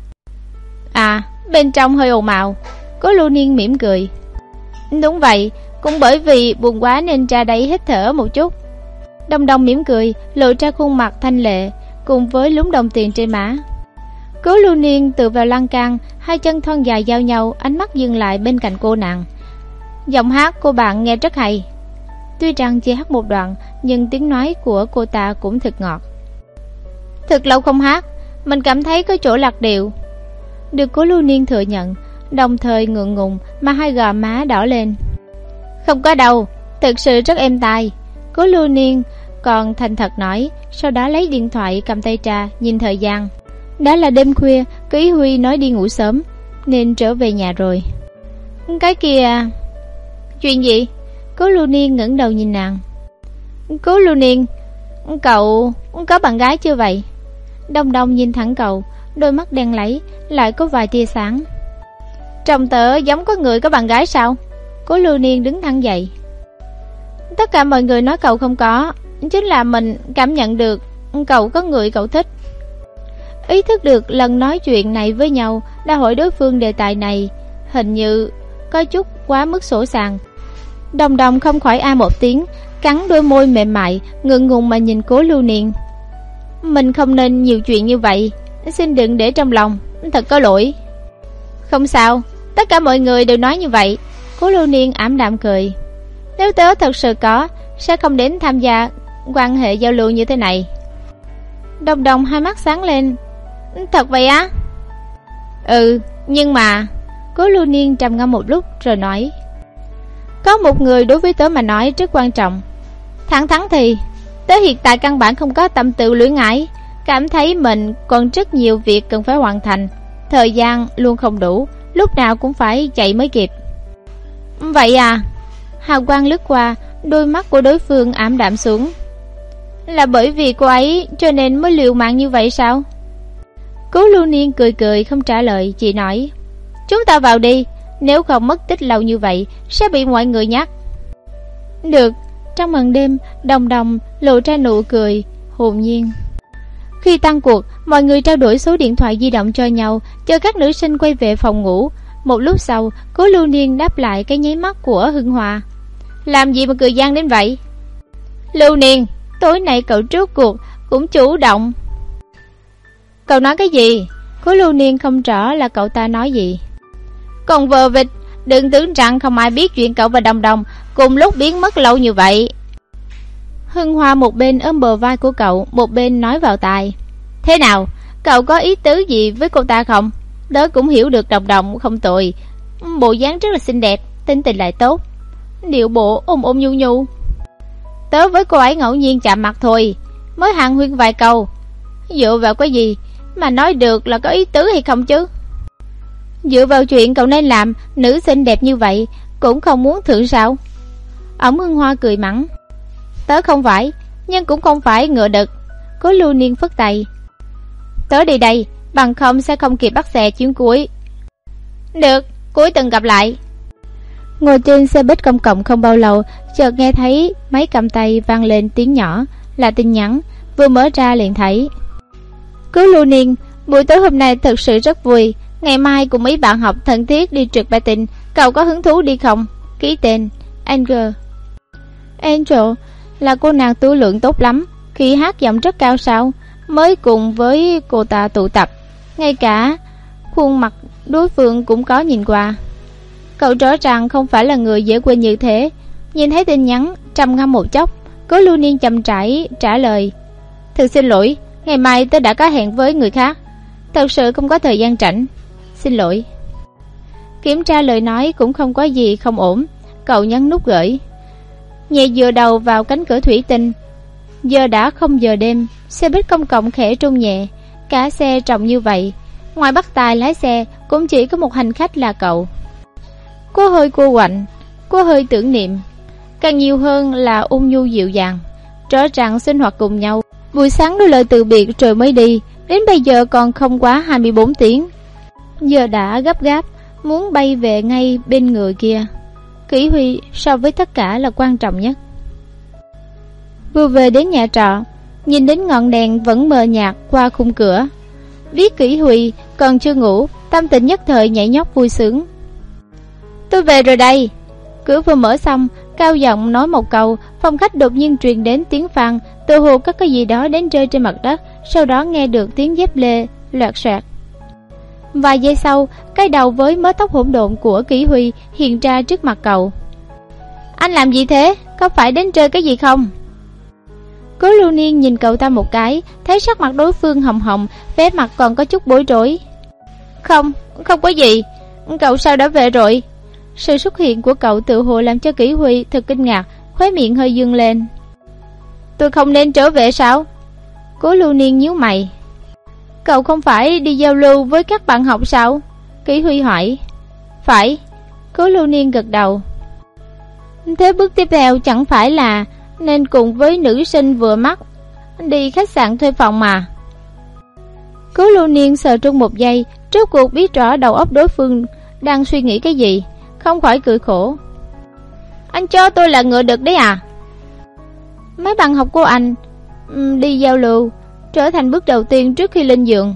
À, bên trong hơi ồn ào. Cố Lưu Niên mỉm cười. Đúng vậy, cũng bởi vì buồn quá nên ra đây hít thở một chút. Đồng Đồng mỉm cười, lộ ra khuôn mặt thanh lệ cùng với lúm đồng tiền trên má. Cố Lưu Niên tựa vào lan can, hai chân thon dài giao nhau, ánh mắt dừng lại bên cạnh cô nàng. Giọng hát cô bạn nghe rất hay. Tuy rằng chỉ hát một đoạn, nhưng tiếng nói của cô ta cũng thật ngọt. Thật lâu không hát, mình cảm thấy có chỗ lạc điệu. Được Cố Lưu Niên thừa nhận, đồng thời ngượng ngùng mà hai gò má đỏ lên. Không có đâu, thực sự rất êm tai. Cố Lưu Niên còn thành thật nói, sau đó lấy điện thoại cầm tay ra, nhìn thời gian. Đã là đêm khuya, Ký Huy nói đi ngủ sớm, nên trở về nhà rồi. Cái kia... Chuyện gì? Cố Lưu Niên ngẩng đầu nhìn nàng. Cố Lưu Niên, cậu có bạn gái chưa vậy? Đông Đông nhìn thẳng cậu, đôi mắt đen láy, lại có vài tia sáng. Trông tớ giống có người có bạn gái sao? Cố Lưu Niên đứng thẳng dậy. Tất cả mọi người nói cậu không có, chính là mình cảm nhận được cậu có người cậu thích. Ý thức được lần nói chuyện này với nhau đã hỏi đối phương đề tài này hình như có chút quá mức sổ sàng. Đồng Đồng không khỏi a một tiếng, cắn đôi môi mềm mại, ngượng ngùng mà nhìn Cố Lưu Niên. Mình không nên nhiều chuyện như vậy, xin đừng để trong lòng, thật có lỗi. Không sao, tất cả mọi người đều nói như vậy. Cố Lưu Niên ảm đạm cười. Nếu tớ thật sự có, sẽ không đến tham gia quan hệ giao lưu như thế này. Đồng Đồng hai mắt sáng lên. Thật vậy á? Ừ, nhưng mà... Cố Lưu Niên trầm ngâm một lúc rồi nói. Có một người đối với tớ mà nói rất quan trọng. Thẳng thắn thì tớ hiện tại căn bản không có tâm tư luyến ái, cảm thấy mình còn rất nhiều việc cần phải hoàn thành, thời gian luôn không đủ, lúc nào cũng phải chạy mới kịp. Vậy à? Hào quang lướt qua, đôi mắt của đối phương ảm đạm xuống. Là bởi vì cô ấy cho nên mới liều mạng như vậy sao? Cố Lưu Niên cười cười không trả lời, chỉ nói. Chúng ta vào đi, nếu không mất tích lâu như vậy sẽ bị mọi người nhắc. Được. Trong màn đêm, Đồng Đồng lộ ra nụ cười hồn nhiên. Khi tăng cuộc, mọi người trao đổi số điện thoại di động cho nhau, chờ các nữ sinh quay về phòng ngủ. Một lúc sau, Cố Lưu Niên đáp lại cái nháy mắt của Hưng Hòa. Làm gì mà cười gian đến vậy? Lưu Niên, tối nay cậu trước cuộc cũng chủ động. Cậu nói cái gì? Cố Lưu Niên không rõ là cậu ta nói gì. Còn vờ vịt, đừng tưởng rằng không ai biết chuyện cậu và Đồng Đồng cùng lúc biến mất lâu như vậy. Hưng Hoa một bên ôm bờ vai của cậu, một bên nói vào tai. Thế nào, cậu có ý tứ gì với cô ta không? Tớ cũng hiểu được Đồng Đồng không tồi, bộ dáng rất là xinh đẹp, tính tình lại tốt, điệu bộ ôm ôm nhu nhu. Tớ với cô ấy ngẫu nhiên chạm mặt thôi, mới hàn huyên vài câu. Dựa vào cái gì mà nói được là có ý tứ hay không chứ? Dựa vào chuyện cậu nên làm, nữ xinh đẹp như vậy cũng không muốn thử sao? Ẩm Hương Hoa cười mắng. Tớ không phải, nhưng cũng không phải ngựa đực. Cố Lưu Niên phất tay. Tớ đi đây, bằng không sẽ không kịp bắt xe chuyến cuối. Được, cuối tuần gặp lại. Ngồi trên xe buýt công cộng không bao lâu, chợt nghe thấy máy cầm tay vang lên tiếng nhỏ, là tin nhắn. Vừa mở ra liền thấy. Cố Lưu Niên, buổi tối hôm nay thật sự rất vui. Ngày mai cùng mấy bạn học thân thiết đi trượt patin, cậu có hứng thú đi không? Ký tên Angel. Angel là cô nàng tố lượng tốt lắm, khi hát giọng rất cao sao? Mới cùng với cô ta tụ tập, ngay cả khuôn mặt đối phương cũng có nhìn qua. Cậu rõ ràng không phải là người dễ quên như thế. Nhìn thấy tin nhắn, trầm ngâm một chốc, Cố Lưu Niên chậm rãi trả lời. Thật xin lỗi, ngày mai tôi đã có hẹn với người khác, thật sự không có thời gian rảnh. Xin lỗi. Kiểm tra lời nói cũng không có gì không ổn, cậu nhấn nút gửi. Nhẹ dựa đầu vào cánh cửa thủy tinh. Giờ đã không giờ đêm, xe buýt công cộng khẽ rung nhẹ. Cả xe trọng như vậy, ngoài bắt tài lái xe cũng chỉ có một hành khách là cậu. Có hơi cô quạnh, có hơi tưởng niệm, càng nhiều hơn là ôn nhu dịu dàng. Rõ ràng sinh hoạt cùng nhau, buổi sáng đôi lời từ biệt rồi mới đi, đến bây giờ còn không quá hai mươi bốn tiếng. Giờ đã gấp gáp, muốn bay về ngay bên người kia. Kỷ Huy so với tất cả là quan trọng nhất. Vừa về đến nhà trọ, nhìn đến ngọn đèn vẫn mờ nhạt qua khung cửa, biết Kỷ Huy còn chưa ngủ, tâm tình nhất thời nhảy nhót vui sướng. Tôi về rồi đây. Cửa vừa mở xong, cao giọng nói một câu, phòng khách đột nhiên truyền đến tiếng phang, tự hồ có cái gì đó đến rơi trên mặt đất. Sau đó nghe được tiếng dép lê loạt soạt. Vài giây sau, cái đầu với mớ tóc hỗn độn của Kỷ Huy hiện ra trước mặt cậu. Anh làm gì thế? Có phải đến chơi cái gì không? Cố Lưu Niên nhìn cậu ta một cái, thấy sắc mặt đối phương hồng hồng, vẻ mặt còn có chút bối rối. Không, không có gì. Cậu sao đã về rồi? Sự xuất hiện của cậu tự hồ làm cho Kỷ Huy thật kinh ngạc, khóe miệng hơi dương lên. Tôi không nên trở về sao? Cố Lưu Niên nhíu mày. Cậu không phải đi giao lưu với các bạn học sao? Kỷ Huy hỏi. Phải. Cố Lưu Niên gật đầu. Thế bước tiếp theo chẳng phải là nên cùng với nữ sinh vừa mắt đi khách sạn thuê phòng mà? Cố Lưu Niên sờ trung một giây, rốt cuộc biết rõ đầu óc đối phương đang suy nghĩ cái gì, không khỏi cười khổ. Anh cho tôi là ngựa đực đấy à? Mấy bạn học của anh đi giao lưu trở thành bước đầu tiên trước khi lên giường.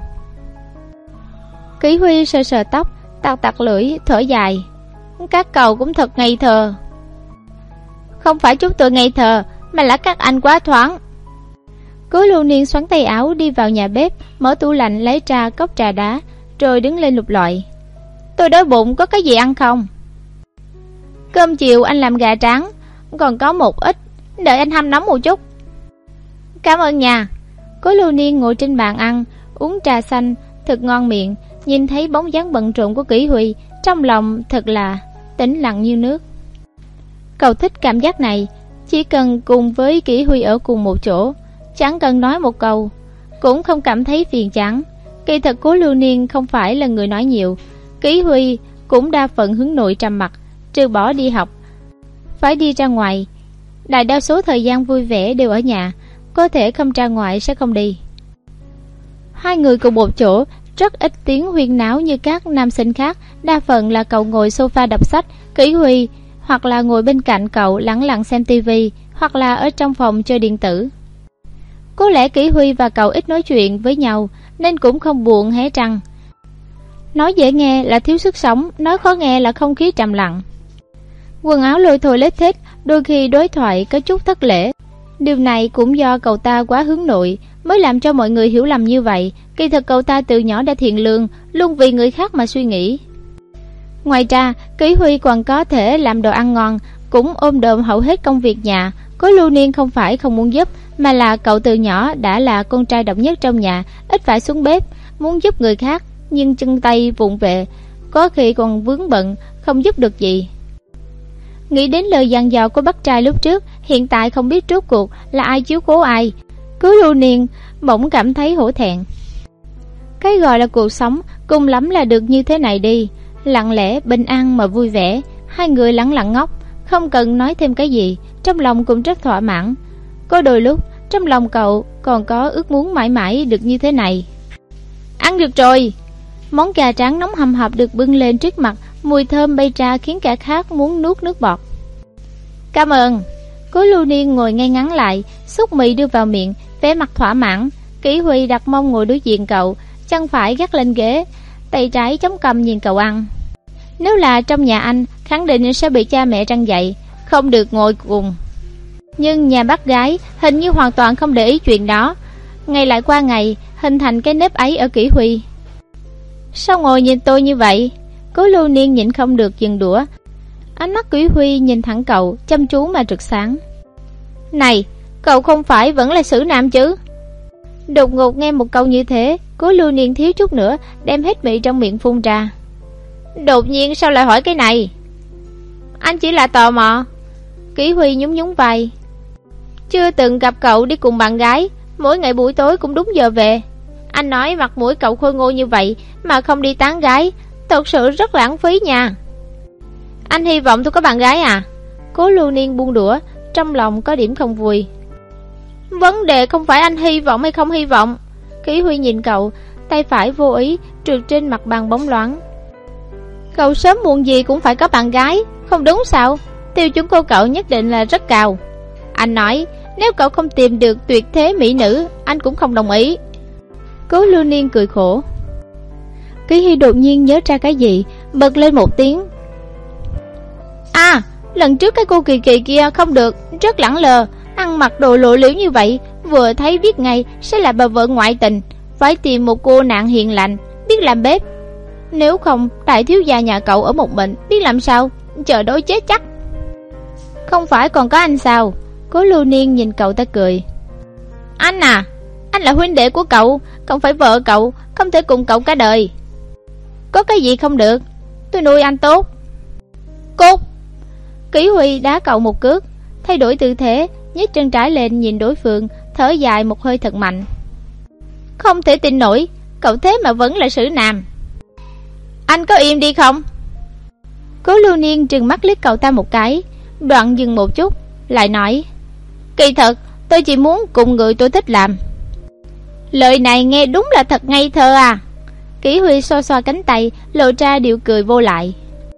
Kỷ Huy sờ sờ tóc, tặc tặc lưỡi, thở dài. Các cậu cũng thật ngây thơ. Không phải chúng tôi ngây thơ, mà là các anh quá thoáng. Cố Lưu Niên xoắn tay áo đi vào nhà bếp, mở tủ lạnh lấy ra cốc trà đá, rồi đứng lên lục lọi. Tôi đói bụng, có cái gì ăn không? Cơm chiều anh làm gà tráng, còn có một ít, đợi anh hâm nóng một chút. Cảm ơn nhà. Cố Lưu Niên ngồi trên bàn ăn, uống trà xanh, thật ngon miệng. Nhìn thấy bóng dáng bận rộn của Kỷ Huy, trong lòng thật là tĩnh lặng như nước. Cậu thích cảm giác này, chỉ cần cùng với Kỷ Huy ở cùng một chỗ, chẳng cần nói một câu, cũng không cảm thấy phiền chán. Kỳ thật Cố Lưu Niên không phải là người nói nhiều. Kỷ Huy cũng đa phần hướng nội trầm mặc, trừ bỏ đi học, phải đi ra ngoài. Đại đa số thời gian vui vẻ đều ở nhà, có thể không ra ngoài sẽ không đi. Hai người cùng một chỗ, rất ít tiếng huyên náo như các nam sinh khác. Đa phần là cậu ngồi sofa đọc sách, Kỷ Huy hoặc là ngồi bên cạnh cậu lẳng lặng xem tivi, hoặc là ở trong phòng chơi điện tử. Có lẽ Kỷ Huy và cậu ít nói chuyện với nhau, nên cũng không buồn hé răng. Nói dễ nghe là thiếu sức sống, nói khó nghe là không khí trầm lặng. Quần áo lôi thôi lết thết, đôi khi đối thoại có chút thất lễ. Điều này cũng do cậu ta quá hướng nội, mới làm cho mọi người hiểu lầm như vậy. Kỳ thực cậu ta từ nhỏ đã thiện lương, luôn vì người khác mà suy nghĩ. Ngoài ra, Kỷ Huy còn có thể làm đồ ăn ngon, cũng ôm đồm hầu hết công việc nhà. Cố Lưu Niên không phải không muốn giúp, mà là cậu từ nhỏ đã là con trai độc nhất trong nhà, ít phải xuống bếp, muốn giúp người khác, nhưng chân tay vụng về, có khi còn vướng bận, không giúp được gì. Nghĩ đến lời dặn dò của bác trai lúc trước, hiện tại không biết rốt cuộc là ai chiếu cố ai, Cố Lưu Niên bỗng cảm thấy hổ thẹn. Cái gọi là cuộc sống cùng lắm là được như thế này đi, lặng lẽ, bình an mà vui vẻ. Hai người lặng lặng ngốc, không cần nói thêm cái gì, trong lòng cũng rất thỏa mãn. Có đôi lúc trong lòng cậu còn có ước muốn mãi mãi được như thế này. Ăn được rồi. Món gà tráng nóng hầm hập được bưng lên trước mặt, mùi thơm bay ra khiến cả khác muốn nuốt nước bọt. Cảm ơn. Cố Lưu Niên ngồi ngay ngắn lại, xúc mì đưa vào miệng, vẻ mặt thỏa mãn. Kỷ Huy đặt mông ngồi đối diện cậu, chân phải gác lên ghế, tay trái chống cằm nhìn cậu ăn. Nếu là trong nhà anh, khẳng định sẽ bị cha mẹ răn dạy, không được ngồi cùng. Nhưng nhà bác gái hình như hoàn toàn không để ý chuyện đó, ngày lại qua ngày hình thành cái nếp ấy ở Kỷ Huy. Sao ngồi nhìn tôi như vậy? Cố Lưu Niên nhịn không được dừng đũa. Ánh mắt Kỷ Huy nhìn thẳng cậu, chăm chú mà rực sáng. Này, cậu không phải vẫn là xử nam chứ? Đột ngột nghe một câu như thế, Cố Lưu Niên thiếu chút nữa đem hết mị trong miệng phun ra. Đột nhiên sao lại hỏi cái này? Anh chỉ là tò mò. Kỷ Huy nhún nhún vai. Chưa từng gặp cậu đi cùng bạn gái, mỗi ngày buổi tối cũng đúng giờ về. Anh nói mặt mũi cậu khôi ngô như vậy mà không đi tán gái, thật sự rất lãng phí nha. Anh hy vọng tôi có bạn gái à? Cố Lưu Niên buông đũa, trong lòng có điểm không vui. Vấn đề không phải anh hy vọng hay không hy vọng. Kỷ Huy nhìn cậu, tay phải vô ý trượt trên mặt bàn bóng loáng. Cậu sớm muộn gì cũng phải có bạn gái, không đúng sao? Tiêu chuẩn của cậu nhất định là rất cao. Anh nói, nếu cậu không tìm được tuyệt thế mỹ nữ, anh cũng không đồng ý. Cố Lưu Niên cười khổ. Kỷ Huy đột nhiên nhớ ra cái gì, bật lên một tiếng. À, lần trước cái cô Kỳ Kỳ kia không được, rất lẳng lờ, ăn mặc đồ lộ liễu như vậy, vừa thấy biết ngay sẽ là bà vợ ngoại tình, phải tìm một cô nạn hiền lành, biết làm bếp. Nếu không, đại thiếu gia nhà cậu ở một mình, biết làm sao, chờ đói chết chắc. Không phải còn có anh sao? Cố Lưu Niên nhìn cậu ta cười. Anh à, anh là huynh đệ của cậu, không phải vợ cậu, không thể cùng cậu cả đời. Có cái gì không được? Tôi nuôi anh tốt. Cút! Kỷ Huy đá cậu một cước, thay đổi tư thế, nhếch chân trái lên nhìn đối phương, thở dài một hơi thật mạnh. Không thể tin nổi, cậu thế mà vẫn là xử nam. Anh có im đi không? Cố Lưu Niên trừng mắt liếc cậu ta một cái, đoạn dừng một chút, lại nói. Kỳ thật, tôi chỉ muốn cùng người tôi thích làm. Lời này nghe đúng là thật ngây thơ à. Kỷ Huy xoa xoa cánh tay, lộ ra điệu cười vô lại.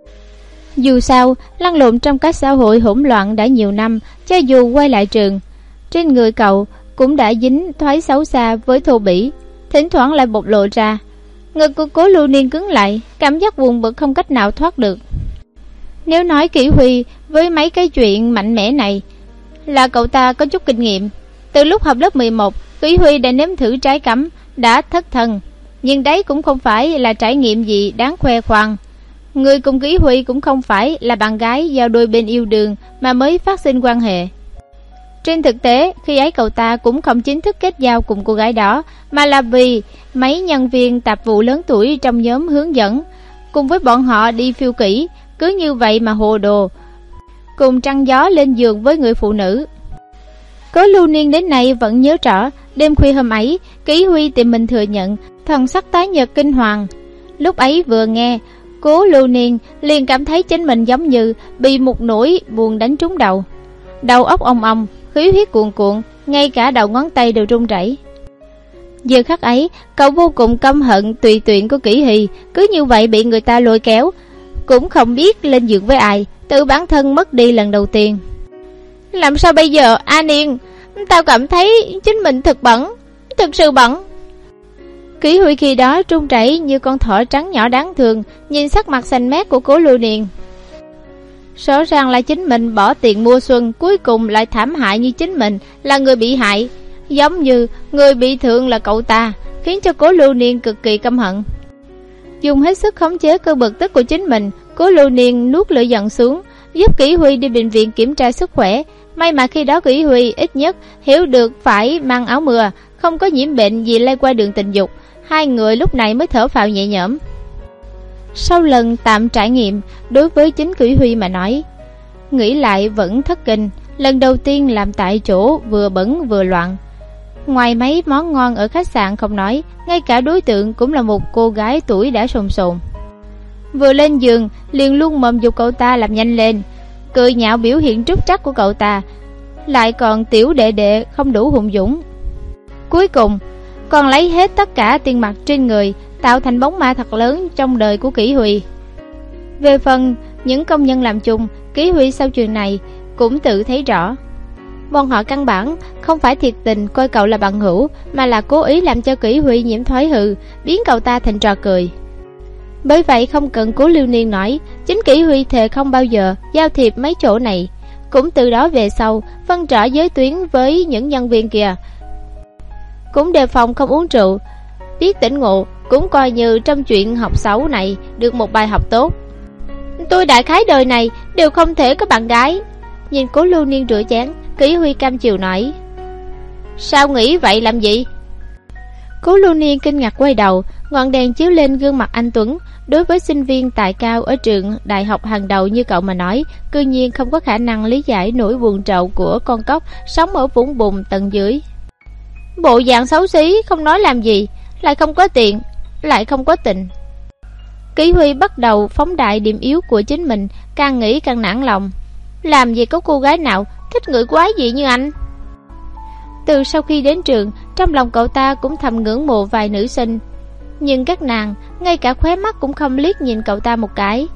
Dù sao, lăn lộn trong các xã hội hỗn loạn đã nhiều năm, cho dù quay lại trường, trên người cậu cũng đã dính thoái xấu xa với thô bỉ, thỉnh thoảng lại bộc lộ ra. Ngực của Cố Lưu Niên cứng lại, cảm giác buồn bực không cách nào thoát được. Nếu nói Kỷ Huy với mấy cái chuyện mạnh mẽ này là cậu ta có chút kinh nghiệm. Từ lúc học lớp mười một, Kỷ Huy đã nếm thử trái cấm, đã thất thần, nhưng đấy cũng không phải là trải nghiệm gì đáng khoe khoang. Người cùng Kỷ Huy cũng không phải là bạn gái giao đôi bên yêu đương mà mới phát sinh quan hệ. Trên thực tế, khi ấy cậu ta cũng không chính thức kết giao cùng cô gái đó, mà là vì mấy nhân viên tạp vụ lớn tuổi trong nhóm hướng dẫn, cùng với bọn họ đi phiêu kỹ, cứ như vậy mà hồ đồ, cùng trăng gió lên giường với người phụ nữ. Cố Lưu Niên đến nay vẫn nhớ rõ, đêm khuya hôm ấy, Kỷ Huy tìm mình thừa nhận, thần sắc tái nhợt kinh hoàng. Lúc ấy vừa nghe, Cố Lưu Niên liền cảm thấy chính mình giống như bị một nỗi buồn đánh trúng đầu. Đầu óc ong ong, khí huyết cuồn cuộn, ngay cả đầu ngón tay đều run rẩy. Giờ khắc ấy, cậu vô cùng căm hận tùy tiện của Kỷ Huy, cứ như vậy bị người ta lôi kéo, cũng không biết lên giường với ai, tự bản thân mất đi lần đầu tiên. Làm sao bây giờ, A Niên? Tao cảm thấy chính mình thật bẩn, thực sự bẩn. Kỷ Huy khi đó run rẩy như con thỏ trắng nhỏ đáng thương, nhìn sắc mặt xanh mét của Cố Lưu Niên. Rõ ràng là chính mình bỏ tiền mua xuân, cuối cùng lại thảm hại như chính mình là người bị hại, giống như người bị thương là cậu ta, khiến cho Cố Lưu Niên cực kỳ căm hận. Dùng hết sức khống chế cơn bực tức của chính mình, Cố Lưu Niên nuốt lửa giận xuống, giúp Kỷ Huy đi bệnh viện kiểm tra sức khỏe. May mà khi đó Kỷ Huy ít nhất hiểu được phải mang áo mưa, không có nhiễm bệnh gì lây qua đường tình dục. Hai người lúc này mới thở phào nhẹ nhõm. Sau lần tạm trải nghiệm, đối với chính Kỷ Huy mà nói, nghĩ lại vẫn thất kinh. Lần đầu tiên làm tại chỗ vừa bẩn vừa loạn. Ngoài mấy món ngon ở khách sạn không nói, ngay cả đối tượng cũng là một cô gái tuổi đã sồn sồn. Vừa lên giường liền luôn mồm dục cậu ta làm nhanh lên, cười nhạo biểu hiện trúc trắc của cậu ta, lại còn tiểu đệ đệ không đủ hùng dũng. Cuối cùng còn lấy hết tất cả tiền mặt trên người, tạo thành bóng ma thật lớn trong đời của Kỷ Huy. Về phần những công nhân làm chung, Kỷ Huy sau chuyện này cũng tự thấy rõ, bọn họ căn bản không phải thiệt tình coi cậu là bằng hữu, mà là cố ý làm cho Kỷ Huy nhiễm thói hư, biến cậu ta thành trò cười. Bởi vậy không cần Cố Lưu Niên nói, chính Kỷ Huy thề không bao giờ giao thiệp mấy chỗ này. Cũng từ đó về sau, phân rõ giới tuyến với những nhân viên kia, cũng đề phòng không uống rượu. Biết tỉnh ngộ, cũng coi như trong chuyện học xấu này được một bài học tốt. Tôi đại khái đời này đều không thể có bạn gái. Nhìn Cố Lưu Niên rửa chén, Kỷ Huy cam chiều nói: Sao nghĩ vậy làm gì? Cố Lưu Niên kinh ngạc quay đầu, ngọn đèn chiếu lên gương mặt anh tuấn. Đối với sinh viên tài cao ở trường đại học hàng đầu như cậu mà nói, cư nhiên không có khả năng lý giải nỗi buồn trậu của con cóc sống ở vũng bùn tầng dưới. Bộ dạng xấu xí không nói làm gì, lại không có tiền, lại không có tình. Kỷ Huy bắt đầu phóng đại điểm yếu của chính mình, càng nghĩ càng nản lòng. Làm gì có cô gái nào thích người quái dị như anh. Từ sau khi đến trường, trong lòng cậu ta cũng thầm ngưỡng mộ vài nữ sinh, nhưng các nàng ngay cả khóe mắt cũng không liếc nhìn cậu ta một cái.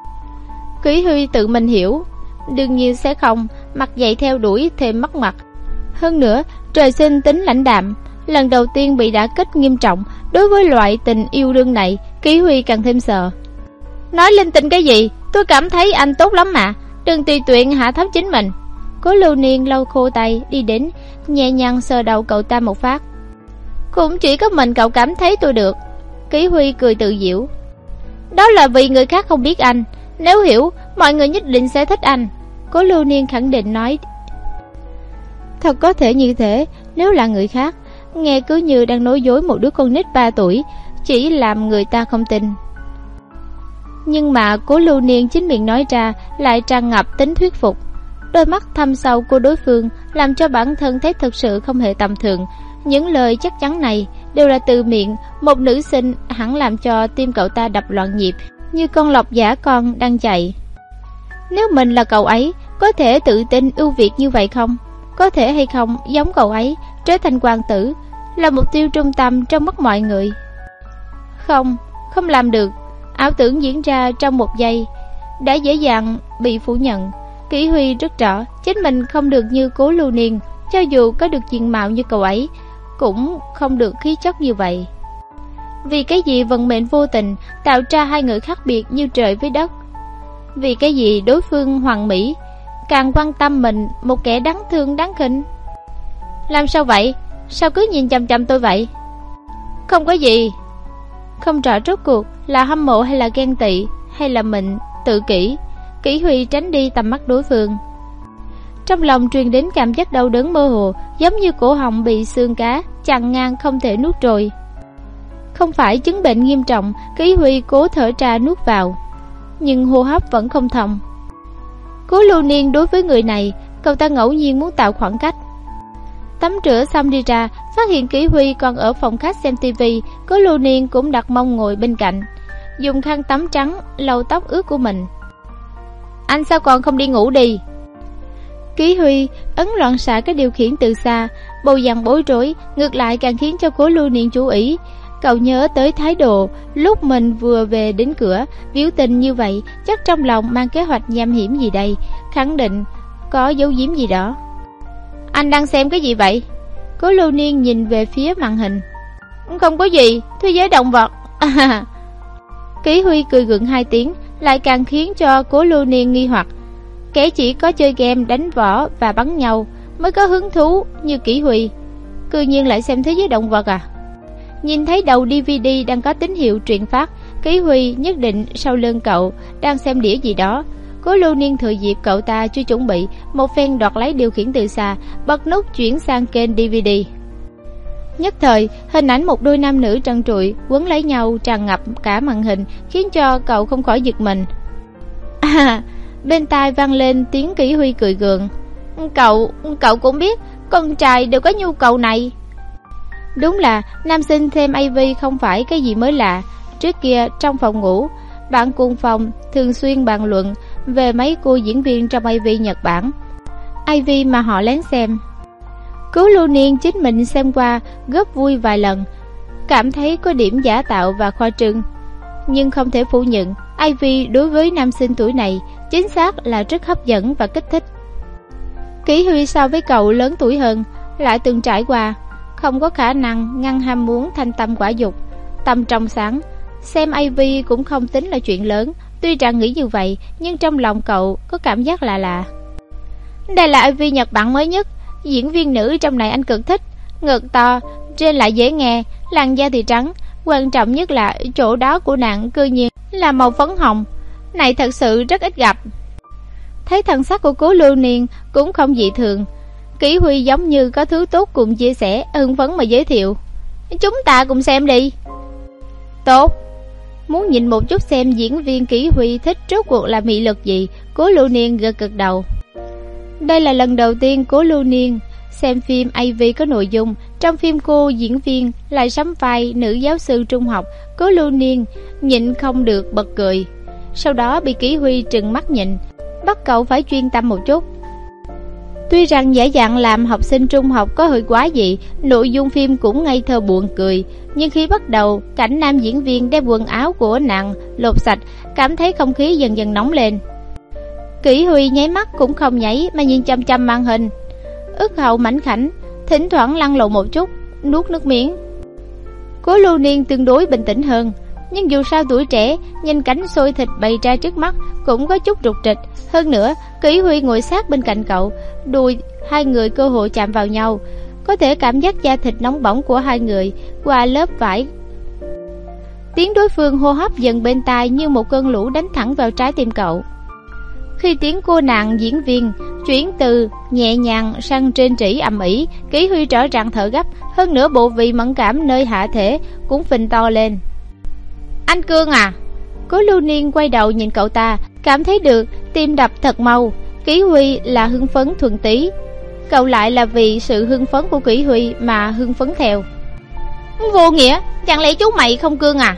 Kỷ Huy tự mình hiểu, đương nhiên sẽ không mặc dậy theo đuổi thêm mất mặt. Hơn nữa, trời sinh tính lãnh đạm, lần đầu tiên bị đả kích nghiêm trọng. Đối với loại tình yêu đương này, Kỷ Huy càng thêm sợ. Nói linh tinh cái gì, tôi cảm thấy anh tốt lắm mà, đừng tùy tiện hạ thấp chính mình. Cố Lưu Niên lau khô tay đi đến, nhẹ nhàng sờ đầu cậu ta một phát. Cũng chỉ có mình cậu cảm thấy tôi được. Kỷ Huy cười tự giễu. Đó là vì người khác không biết anh, nếu hiểu, mọi người nhất định sẽ thích anh. Cố Lưu Niên khẳng định nói. Thật có thể như thế, nếu là người khác, nghe cứ như đang nói dối một đứa con nít ba tuổi, chỉ làm người ta không tin. Nhưng mà Cố Lưu Niên chính miệng nói ra lại tràn ngập tính thuyết phục. Đôi mắt thâm sâu của đối phương làm cho bản thân thấy thực sự không hề tầm thường. Những lời chắc chắn này đều là từ miệng một nữ sinh, hẳn làm cho tim cậu ta đập loạn nhịp, như con lộc giả con đang chạy. Nếu mình là cậu ấy, có thể tự tin ưu việt như vậy không? Có thể hay không giống cậu ấy, trở thành hoàng tử, là mục tiêu trung tâm trong mắt mọi người? Không, không làm được. Ảo tưởng diễn ra trong một giây đã dễ dàng bị phủ nhận. Kỷ Huy rất rõ chính mình không được như Cố Lưu Niên, cho dù có được diện mạo như cậu ấy, cũng không được khí chất như vậy. Vì cái gì vận mệnh vô tình tạo ra hai người khác biệt như trời với đất? Vì cái gì đối phương hoàn mỹ càng quan tâm mình một kẻ đáng thương đáng khinh? Làm sao vậy? Sao cứ nhìn chằm chằm tôi vậy? Không có gì. Không rõ rốt cuộc là hâm mộ hay là ghen tị, hay là mình tự kỷ. Kỷ Huy tránh đi tầm mắt đối phương. Trong lòng truyền đến cảm giác đau đớn mơ hồ, giống như cổ họng bị xương cá chặn ngang không thể nuốt trôi. Không phải chứng bệnh nghiêm trọng, Kỷ Huy cố thở ra nuốt vào, nhưng hô hấp vẫn không thông. Cố Lưu Niên đối với người này, cậu ta ngẫu nhiên muốn tạo khoảng cách. Tắm rửa xong đi ra, phát hiện Kỷ Huy còn ở phòng khách xem tivi. Cố Lưu Niên cũng đặt mông ngồi bên cạnh, dùng khăn tắm trắng lau tóc ướt của mình. Anh sao còn không đi ngủ đi? Kỷ Huy ấn loạn xạ cái điều khiển từ xa, bầu dằn bối rối, ngược lại càng khiến cho Cố Lưu Niên chú ý. Cậu nhớ tới thái độ lúc mình vừa về đến cửa, biểu tình như vậy, chắc trong lòng mang kế hoạch nham hiểm gì đây, khẳng định có dấu giếm gì đó. Anh đang xem cái gì vậy? Cố Lưu Niên nhìn về phía màn hình. Không có gì, thế giới động vật. À. Kỷ Huy cười gượng hai tiếng, lại càng khiến cho Cố Lưu Niên nghi hoặc. Kẻ chỉ có chơi game, đánh võ và bắn nhau mới có hứng thú như Kỷ Huy, cư nhiên lại xem thế giới động vật à? Nhìn thấy đầu đê vê đê đang có tín hiệu truyền phát, Kỷ Huy nhất định sau lưng cậu đang xem đĩa gì đó. Cố Lưu Niên thừa dịp cậu ta chưa chuẩn bị, một phen đoạt lấy điều khiển từ xa, bật nút chuyển sang kênh đê vê đê. Nhất thời, hình ảnh một đôi nam nữ trần trụi quấn lấy nhau tràn ngập cả màn hình, khiến cho cậu không khỏi giật mình. À, bên tai vang lên tiếng Kỷ Huy cười gượng. Cậu, cậu cũng biết con trai đều có nhu cầu này. Đúng là nam sinh xem a vê không phải cái gì mới lạ. Trước kia trong phòng ngủ, bạn cùng phòng thường xuyên bàn luận về mấy cô diễn viên trong a vê Nhật Bản, a vê mà họ lén xem. Cố Lưu Niên chính mình xem qua, góp vui vài lần, cảm thấy có điểm giả tạo và khoa trương. Nhưng không thể phủ nhận, a vê đối với nam sinh tuổi này chính xác là rất hấp dẫn và kích thích. Kỷ Huy so với cậu lớn tuổi hơn, lại từng trải qua, không có khả năng ngăn ham muốn thanh tâm quả dục. Tâm trong sáng, xem a vê cũng không tính là chuyện lớn. Tuy rằng nghĩ như vậy, nhưng trong lòng cậu có cảm giác lạ lạ. Đây là a vê Nhật Bản mới nhất, diễn viên nữ trong này anh cực thích. Ngực to, trên lại dễ nghe, làn da thì trắng, quan trọng nhất là chỗ đó của nàng cư nhiên là màu phấn hồng. Này thật sự rất ít gặp. Thấy thần sắc của Cố Lưu Niên cũng không dị thường, Kỷ Huy giống như có thứ tốt cùng chia sẻ, hưng phấn mà giới thiệu. Chúng ta cùng xem đi. Tốt. Muốn nhìn một chút xem diễn viên Kỷ Huy thích rốt cuộc là mị lực gì, Cố Lưu Niên gật gật đầu. Đây là lần đầu tiên Cố Lưu Niên xem phim a vê có nội dung. Trong phim cô diễn viên lại sắm vai nữ giáo sư trung học. Cố Lưu Niên nhịn không được bật cười. Sau đó bị Kỷ Huy trừng mắt nhìn, bắt cậu phải chuyên tâm một chút. Tuy rằng giả dạng làm học sinh trung học có hơi quá dị, nội dung phim cũng ngây thơ buồn cười, nhưng khi bắt đầu cảnh nam diễn viên đem quần áo của nàng lột sạch, cảm thấy không khí dần dần nóng lên. Kỷ Huy nháy mắt cũng không nháy mà nhìn chăm chăm màn hình, ức hậu mảnh khảnh, thỉnh thoảng lăn lộn một chút, nuốt nước miếng. Cố Lưu Niên tương đối bình tĩnh hơn, nhưng dù sao tuổi trẻ, nhìn cảnh xôi thịt bày ra trước mắt cũng có chút rụt rịch. Hơn nữa, Kỷ Huy ngồi sát bên cạnh cậu, đùi hai người cơ hội chạm vào nhau, có thể cảm giác da thịt nóng bỏng của hai người qua lớp vải. Tiếng đối phương hô hấp dần bên tai như một cơn lũ đánh thẳng vào trái tim cậu. Khi tiếng cô nàng diễn viên chuyển từ nhẹ nhàng sang trên trĩ ầm ĩ, Kỷ Huy rõ ràng thở gấp, hơn nữa bộ vị mẫn cảm nơi hạ thể cũng phình to lên. Anh Cương à? Cố Lưu Niên quay đầu nhìn cậu ta, cảm thấy được tim đập thật mau. Kỷ Huy là hưng phấn thuần tí, cậu lại là vì sự hưng phấn của Kỷ Huy mà hưng phấn theo. Vô nghĩa, chẳng lẽ chú mày không cương à?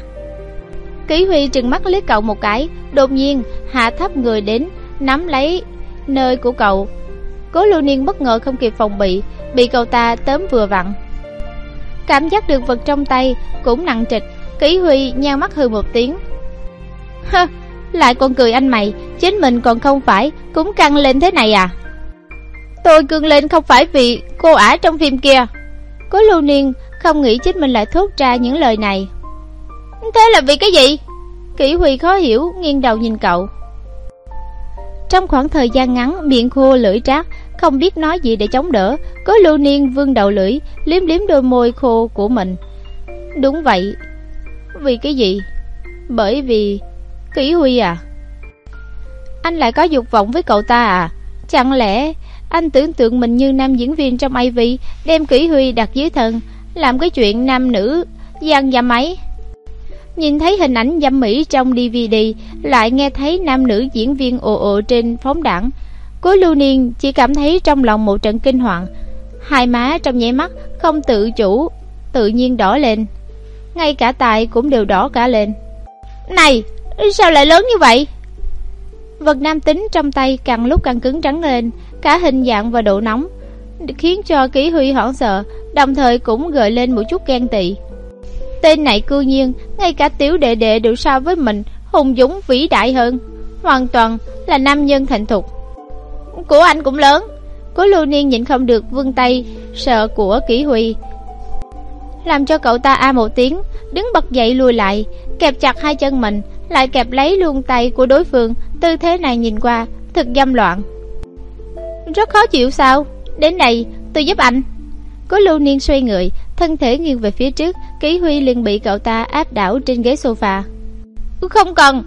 Kỷ Huy trừng mắt liếc cậu một cái, đột nhiên hạ thấp người đến nắm lấy nơi của cậu. Cố Lưu Niên bất ngờ không kịp phòng bị, bị cậu ta tóm vừa vặn. Cảm giác được vật trong tay cũng nặng trịch, Kỷ Huy nheo mắt hừ một tiếng. Hơ, lại còn cười anh mày, chính mình còn không phải cũng căng lên thế này à? Tôi cương lên không phải vì cô ả trong phim kia. Cố Lưu Niên không nghĩ chính mình lại thốt ra những lời này. Thế là vì cái gì? Kỷ Huy khó hiểu, nghiêng đầu nhìn cậu. Trong khoảng thời gian ngắn, miệng khô lưỡi trát, không biết nói gì để chống đỡ. Cố Lưu Niên vươn đầu lưỡi, liếm liếm đôi môi khô của mình. Đúng vậy. Vì cái gì? Bởi vì... Kỷ Huy à? Anh lại có dục vọng với cậu ta à? Chẳng lẽ anh tưởng tượng mình như nam diễn viên trong a vê, đem Kỷ Huy đặt dưới thân, làm cái chuyện nam nữ gian dâm ấy? Nhìn thấy hình ảnh dâm mỹ trong đê vê đê, lại nghe thấy nam nữ diễn viên ồ ồ trên phóng đảng, Cố Lưu Niên chỉ cảm thấy trong lòng một trận kinh hoàng. Hai má trong nháy mắt không tự chủ tự nhiên đỏ lên, ngay cả tai cũng đều đỏ cả lên. Này, sao lại lớn như vậy? Vật nam tính trong tay càng lúc càng cứng rắn lên, cả hình dạng và độ nóng, khiến cho Kỷ Huy hoảng sợ, đồng thời cũng gợi lên một chút ghen tị. Tên này cư nhiên ngay cả tiểu đệ đệ đều so với mình hùng dũng vĩ đại hơn, hoàn toàn là nam nhân thành thục. Của anh cũng lớn. Cố Lưu Niên nhịn không được vươn tay sợ của Kỷ Huy, làm cho cậu ta a một tiếng, đứng bật dậy lùi lại, kẹp chặt hai chân mình, lại kẹp lấy luôn tay của đối phương. Tư thế này nhìn qua thật dâm loạn. Rất khó chịu sao? Đến đây tôi giúp anh. Cố Lưu Niên xoay người, thân thể nghiêng về phía trước, Kỷ Huy liền bị cậu ta áp đảo trên ghế sofa. Không cần.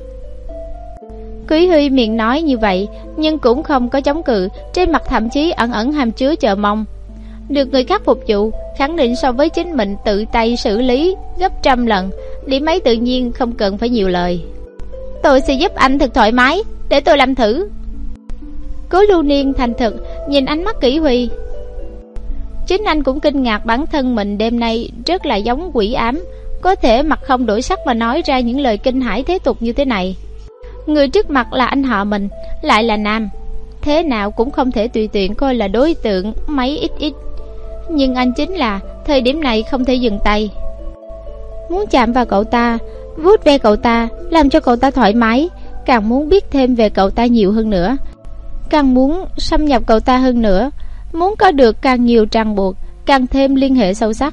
Kỷ Huy miệng nói như vậy, nhưng cũng không có chống cự, trên mặt thậm chí ẩn ẩn hàm chứa chờ mong. được người khác phục vụ, khẳng định so với chính mình tự tay xử lý gấp trăm lần. Điểm ấy tự nhiên không cần phải nhiều lời. Tôi sẽ giúp anh thật thoải mái, để tôi làm thử. Cố Lưu Niên thành thực nhìn ánh mắt Kỷ Huy. Chính anh cũng kinh ngạc bản thân mình đêm nay rất là giống quỷ ám, có thể mặt không đổi sắc mà nói ra những lời kinh hãi thế tục như thế này. Người trước mặt là anh họ mình, lại là nam, thế nào cũng không thể tùy tiện coi là đối tượng mấy ít ít. Nhưng anh chính là thời điểm này không thể dừng tay. Muốn chạm vào cậu ta, vuốt ve cậu ta, làm cho cậu ta thoải mái, càng muốn biết thêm về cậu ta nhiều hơn nữa, càng muốn xâm nhập cậu ta hơn nữa, muốn có được càng nhiều ràng buộc, càng thêm liên hệ sâu sắc.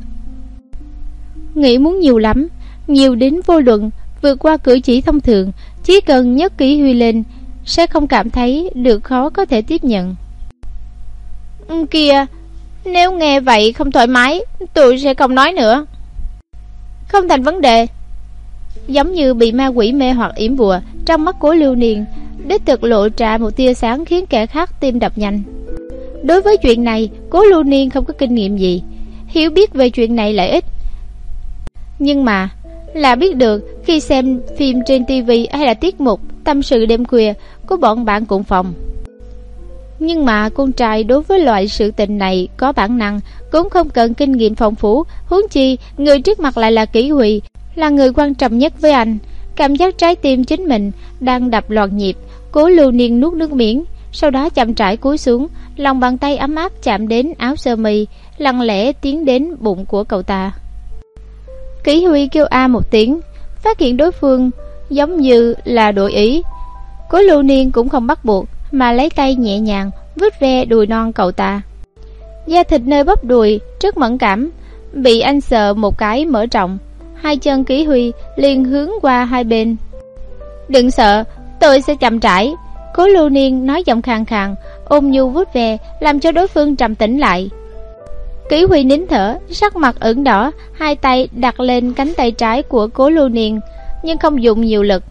Nghĩ muốn nhiều lắm, nhiều đến vô luận, vượt qua cử chỉ thông thường, chỉ cần nhấc Kỷ Huy lên sẽ không cảm thấy được khó có thể tiếp nhận. Ừ, kìa, nếu nghe vậy không thoải mái, tôi sẽ không nói nữa. Không thành vấn đề. Giống như bị ma quỷ mê hoặc yểm bùa, trong mắt Cố Lưu Niên đích thực lộ ra một tia sáng khiến kẻ khác tim đập nhanh. Đối với chuyện này, Cố Lưu Niên không có kinh nghiệm gì, hiểu biết về chuyện này lại ít. Nhưng mà là biết được khi xem phim trên tivi hay là tiết mục tâm sự đêm khuya của bọn bạn cùng phòng. Nhưng mà con trai đối với loại sự tình này có bản năng, cũng không cần kinh nghiệm phong phú, huống chi người trước mặt lại là Kỷ Huy, là người quan trọng nhất với anh. Cảm giác trái tim chính mình đang đập loạn nhịp. Cố Lưu Niên nuốt nước miếng, sau đó chậm rãi cúi xuống, lòng bàn tay ấm áp chạm đến áo sơ mi, lặng lẽ tiến đến bụng của cậu ta. Kỷ Huy kêu a một tiếng, phát hiện đối phương giống như là đổi ý. Cố Lưu Niên cũng không bắt buộc, mà lấy tay nhẹ nhàng vuốt ve đùi non cậu ta. Da thịt nơi bắp đùi rất mẫn cảm, bị anh sờ một cái mở rộng, hai chân Kỷ Huy liền hướng qua hai bên. Đừng sợ, tôi sẽ chậm rãi. Cố Lưu Niên nói giọng khàn khàn, ôm nhu vuốt ve, làm cho đối phương trầm tĩnh lại. Kỷ Huy nín thở, sắc mặt ửng đỏ, hai tay đặt lên cánh tay trái của Cố Lưu Niên, nhưng không dùng nhiều lực.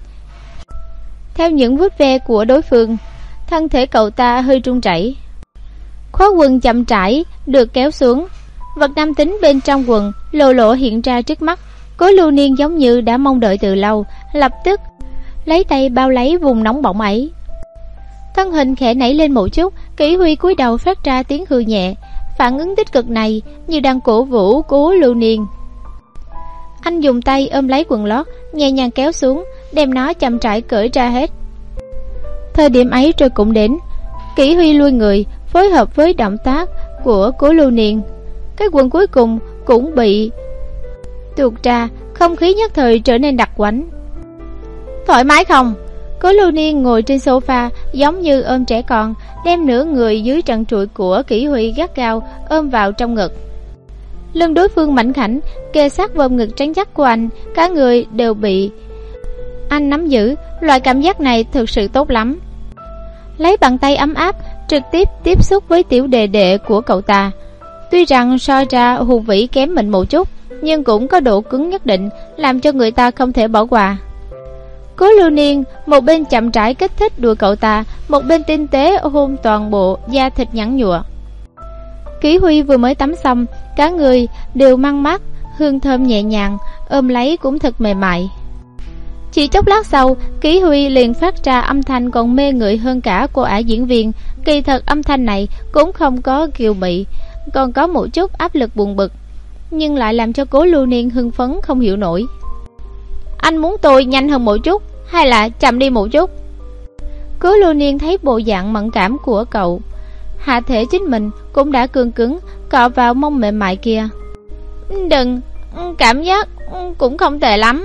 Theo những vuốt ve của đối phương, thân thể cậu ta hơi run rẩy. Khóa quần chậm rãi được kéo xuống, vật nam tính bên trong quần lộ lộ hiện ra trước mắt. Cố Lưu Niên giống như đã mong đợi từ lâu, lập tức lấy tay bao lấy vùng nóng bỏng ấy. Thân hình khẽ nảy lên một chút, Kỷ Huy cúi đầu phát ra tiếng hừ nhẹ. Phản ứng tích cực này như đang cổ vũ Cố Lưu Niên. Anh dùng tay ôm lấy quần lót, nhẹ nhàng kéo xuống, đem nó chậm rãi cởi ra hết. Thời điểm ấy rồi cũng đến. Kỷ Huy lui người, phối hợp với động tác của Cố Lưu Niên. Cái quần cuối cùng cũng bị tuột ra, không khí nhất thời trở nên đặc quánh. Thoải mái không? Cố Lưu Niên ngồi trên sofa giống như ôm trẻ con, đem nửa người dưới trần trụi của Kỷ Huy gắt gao ôm vào trong ngực. Lưng đối phương mảnh khảnh kề sát vòng ngực trắng chắc của anh, cả người đều bị anh nắm giữ. Loại cảm giác này thực sự tốt lắm. Lấy bàn tay ấm áp trực tiếp tiếp xúc với tiểu đệ đệ của cậu ta. Tuy rằng so ra hùng vĩ kém mình một chút, nhưng cũng có độ cứng nhất định, làm cho người ta không thể bỏ qua. Cố Lưu Niên một bên chậm rãi kích thích đùi cậu ta, một bên tinh tế hôn toàn bộ da thịt nhẵn nhụa. Kỷ Huy vừa mới tắm xong, cả người đều mang mát, hương thơm nhẹ nhàng, ôm lấy cũng thật mềm mại. Chỉ chốc lát sau, Kỷ Huy liền phát ra âm thanh còn mê người hơn cả cô ả diễn viên. Kỳ thật âm thanh này cũng không có kiều mị, còn có một chút áp lực buồn bực, nhưng lại làm cho Cố Lưu Niên hưng phấn không hiểu nổi. Anh muốn tôi nhanh hơn một chút, hay là chậm đi một chút? Cố Lưu Niên thấy bộ dạng mẫn cảm của cậu, hạ thể chính mình cũng đã cương cứng, cọ vào mông mềm mại kia. Đừng, cảm giác cũng không tệ lắm.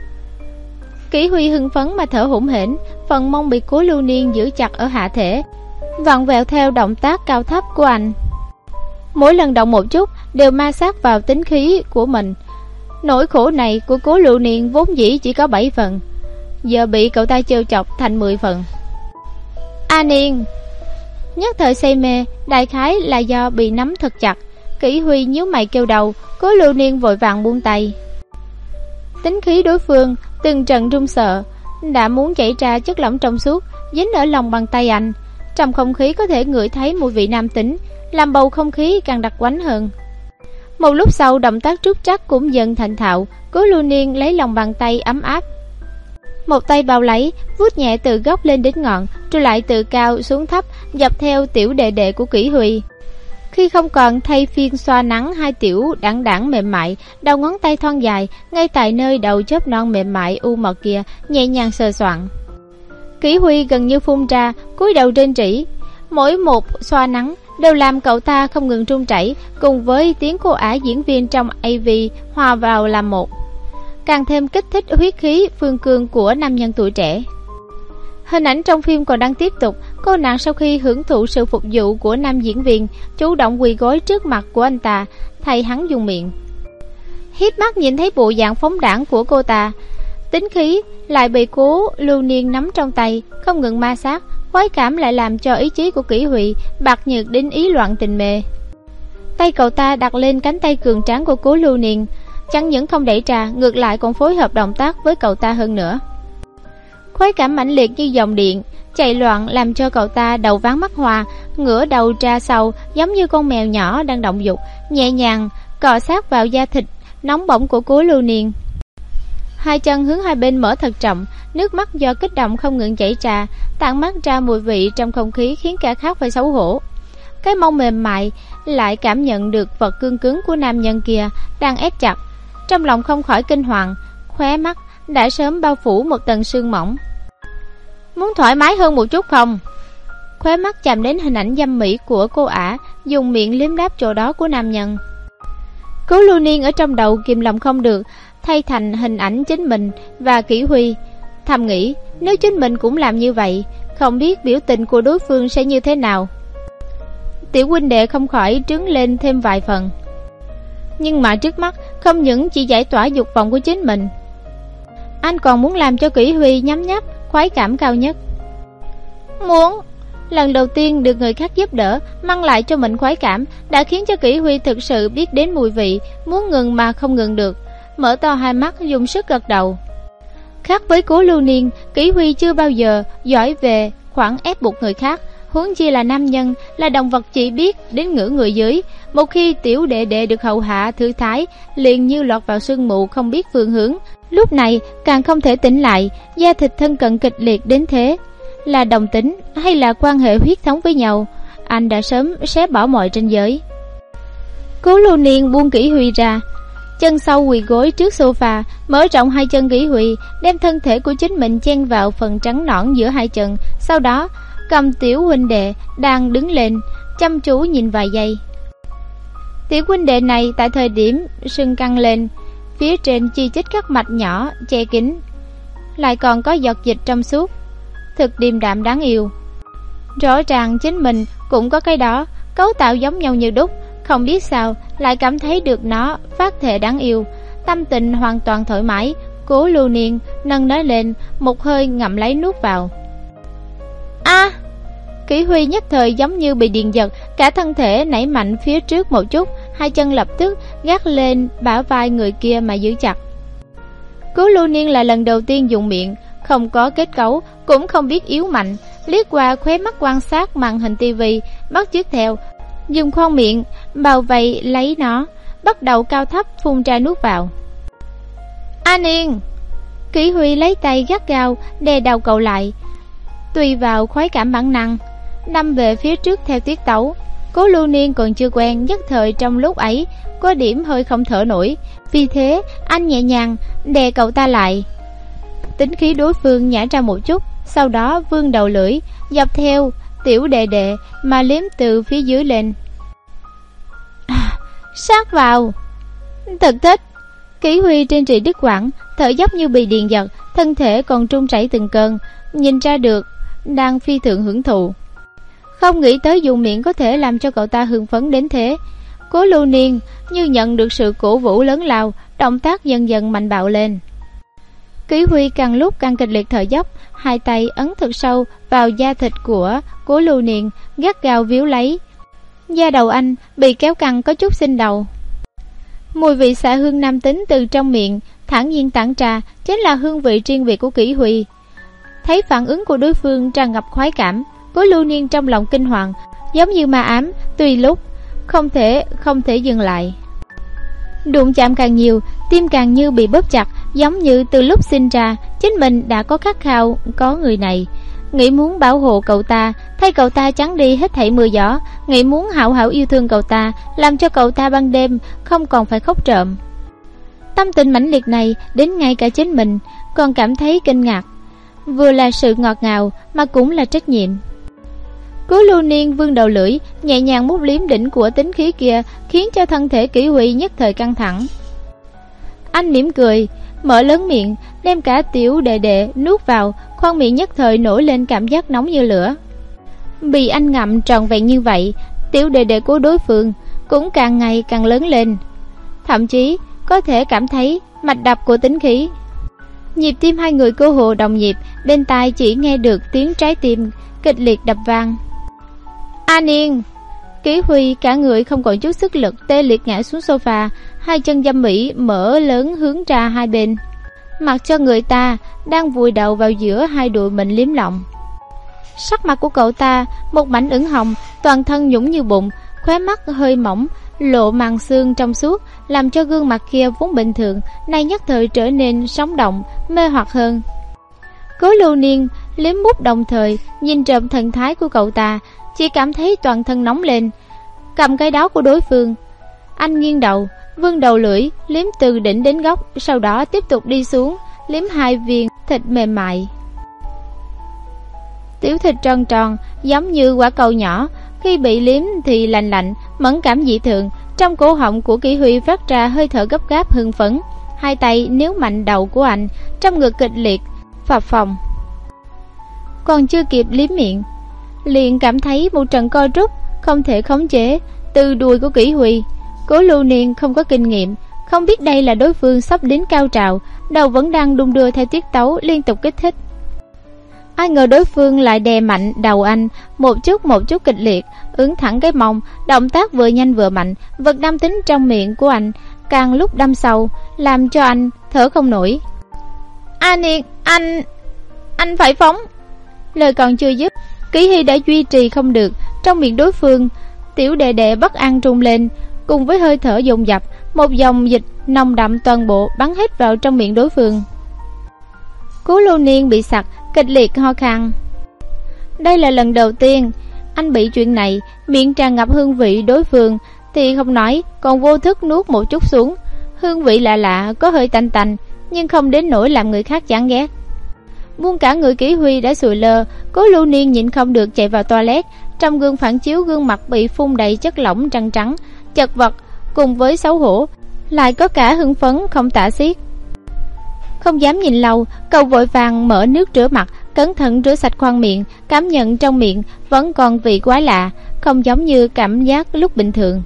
Kỷ Huy hưng phấn mà thở hổn hển, phần mông bị Cố Lưu Niên giữ chặt ở hạ thể, vặn vẹo theo động tác cao thấp của anh. Mỗi lần động một chút đều ma sát vào tính khí của mình. Nỗi khổ này của Cố Lưu Niên vốn dĩ chỉ có bảy phần, giờ bị cậu ta trêu chọc thành mười phần. A Niên nhất thời say mê, đại khái là do bị nắm thật chặt. Kỷ Huy nhíu mày kêu đầu, Cố Lưu Niên vội vàng buông tay. Tính khí đối phương từng trận run sợ, đã muốn chảy ra chất lỏng trong suốt dính ở lòng bàn tay anh. Trong không khí có thể ngửi thấy mùi vị nam tính, làm bầu không khí càng đặc quánh hơn. Một lúc sau, động tác trúc trắc cũng dần thành thạo. Cố Lưu Niên lấy lòng bàn tay ấm áp, một tay bao lấy, vuốt nhẹ từ gốc lên đến ngọn, rồi lại từ cao xuống thấp, dọc theo tiểu đệ đệ của Kỷ Huy. Khi không còn thay phiên xoa nắng hai tiểu đẳng đẳng mềm mại, đầu ngón tay thon dài, ngay tại nơi đầu chớp non mềm mại u mật kia, nhẹ nhàng sờ soạn. Kỷ Huy gần như phun ra, cúi đầu rên rỉ. Mỗi một xoa nắng đều làm cậu ta không ngừng run rẩy, cùng với tiếng cô ả diễn viên trong a vê hòa vào làm một, càng thêm kích thích huyết khí phương cương của nam nhân tuổi trẻ. Hình ảnh trong phim còn đang tiếp tục. Cô nàng sau khi hưởng thụ sự phục vụ của nam diễn viên, chủ động quỳ gối trước mặt của anh ta, thay hắn dùng miệng. Híp mắt nhìn thấy bộ dạng phóng đãng của cô ta, tính khí lại bị Cố Lưu Niên nắm trong tay, không ngừng ma sát. Khoái cảm lại làm cho ý chí của Kỷ Huy bạc nhược đến ý loạn tình mê. Tay cậu ta đặt lên cánh tay cường tráng của Cố Lưu Niên, chẳng những không đẩy ra, ngược lại còn phối hợp động tác với cậu ta hơn nữa. Khoái cảm mãnh liệt như dòng điện chạy loạn, làm cho cậu ta đầu váng mắt hoa, ngửa đầu ra sau giống như con mèo nhỏ đang động dục, nhẹ nhàng cọ sát vào da thịt nóng bỏng của Cố Lưu Niên. Hai chân hướng hai bên mở thật trọng, nước mắt do kích động không ngừng chảy ra, tản mát ra mùi vị trong không khí khiến cả khác phải xấu hổ. Cái mông mềm mại lại cảm nhận được vật cương cứng của nam nhân kia đang ép chặt, trong lòng không khỏi kinh hoàng, khóe mắt đã sớm bao phủ một tầng sương mỏng. Muốn thoải mái hơn một chút không? Khóe mắt chạm đến hình ảnh dâm mỹ của cô ả, dùng miệng liếm đáp chỗ đó của nam nhân. Cố Lưu Niên ở trong đầu kìm lòng không được, thay thành hình ảnh chính mình và Kỷ Huy, thầm nghĩ nếu chính mình cũng làm như vậy, không biết biểu tình của đối phương sẽ như thế nào. Tiểu huynh đệ không khỏi trứng lên thêm vài phần. Nhưng mà trước mắt không những chỉ giải tỏa dục vọng của chính mình, anh còn muốn làm cho Kỷ Huy nhấm nháp khoái cảm cao nhất. Muốn lần đầu tiên được người khác giúp đỡ, mang lại cho mình khoái cảm, đã khiến cho Kỷ Huy thực sự biết đến mùi vị, muốn ngừng mà không ngừng được, mở to hai mắt dùng sức gật đầu. Khác với Cố Lưu Niên, Kỷ Huy chưa bao giờ giỏi về khoản ép buộc người khác, huống chi là nam nhân, là động vật chỉ biết đến ngửa người dưới. Một khi tiểu đệ đệ được hầu hạ thư thái, liền như lọt vào sương mù không biết phương hướng, lúc này càng không thể tỉnh lại. Da thịt thân cận kịch liệt đến thế, là đồng tính hay là quan hệ huyết thống với nhau, anh đã sớm xé bỏ mọi ranh giới. Cố Lưu Niên buông Kỷ Huy ra, chân sau quỳ gối trước sofa, mở rộng hai chân Kỷ Huy, đem thân thể của chính mình chen vào phần trắng nõn giữa hai chân, sau đó cầm tiểu huynh đệ đang đứng lên, chăm chú nhìn vài giây. Tiểu huynh đệ này tại thời điểm sưng căng lên, phía trên chi chít các mạch nhỏ che kín, lại còn có giọt dịch trong suốt, thực điềm đạm đáng yêu. Rõ ràng chính mình cũng có cái đó, cấu tạo giống nhau như đúc, không biết sao lại cảm thấy được nó phát thể đáng yêu. Tâm tình hoàn toàn thoải mái, Cố Lưu Niên nâng nó lên, một hơi ngậm lấy nuốt vào. A! À, Kỷ Huy nhất thời giống như bị điện giật, cả thân thể nảy mạnh phía trước một chút, hai chân lập tức gác lên bả vai người kia mà giữ chặt. Cố Lưu Niên là lần đầu tiên dùng miệng, không có kết cấu, cũng không biết yếu mạnh, liếc qua khóe mắt quan sát màn hình tivi, bắt chước theo, dùng khoang miệng bao vây lấy nó, bắt đầu cao thấp phun ra nuốt vào. A Niên! Kỷ Huy lấy tay gắt gao đè đầu cậu lại, tùy vào khoái cảm bản năng đâm về phía trước theo tiết tấu. Cố Lưu Niên còn chưa quen, nhất thời trong lúc ấy có điểm hơi không thở nổi, vì thế anh nhẹ nhàng đè cậu ta lại. Tính khí đối phương nhả ra một chút, sau đó vươn đầu lưỡi dọc theo tiểu đệ đệ mà liếm từ phía dưới lên. À, sát vào. Thật thích. Kỷ Huy trên trị đứt quãng, thở dốc như bị điện giật, thân thể còn run rẩy từng cơn, nhìn ra được đang phi thường hưởng thụ. Không nghĩ tới dùng miệng có thể làm cho cậu ta hưng phấn đến thế. Cố Lưu Niên như nhận được sự cổ vũ lớn lao, động tác dần dần mạnh bạo lên. Kỷ Huy càng lúc càng kịch liệt thở dốc, hai tay ấn thật sâu vào da thịt của Cố Lưu Niên, gắt gao víu lấy. Da đầu anh bị kéo căng có chút xinh đầu. Mùi vị xạ hương nam tính từ trong miệng thản nhiên tản ra, chính là hương vị riêng biệt của Kỷ Huy. Thấy phản ứng của đối phương tràn ngập khoái cảm, Cố Lưu Niên trong lòng kinh hoàng, giống như ma ám, tùy lúc không thể không thể dừng lại. Đụng chạm càng nhiều, tim càng như bị bóp chặt, giống như từ lúc sinh ra chính mình đã có khát khao có người này, nghĩ muốn bảo hộ cậu ta, thay cậu ta tránh đi hết thảy mưa gió, nghĩ muốn hảo hảo yêu thương cậu ta, làm cho cậu ta ban đêm không còn phải khóc trộm. Tâm tình mãnh liệt này đến ngay cả chính mình còn cảm thấy kinh ngạc, vừa là sự ngọt ngào mà cũng là trách nhiệm. Cố Lưu Niên vươn đầu lưỡi nhẹ nhàng mút liếm đỉnh của tính khí kia, khiến cho thân thể Kỷ Huy nhất thời căng thẳng. Anh mỉm cười, mở lớn miệng, đem cả tiểu đệ đệ nuốt vào, khoang miệng nhất thời nổi lên cảm giác nóng như lửa. Bị anh ngậm trọn vẹn như vậy, tiểu đệ đệ của đối phương cũng càng ngày càng lớn lên, thậm chí có thể cảm thấy mạch đập của tính khí. Nhịp tim hai người cơ hồ đồng nhịp, bên tai chỉ nghe được tiếng trái tim kịch liệt đập vang. A Niên! Kỷ Huy cả người không còn chút sức lực, tê liệt ngã xuống sofa, hai chân dâm mỹ mở lớn hướng ra hai bên, mặc cho người ta đang vùi đầu vào giữa hai đùi mình liếm lọng. Sắc mặt của cậu ta một mảnh ửng hồng, toàn thân nhũng như bụng, khóe mắt hơi mỏng, lộ màng xương trong suốt, làm cho gương mặt kia vốn bình thường nay nhất thời trở nên sống động, mê hoặc hơn. Cố Lưu Niên liếm mút đồng thời nhìn trộm thần thái của cậu ta, chỉ cảm thấy toàn thân nóng lên, cầm cái đó của đối phương. Anh nghiêng đầu, vươn đầu lưỡi liếm từ đỉnh đến góc, sau đó tiếp tục đi xuống liếm hai viên thịt mềm mại. Tiểu thịt tròn tròn giống như quả cầu nhỏ, khi bị liếm thì lạnh lạnh, mẫn cảm dị thường. Trong cổ họng của Kỷ Huy phát ra hơi thở gấp gáp hưng phấn, hai tay níu mạnh đầu của anh, trong ngực kịch liệt phập phồng. Còn chưa kịp liếm miệng, liền cảm thấy một trận co rút không thể khống chế từ đùi của Kỷ Huy. Cố Lưu Niên không có kinh nghiệm, không biết đây là đối phương sắp đến cao trào, đầu vẫn đang đung đưa theo tiết tấu liên tục kích thích. Ai ngờ đối phương lại đè mạnh đầu anh, một chút một chút kịch liệt, ưỡn thẳng cái mông, động tác vừa nhanh vừa mạnh, vật nam tính trong miệng của anh càng lúc đâm sâu, làm cho anh thở không nổi. A Niên, anh... anh phải phóng. Lời còn chưa dứt, Kỷ Huy đã duy trì không được, trong miệng đối phương, tiểu đệ đệ bất an trung lên, cùng với hơi thở dồn dập, một dòng dịch nồng đậm toàn bộ bắn hết vào trong miệng đối phương. Cố Lưu Niên bị sặc, kịch liệt ho khan. Đây là lần đầu tiên anh bị chuyện này, miệng tràn ngập hương vị đối phương thì không nói, còn vô thức nuốt một chút xuống. Hương vị lạ lạ, có hơi tanh tanh, nhưng không đến nỗi làm người khác chán ghét. Buông cả người Kỷ Huy đã sùi lơ, Cố Lưu Niên nhịn không được chạy vào toilet. Trong gương phản chiếu gương mặt bị phun đầy chất lỏng trắng trắng, chật vật cùng với xấu hổ, lại có cả hưng phấn không tả xiết. Không dám nhìn lâu, cậu vội vàng mở nước rửa mặt, cẩn thận rửa sạch khoang miệng, cảm nhận trong miệng vẫn còn vị quái lạ, không giống như cảm giác lúc bình thường.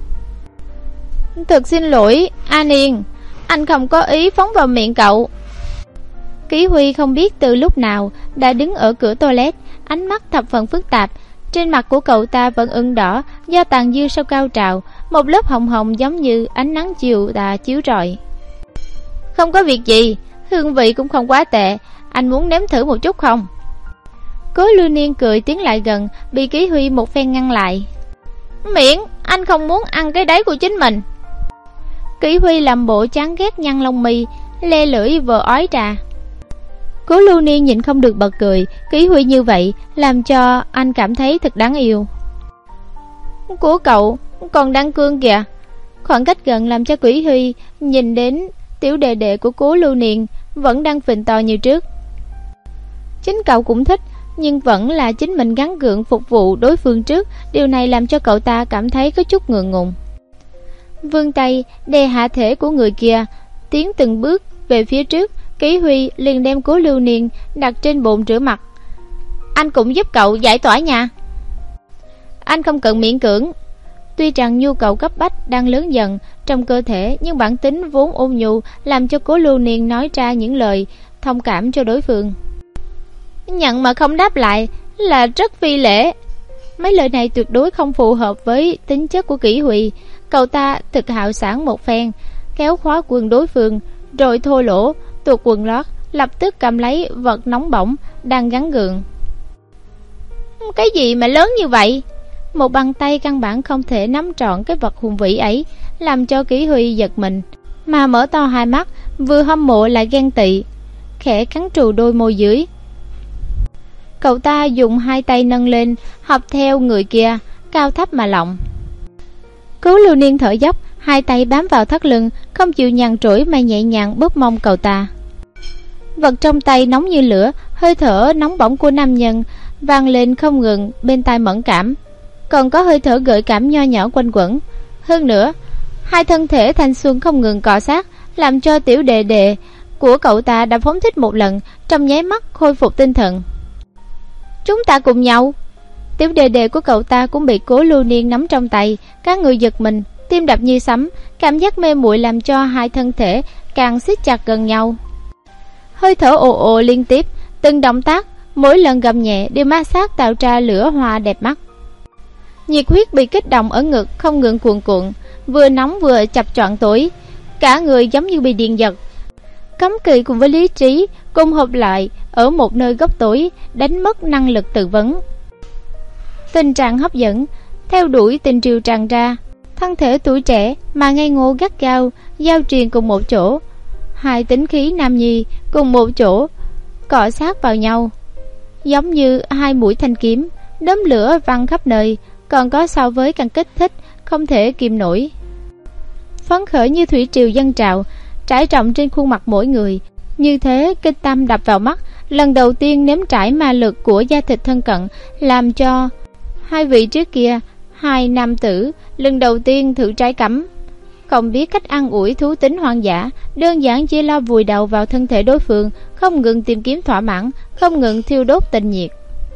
Thực xin lỗi, A Niên, anh không có ý phóng vào miệng cậu. Kỷ Huy không biết từ lúc nào đã đứng ở cửa toilet, ánh mắt thập phần phức tạp. Trên mặt của cậu ta vẫn ửng đỏ do tàn dư sau cao trào, một lớp hồng hồng giống như ánh nắng chiều tà chiếu rọi. Không có việc gì, hương vị cũng không quá tệ, anh muốn nếm thử một chút không? Cố Lưu Niên cười tiến lại gần, bị Kỷ Huy một phen ngăn lại. Miễn, anh không muốn ăn cái đấy của chính mình. Kỷ Huy làm bộ chán ghét nhăn lông mi, le lưỡi vờ ói trà. Cố Lưu Niên nhịn không được bật cười, Kỷ Huy như vậy làm cho anh cảm thấy thật đáng yêu. Của cậu còn đang cương kìa. Khoảng cách gần làm cho Kỷ Huy nhìn đến tiểu đệ đệ của Cố Lưu Niên vẫn đang phình to như trước. Chính cậu cũng thích, nhưng vẫn là chính mình gắng gượng phục vụ đối phương trước. Điều này làm cho cậu ta cảm thấy có chút ngượng ngùng. Vươn tay đè hạ thể của người kia, tiến từng bước về phía trước. Kỷ Huy liền đem Cố Lưu Niên đặt trên bồn rửa mặt. Anh cũng giúp cậu giải tỏa nha. Anh không cần miễn cưỡng. Tuy rằng nhu cầu cấp bách đang lớn dần trong cơ thể, nhưng bản tính vốn ôn nhu làm cho Cố Lưu Niên nói ra những lời thông cảm cho đối phương. Nhận mà không đáp lại là rất phi lễ. Mấy lời này tuyệt đối không phù hợp với tính chất của Kỷ Huy. Cậu ta thực hào sảng một phen, kéo khóa quần đối phương, rồi thô lỗ tuột quần lót, lập tức cầm lấy vật nóng bỏng đang gắn gượng. Cái gì mà lớn như vậy? Một bàn tay căn bản không thể nắm trọn cái vật hùng vĩ ấy, làm cho Kỷ Huy giật mình, mà mở to hai mắt, vừa hâm mộ lại ghen tị, khẽ cắn trù đôi môi dưới. Cậu ta dùng hai tay nâng lên, học theo người kia, cao thấp mà lộng. Cố Lưu Niên thở dốc, hai tay bám vào thắt lưng, không chịu nhàn trỗi mà nhẹ nhàng bóp mông cậu ta. Vật trong tay nóng như lửa, hơi thở nóng bỏng của nam nhân vang lên không ngừng bên tai mẫn cảm, còn có hơi thở gợi cảm nho nhỏ quanh quẩn. Hơn nữa, hai thân thể thanh xuân không ngừng cọ sát, làm cho tiểu đệ đệ của cậu ta đã phóng thích một lần, trong nháy mắt khôi phục tinh thần. Chúng ta cùng nhau. Tiểu đệ đệ của cậu ta cũng bị Cố Lưu Niên nắm trong tay, các người giật mình, tim đập như sấm, cảm giác mê muội làm cho hai thân thể càng siết chặt gần nhau. Hơi thở ồ ồ liên tiếp, từng động tác, mỗi lần gầm nhẹ đều ma sát tạo ra lửa hoa đẹp mắt. Nhiệt huyết bị kích động ở ngực không ngừng cuồn cuộn, vừa nóng vừa chập choạng tối, cả người giống như bị điện giật. Cấm kỵ cùng với lý trí cùng hợp lại ở một nơi góc tối, đánh mất năng lực tự vấn. Tình trạng hấp dẫn theo đuổi tình triều tràn ra, thân thể tuổi trẻ mà ngây ngô gắt gao giao truyền cùng một chỗ, hai tính khí nam nhi cùng một chỗ cọ sát vào nhau, giống như hai mũi thanh kiếm, đốm lửa văng khắp nơi, còn có so với càng kích thích không thể kìm nổi. Phấn khởi như thủy triều dâng trào, trải rộng trên khuôn mặt mỗi người, như thế kinh tâm đập vào mắt. Lần đầu tiên nếm trải ma lực của da thịt thân cận, làm cho hai vị trước kia, hai nam tử lần đầu tiên thử trái cắm, không biết cách ăn ủi thú tính hoang dã, đơn giản chỉ lo vùi đầu vào thân thể đối phương, không ngừng tìm kiếm thỏa mãn, không ngừng thiêu đốt tình nhiệt.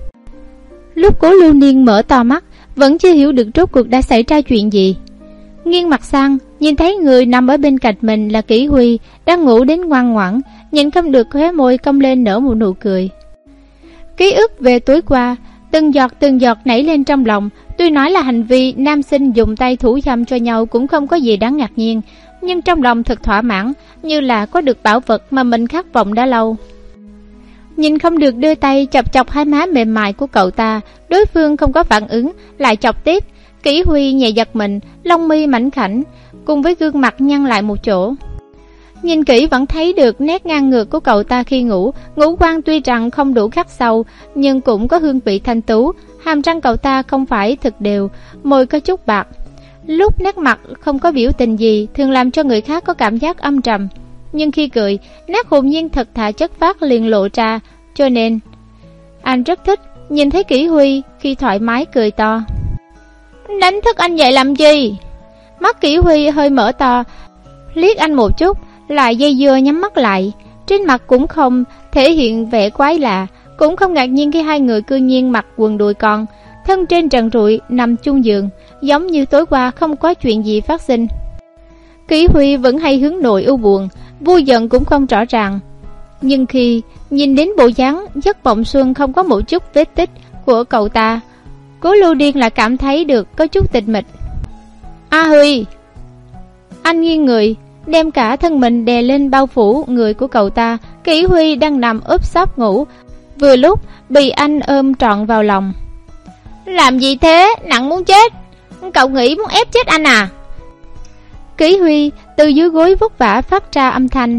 Lúc Cố Lưu Niên mở to mắt, vẫn chưa hiểu được rốt cuộc đã xảy ra chuyện gì. Nghiêng mặt sang, nhìn thấy người nằm ở bên cạnh mình là Kỷ Huy, đang ngủ đến ngoan ngoãn, nhìn không được khóe môi cong lên nở một nụ cười. Ký ức về tối qua, từng giọt từng giọt nảy lên trong lòng. Tuy nói là hành vi nam sinh dùng tay thủ dâm cho nhau cũng không có gì đáng ngạc nhiên, nhưng trong lòng thật thỏa mãn, như là có được bảo vật mà mình khát vọng đã lâu. Nhìn không được đưa tay chọc chọc hai má mềm mại của cậu ta, đối phương không có phản ứng, lại chọc tiếp. Kỷ Huy nhẹ giật mình, lông mi mảnh khảnh cùng với gương mặt nhăn lại một chỗ. Nhìn kỹ vẫn thấy được nét ngang ngược của cậu ta khi ngủ. Ngũ quan tuy rằng không đủ khắc sâu, nhưng cũng có hương vị thanh tú. Hàm răng cậu ta không phải thực đều, môi có chút bạc. Lúc nét mặt không có biểu tình gì, thường làm cho người khác có cảm giác âm trầm, nhưng khi cười, nét hồn nhiên thật thà chất phát liền lộ ra. Cho nên anh rất thích nhìn thấy Kỷ Huy khi thoải mái cười to. Đánh thức anh dậy làm gì? Mắt Kỷ Huy hơi mở to, liếc anh một chút, lại dây dưa nhắm mắt lại. Trên mặt cũng không thể hiện vẻ quái lạ, cũng không ngạc nhiên khi hai người cư nhiên mặc quần đùi con, thân trên trần trụi nằm chung giường, giống như tối qua không có chuyện gì phát sinh. Kỷ Huy vẫn hay hướng nội ưu buồn, vui giận cũng không rõ ràng, nhưng khi nhìn đến bộ dáng giấc mộng xuân không có một chút vết tích của cậu ta, Cố Lưu Niên lại cảm thấy được có chút tịch mịch. A Huy! Anh nghiêng người, đem cả thân mình đè lên bao phủ người của cậu ta. Kỷ Huy đang nằm úp sấp ngủ, vừa lúc bị anh ôm trọn vào lòng. Làm gì thế? Nặng muốn chết! Cậu nghĩ muốn ép chết anh à? Kỷ Huy từ dưới gối vất vả phát ra âm thanh.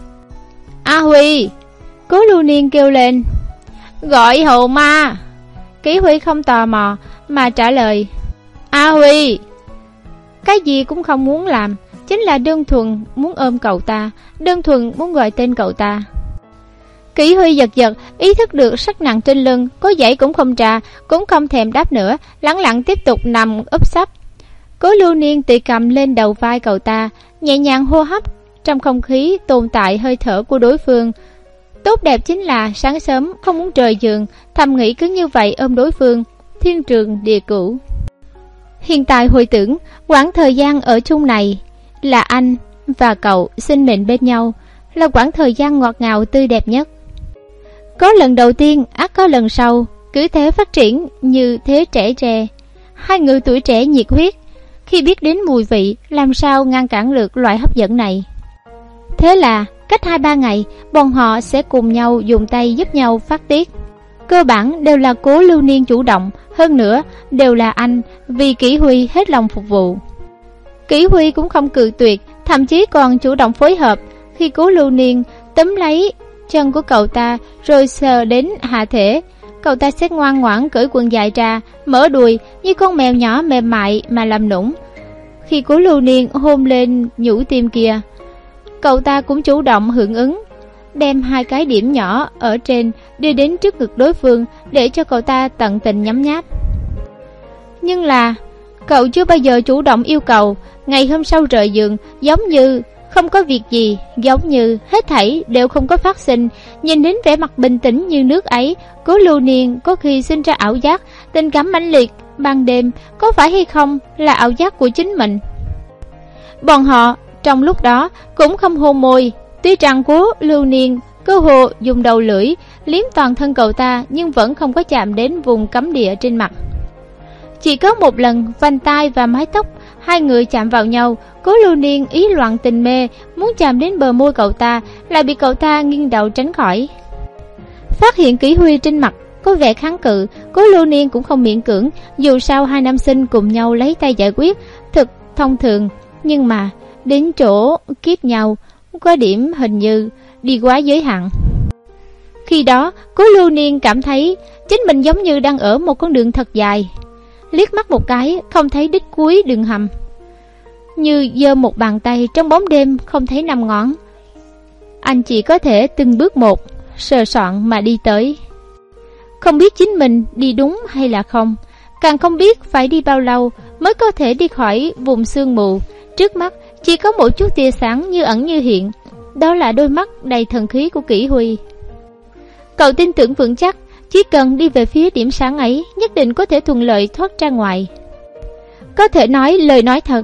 A Huy! Cố Lưu Niên kêu lên. Gọi hầu ma! Kỷ Huy không tò mò mà trả lời. A Huy! Cái gì cũng không muốn làm, chính là đơn thuần muốn ôm cậu ta, đơn thuần muốn gọi tên cậu ta. Kỷ Huy giật giật, ý thức được sức nặng trên lưng, có dãy cũng không trả, cũng không thèm đáp nữa, lẳng lặng tiếp tục nằm úp sấp. Cố Lưu Niên tì cầm lên đầu vai cậu ta, nhẹ nhàng hô hấp, trong không khí tồn tại hơi thở của đối phương. Tốt đẹp chính là sáng sớm không muốn rời giường, thầm nghĩ cứ như vậy ôm đối phương, thiên trường địa cửu. Hiện tại hồi tưởng, quãng thời gian ở chung này là anh và cậu sinh mệnh bên nhau, là quãng thời gian ngọt ngào tươi đẹp nhất. Có lần đầu tiên, ắt có lần sau, cứ thế phát triển như thế trẻ tre. Hai người tuổi trẻ nhiệt huyết, khi biết đến mùi vị, làm sao ngăn cản được loại hấp dẫn này. Thế là cách hai ba ngày, bọn họ sẽ cùng nhau dùng tay giúp nhau phát tiết. cơ bản đều là Cố Lưu Niên chủ động, hơn nữa đều là anh vì Kỷ Huy hết lòng phục vụ. Kỷ Huy cũng không cự tuyệt, thậm chí còn chủ động phối hợp. Khi Cố Lưu Niên túm lấy chân của cậu ta rồi sờ đến hạ thể, cậu ta sẽ ngoan ngoãn cởi quần dài ra, mở đùi như con mèo nhỏ mềm mại mà làm nũng. Khi Cố Lưu Niên hôn lên nhũ tim kia, cậu ta cũng chủ động hưởng ứng, đem hai cái điểm nhỏ ở trên đưa đến trước ngực đối phương để cho cậu ta tận tình nhấm nháp. Nhưng là cậu chưa bao giờ chủ động yêu cầu. Ngày hôm sau rời giường, giống như không có việc gì, giống như hết thảy đều không có phát sinh. Nhìn đến vẻ mặt bình tĩnh như nước ấy, Cố Lưu Niên có khi sinh ra ảo giác tình cảm mãnh liệt. Ban đêm có phải hay không là ảo giác của chính mình? Bọn họ trong lúc đó cũng không hôn môi. Tuy rằng Cố Lưu Niên cơ hồ dùng đầu lưỡi liếm toàn thân cậu ta, nhưng vẫn không có chạm đến vùng cấm địa trên mặt. Chỉ có một lần vành tai và mái tóc hai người chạm vào nhau. Cố Lưu Niên ý loạn tình mê, muốn chạm đến bờ môi cậu ta, lại bị cậu ta nghiêng đầu tránh khỏi. Phát hiện Kỷ Huy trên mặt có vẻ kháng cự, Cố Lưu Niên cũng không miễn cưỡng. Dù sao hai nam sinh cùng nhau lấy tay giải quyết thực thông thường, nhưng mà đến chỗ kiếp nhau có điểm hình như đi quá giới hạn. Khi đó Cố Lưu Niên cảm thấy chính mình giống như đang ở một con đường thật dài, liếc mắt một cái không thấy đích cuối đường hầm, như giơ một bàn tay trong bóng đêm không thấy năm ngón. Anh chỉ có thể từng bước một sờ soạn mà đi tới, không biết chính mình đi đúng hay là không, càng không biết phải đi bao lâu mới có thể đi khỏi vùng sương mù. Trước mắt chỉ có một chút tia sáng như ẩn như hiện, đó là đôi mắt đầy thần khí của Kỷ Huy. Cậu tin tưởng vững chắc chỉ cần đi về phía điểm sáng ấy, nhất định có thể thuận lợi thoát ra ngoài. Có thể nói lời nói thật.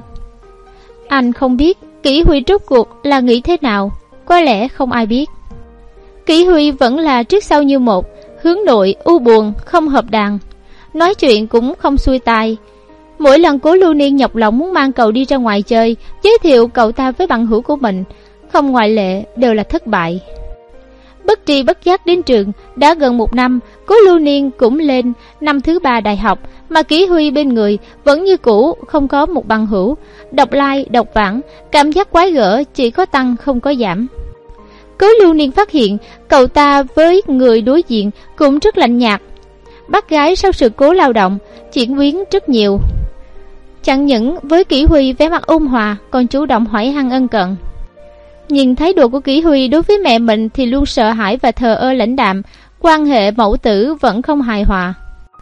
Anh không biết Kỷ Huy rốt cuộc là nghĩ thế nào, có lẽ không ai biết. Kỷ Huy vẫn là trước sau như một, hướng nội, u buồn, không hợp đàn, nói chuyện cũng không xuôi tai. Mỗi lần Cố Lưu Niên nhọc lòng muốn mang cậu đi ra ngoài chơi, giới thiệu cậu ta với bằng hữu của mình, không ngoại lệ đều là thất bại. Bất tri bất giác đến trường đã gần một năm, Cố Lưu Niên cũng lên năm thứ ba đại học, mà Kỷ Huy bên người vẫn như cũ, không có một bằng hữu. Đọc lai, đọc vãng, cảm giác quái gở chỉ có tăng không có giảm. Cố Lưu Niên phát hiện cậu ta với người đối diện cũng rất lạnh nhạt. Bác gái sau sự cố lao động chuyển biến rất nhiều, chẳng những với Kỷ Huy vẻ mặt ôn hòa, còn chủ động hỏi han ân cần. Nhìn thái độ của Kỷ Huy đối với mẹ mình thì luôn sợ hãi và thờ ơ lãnh đạm, quan hệ mẫu tử vẫn không hài hòa.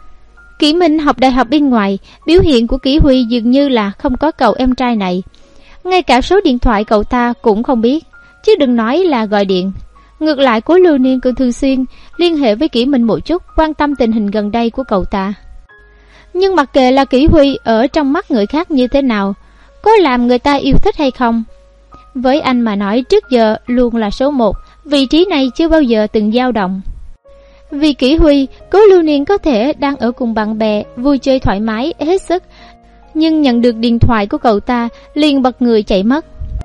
Kỷ Minh học đại học bên ngoài, biểu hiện của Kỷ Huy dường như là không có cậu em trai này. Ngay cả số điện thoại cậu ta cũng không biết, chứ đừng nói là gọi điện. Ngược lại Cố Lưu Niên cũng thường xuyên liên hệ với Kỷ Minh một chút, quan tâm tình hình gần đây của cậu ta. Nhưng mặc kệ là Kỷ Huy ở trong mắt người khác như thế nào, có làm người ta yêu thích hay không, với anh mà nói trước giờ luôn là số một, vị trí này chưa bao giờ từng dao động. Vì Kỷ Huy, Cố Lưu Niên có thể đang ở cùng bạn bè, vui chơi thoải mái, hết sức, nhưng nhận được điện thoại của cậu ta liền bật người chạy mất.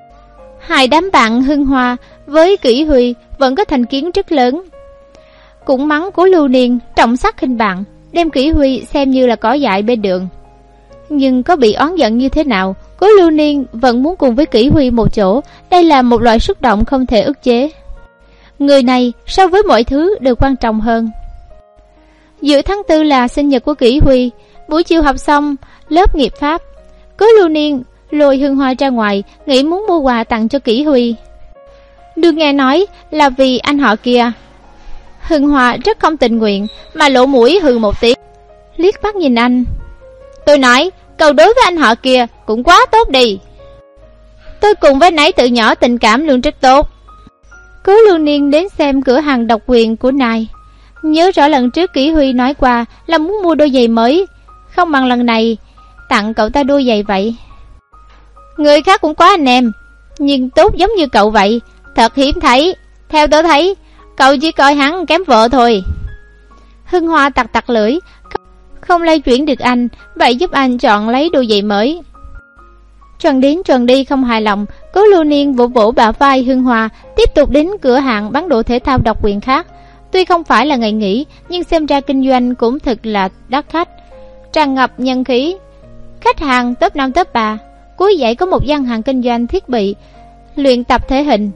Hai đám bạn hưng hoa với Kỷ Huy vẫn có thành kiến rất lớn, cũng mắng Cố Lưu Niên trọng sắc khinh bạn, đem Kỷ Huy xem như là cỏ dại bên đường. Nhưng có bị oán giận như thế nào, Cố Lưu Niên vẫn muốn cùng với Kỷ Huy một chỗ. Đây là một loại xúc động không thể ức chế. Người này so với mọi thứ đều quan trọng hơn. Giữa tháng tư là sinh nhật của Kỷ Huy. Buổi chiều học xong lớp nghiệp pháp, Cố Lưu Niên lôi Hương Hoa ra ngoài, nghĩ muốn mua quà tặng cho Kỷ Huy. Được nghe nói là vì anh họ kia. Hương Hoa rất không tình nguyện mà lộ mũi hừ một tiếng, liếc mắt nhìn anh. Tôi nói cậu đối với anh họ kia cũng quá tốt đi. Tôi cùng với nấy từ nhỏ tình cảm luôn rất tốt. Cố Lưu Niên đến xem cửa hàng độc quyền của Nai, nhớ rõ lần trước Kỷ Huy nói qua là muốn mua đôi giày mới, không bằng lần này tặng cậu ta đôi giày vậy. Người khác cũng có anh em, nhưng tốt giống như cậu vậy thật hiếm thấy. Theo tôi thấy cậu chỉ coi hắn kém vợ thôi. Hưng Hoa tặc tặc lưỡi, không lay chuyển được anh, vậy giúp anh chọn lấy đôi giày mới. Trần đến trần đi không hài lòng, Cố Lưu Niên vỗ vỗ bả vai Hưng Hoa, tiếp tục đến cửa hàng bán đồ thể thao độc quyền khác. Tuy không phải là ngày nghỉ, nhưng xem ra kinh doanh cũng thực là đắt khách, tràn ngập nhân khí. Khách hàng top năm top ba. Cuối dãy có một gian hàng kinh doanh thiết bị luyện tập thể hình,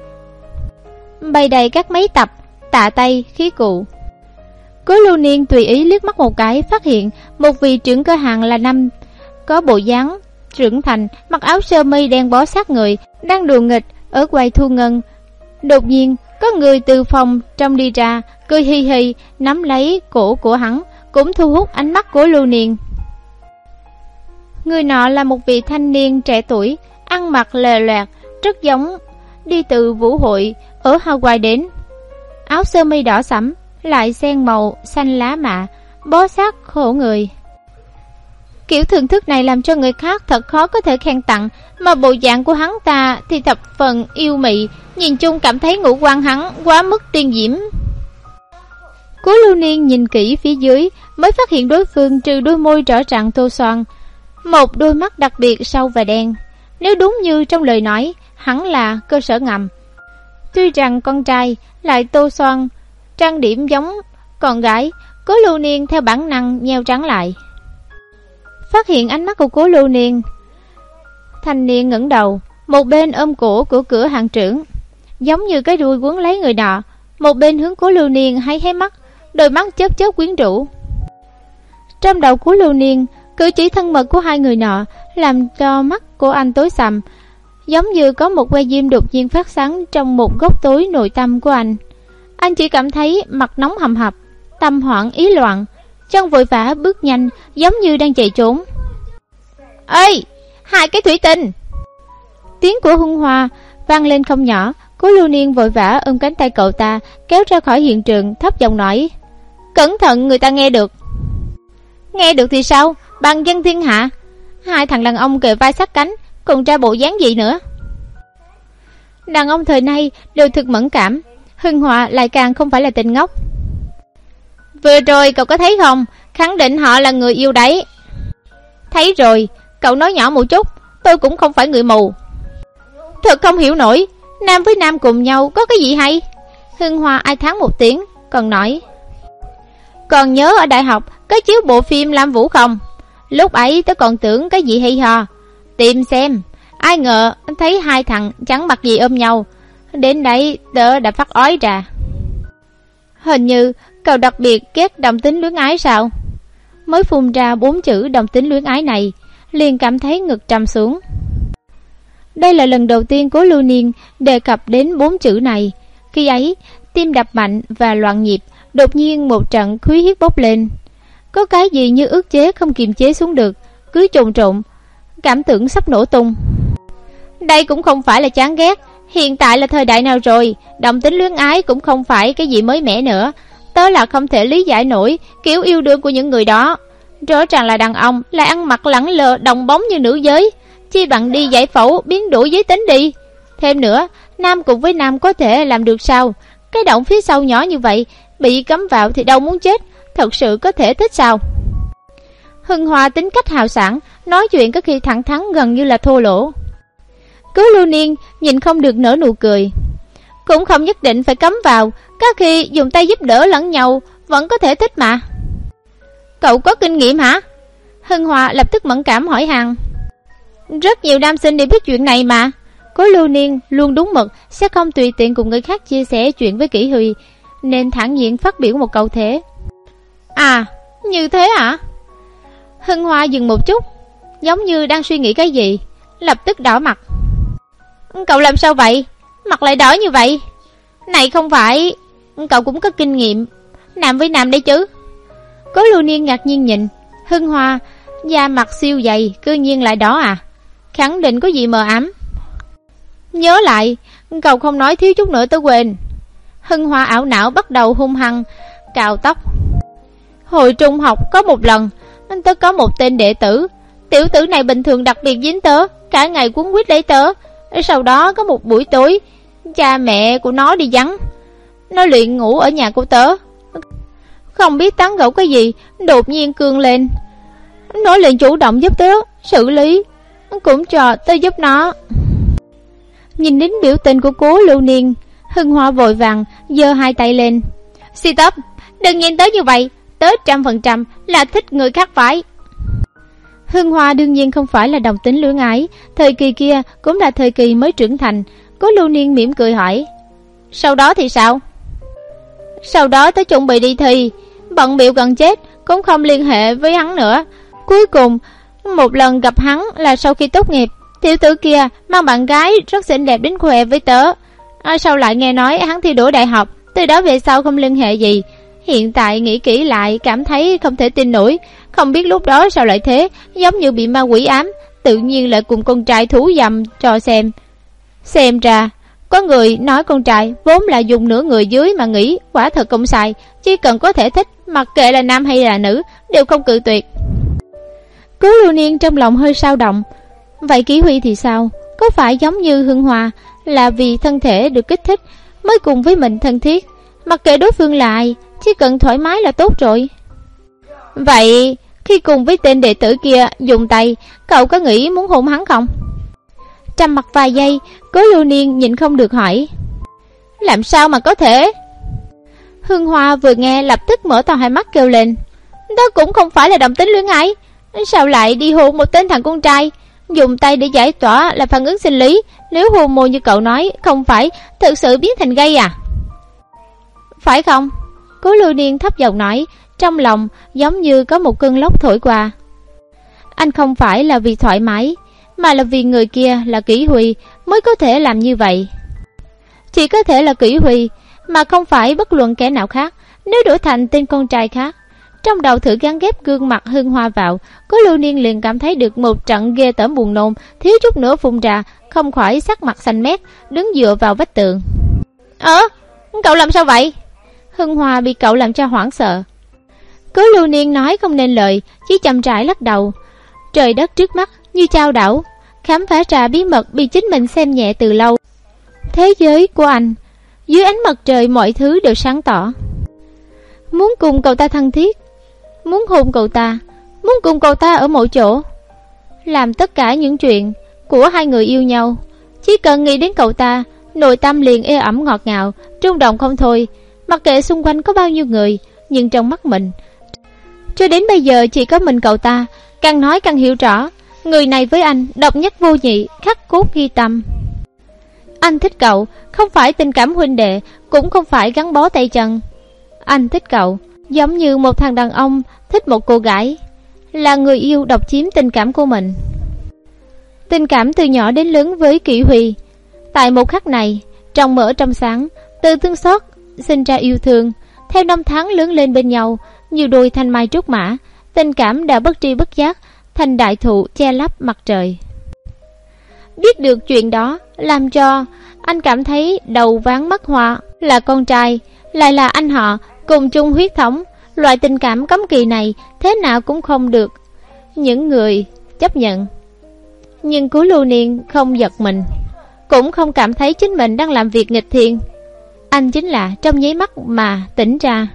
bày đầy các máy tập, tạ tay, khí cụ. Cố Lưu Niên tùy ý liếc mắt một cái, phát hiện một vị trưởng cửa hàng là năm có bộ dáng trưởng thành, mặc áo sơ mi đen bó sát người, đang đùa nghịch ở quầy thu ngân. Đột nhiên có người từ phòng trong đi ra, cười hi hi, nắm lấy cổ của hắn, cũng thu hút ánh mắt của Lưu Niên. Người nọ là một vị thanh niên trẻ tuổi, ăn mặc lề loẹt, rất giống đi từ vũ hội ở Hawaii đến. Áo sơ mi đỏ sẫm, lại xen màu xanh lá mạ, bó sát khổ người. Kiểu thưởng thức này làm cho người khác thật khó có thể khen tặng, mà bộ dạng của hắn ta thì thập phần yêu mị, nhìn chung cảm thấy ngũ quan hắn quá mức tiên diễm. Cố Lưu Niên nhìn kỹ phía dưới, mới phát hiện đối phương trừ đôi môi rõ ràng tô son, một đôi mắt đặc biệt sâu và đen. Nếu đúng như trong lời nói, hắn là cơ sở ngầm. Tuy rằng con trai lại tô son, trang điểm giống con gái, Cố Lưu Niên theo bản năng nheo trắng lại. Phát hiện ánh mắt của Cố Lưu Niên, thanh niên ngẩng đầu, một bên ôm cổ của cửa hàng trưởng, giống như cái đuôi quấn lấy người nọ, một bên hướng Cố Lưu Niên hay hé mắt, đôi mắt chớp chớp quyến rũ. Trong đầu Cố Lưu Niên, cử chỉ thân mật của hai người nọ làm cho mắt của anh tối sầm, giống như có một que diêm đột nhiên phát sáng trong một góc tối nội tâm của anh. Anh chỉ cảm thấy mặt nóng hầm hập, tâm hoảng ý loạn, chân vội vã bước nhanh, giống như đang chạy trốn. Ê, hai cái thủy tinh! Tiếng của Hưng Hoa vang lên không nhỏ. Cố Lưu Niên vội vã ôm cánh tay cậu ta, kéo ra khỏi hiện trường, thấp giọng nói: Cẩn thận, người ta nghe được. Nghe được thì sao? Bằng dân thiên hạ. Hai thằng đàn ông kề vai sát cánh, còn ra bộ dáng gì nữa? Đàn ông thời nay đều thực mẫn cảm, Hưng Hoa lại càng không phải là tên ngốc. Vừa rồi cậu có thấy không? Khẳng định họ là người yêu đấy. Thấy rồi, cậu nói nhỏ một chút, tôi cũng không phải người mù. Thật không hiểu nổi, nam với nam cùng nhau có cái gì hay? Hưng Hoa ai thán một tiếng, còn nói: Còn nhớ ở đại học có chiếu bộ phim Lam Vũ không? Lúc ấy tớ còn tưởng cái gì hay ho, tìm xem. Ai ngờ thấy hai thằng chẳng mặc gì ôm nhau, đến đấy tớ đã phát ói ra. Hình như cậu đặc biệt ghét đồng tính luyến ái sao? Mới phun ra bốn chữ đồng tính luyến ái này, liền cảm thấy ngực trầm xuống. Đây là lần đầu tiên Cố Lưu Niên đề cập đến bốn chữ này. Khi ấy tim đập mạnh và loạn nhịp, đột nhiên một trận khí huyết bốc lên. Có cái gì như ức chế không kiềm chế xuống được, cứ trộn trộn, cảm tưởng sắp nổ tung. Đây cũng không phải là chán ghét, hiện tại là thời đại nào rồi, đồng tính luyến ái cũng không phải cái gì mới mẻ nữa. Tớ là không thể lý giải nổi kiểu yêu đương của những người đó. Rõ ràng là đàn ông lại ăn mặc lẳng lờ đồng bóng như nữ giới, chi bằng đi giải phẫu biến đổi giới tính đi. Thêm nữa, nam cùng với nam có thể làm được sao? Cái động phía sau nhỏ như vậy, bị cấm vào thì đâu muốn chết, thật sự có thể thích sao? Hưng Hoa tính cách hào sảng, nói chuyện có khi thẳng thắn gần như là thô lỗ. Cố Lưu Niên nhìn không được nở nụ cười. Cũng không nhất định phải cấm vào, có khi dùng tay giúp đỡ lẫn nhau vẫn có thể thích mà. Cậu có kinh nghiệm hả? Hưng Hoa lập tức mẫn cảm hỏi han. Rất nhiều nam sinh đều biết chuyện này mà. Cố Lưu Niên luôn đúng mực, sẽ không tùy tiện cùng người khác chia sẻ chuyện với Kỷ Huy, nên thản nhiên phát biểu một câu thế. À, như thế hả? Hưng Hoa dừng một chút, giống như đang suy nghĩ cái gì, lập tức đỏ mặt. Cậu làm sao vậy? Mặt lại đỏ như vậy? Này không phải, cậu cũng có kinh nghiệm nam với nam đấy chứ? Cố Lưu Niên ngạc nhiên nhìn Hưng Hoa, da mặt siêu dày, cư nhiên lại đỏ à? Khẳng định có gì mờ ám. Nhớ lại, cậu không nói thiếu chút nữa tớ quên. Hưng Hoa ảo não bắt đầu hung hăng cạo tóc. Hồi trung học có một lần, tớ có một tên đệ tử. Tiểu tử này bình thường đặc biệt dính tớ, cả ngày quấn quýt lấy tớ. Sau đó có một buổi tối, cha mẹ của nó đi vắng, nó luyện ngủ ở nhà của tớ. Không biết tán gẫu cái gì, đột nhiên cương lên. Nó liền chủ động giúp tớ xử lý, cũng cho tớ giúp nó. Nhìn đến biểu tình của Cố Lưu Niên, Hưng Hoa vội vàng giơ hai tay lên, Si tấp, đừng nhìn tới như vậy, tớ trăm phần trăm là thích người khác phải. Hương Hoa đương nhiên không phải là đồng tính luyến ái, thời kỳ kia cũng là thời kỳ mới trưởng thành. Cố Lưu Niên mỉm cười hỏi, sau đó thì sao? Sau đó tớ chuẩn bị đi thi, bận bịu gần chết, cũng không liên hệ với hắn nữa. Cuối cùng một lần gặp hắn là sau khi tốt nghiệp. Tiểu tử kia mang bạn gái rất xinh đẹp đến khoe với tớ. À, sau lại nghe nói hắn thi đỗ đại học, từ đó về sau không liên hệ gì. Hiện tại nghĩ kỹ lại cảm thấy không thể tin nổi. Không biết lúc đó sao lại thế, giống như bị ma quỷ ám, tự nhiên lại cùng con trai thú dầm cho xem. Xem ra có người nói con trai vốn là dùng nửa người dưới mà nghĩ, quả thật không sai. Chỉ cần có thể thích, mặc kệ là nam hay là nữ, đều không cự tuyệt. Cố Lưu Niên trong lòng hơi sao động. Vậy Kỷ Huy thì sao? Có phải giống như Hương Hoa, là vì thân thể được kích thích mới cùng với mình thân thiết, mặc kệ đối phương là ai, chỉ cần thoải mái là tốt rồi. Vậy khi cùng với tên đệ tử kia dùng tay, cậu có nghĩ muốn hôn hắn không? Trầm mặc vài giây, Cố Lưu Niên nhịn không được hỏi, làm sao mà có thể? Hương Hoa vừa nghe lập tức mở to hai mắt kêu lên, đó cũng không phải là đồng tính luyến ái, sao lại đi hôn một tên thằng con trai? Dùng tay để giải tỏa là phản ứng sinh lý, nếu hôn môi như cậu nói, không phải thực sự biến thành gay à? Phải không? Cố Lưu Niên thấp giọng nói, trong lòng giống như có một cơn lốc thổi qua. Anh không phải là vì thoải mái, mà là vì người kia là Kỷ Huy mới có thể làm như vậy. Chỉ có thể là Kỷ Huy, mà không phải bất luận kẻ nào khác. Nếu đổi thành tên con trai khác, trong đầu thử gắn ghép gương mặt Hương Hoa vào, Cố Lưu Niên liền cảm thấy được một trận ghê tởm buồn nôn, thiếu chút nữa phun ra, không khỏi sắc mặt xanh mét, đứng dựa vào vách tường. Ờ, cậu làm sao vậy? Hương Hoa bị cậu làm cho hoảng sợ. Cố Lưu Niên nói không nên lời, chỉ chậm rãi lắc đầu. Trời đất trước mắt như chao đảo, khám phá ra bí mật bị chính mình xem nhẹ từ lâu. Thế giới của anh, dưới ánh mặt trời mọi thứ đều sáng tỏ. Muốn cùng cậu ta thân thiết, muốn hôn cậu ta, muốn cùng cậu ta ở mỗi chỗ, làm tất cả những chuyện của hai người yêu nhau. Chỉ cần nghĩ đến cậu ta, nội tâm liền ê ẩm ngọt ngào, rung động không thôi. Mặc kệ xung quanh có bao nhiêu người, nhưng trong mắt mình, cho đến bây giờ chỉ có mình cậu ta. Càng nói càng hiểu rõ, người này với anh độc nhất vô nhị, khắc cốt ghi tâm. Anh thích cậu, không phải tình cảm huynh đệ, cũng không phải gắn bó tay chân. Anh thích cậu giống như một thằng đàn ông thích một cô gái, là người yêu độc chiếm tình cảm của mình. Tình cảm từ nhỏ đến lớn với Kỷ Huy. Tại một khắc này, trong mở trong sáng, từ thương xót sinh ra yêu thương. Theo năm tháng lớn lên bên nhau, như đôi thanh mai trúc mã, tình cảm đã bất tri bất giác thành đại thụ che lấp mặt trời. Biết được chuyện đó làm cho anh cảm thấy đầu váng mắt hoa, là con trai, lại là anh họ, cùng chung huyết thống. Loại tình cảm cấm kỵ này thế nào cũng không được những người chấp nhận. Nhưng Cố Lưu Niên không giật mình, cũng không cảm thấy chính mình đang làm việc nghịch thiên. Anh chính là trong nháy mắt mà tỉnh ra.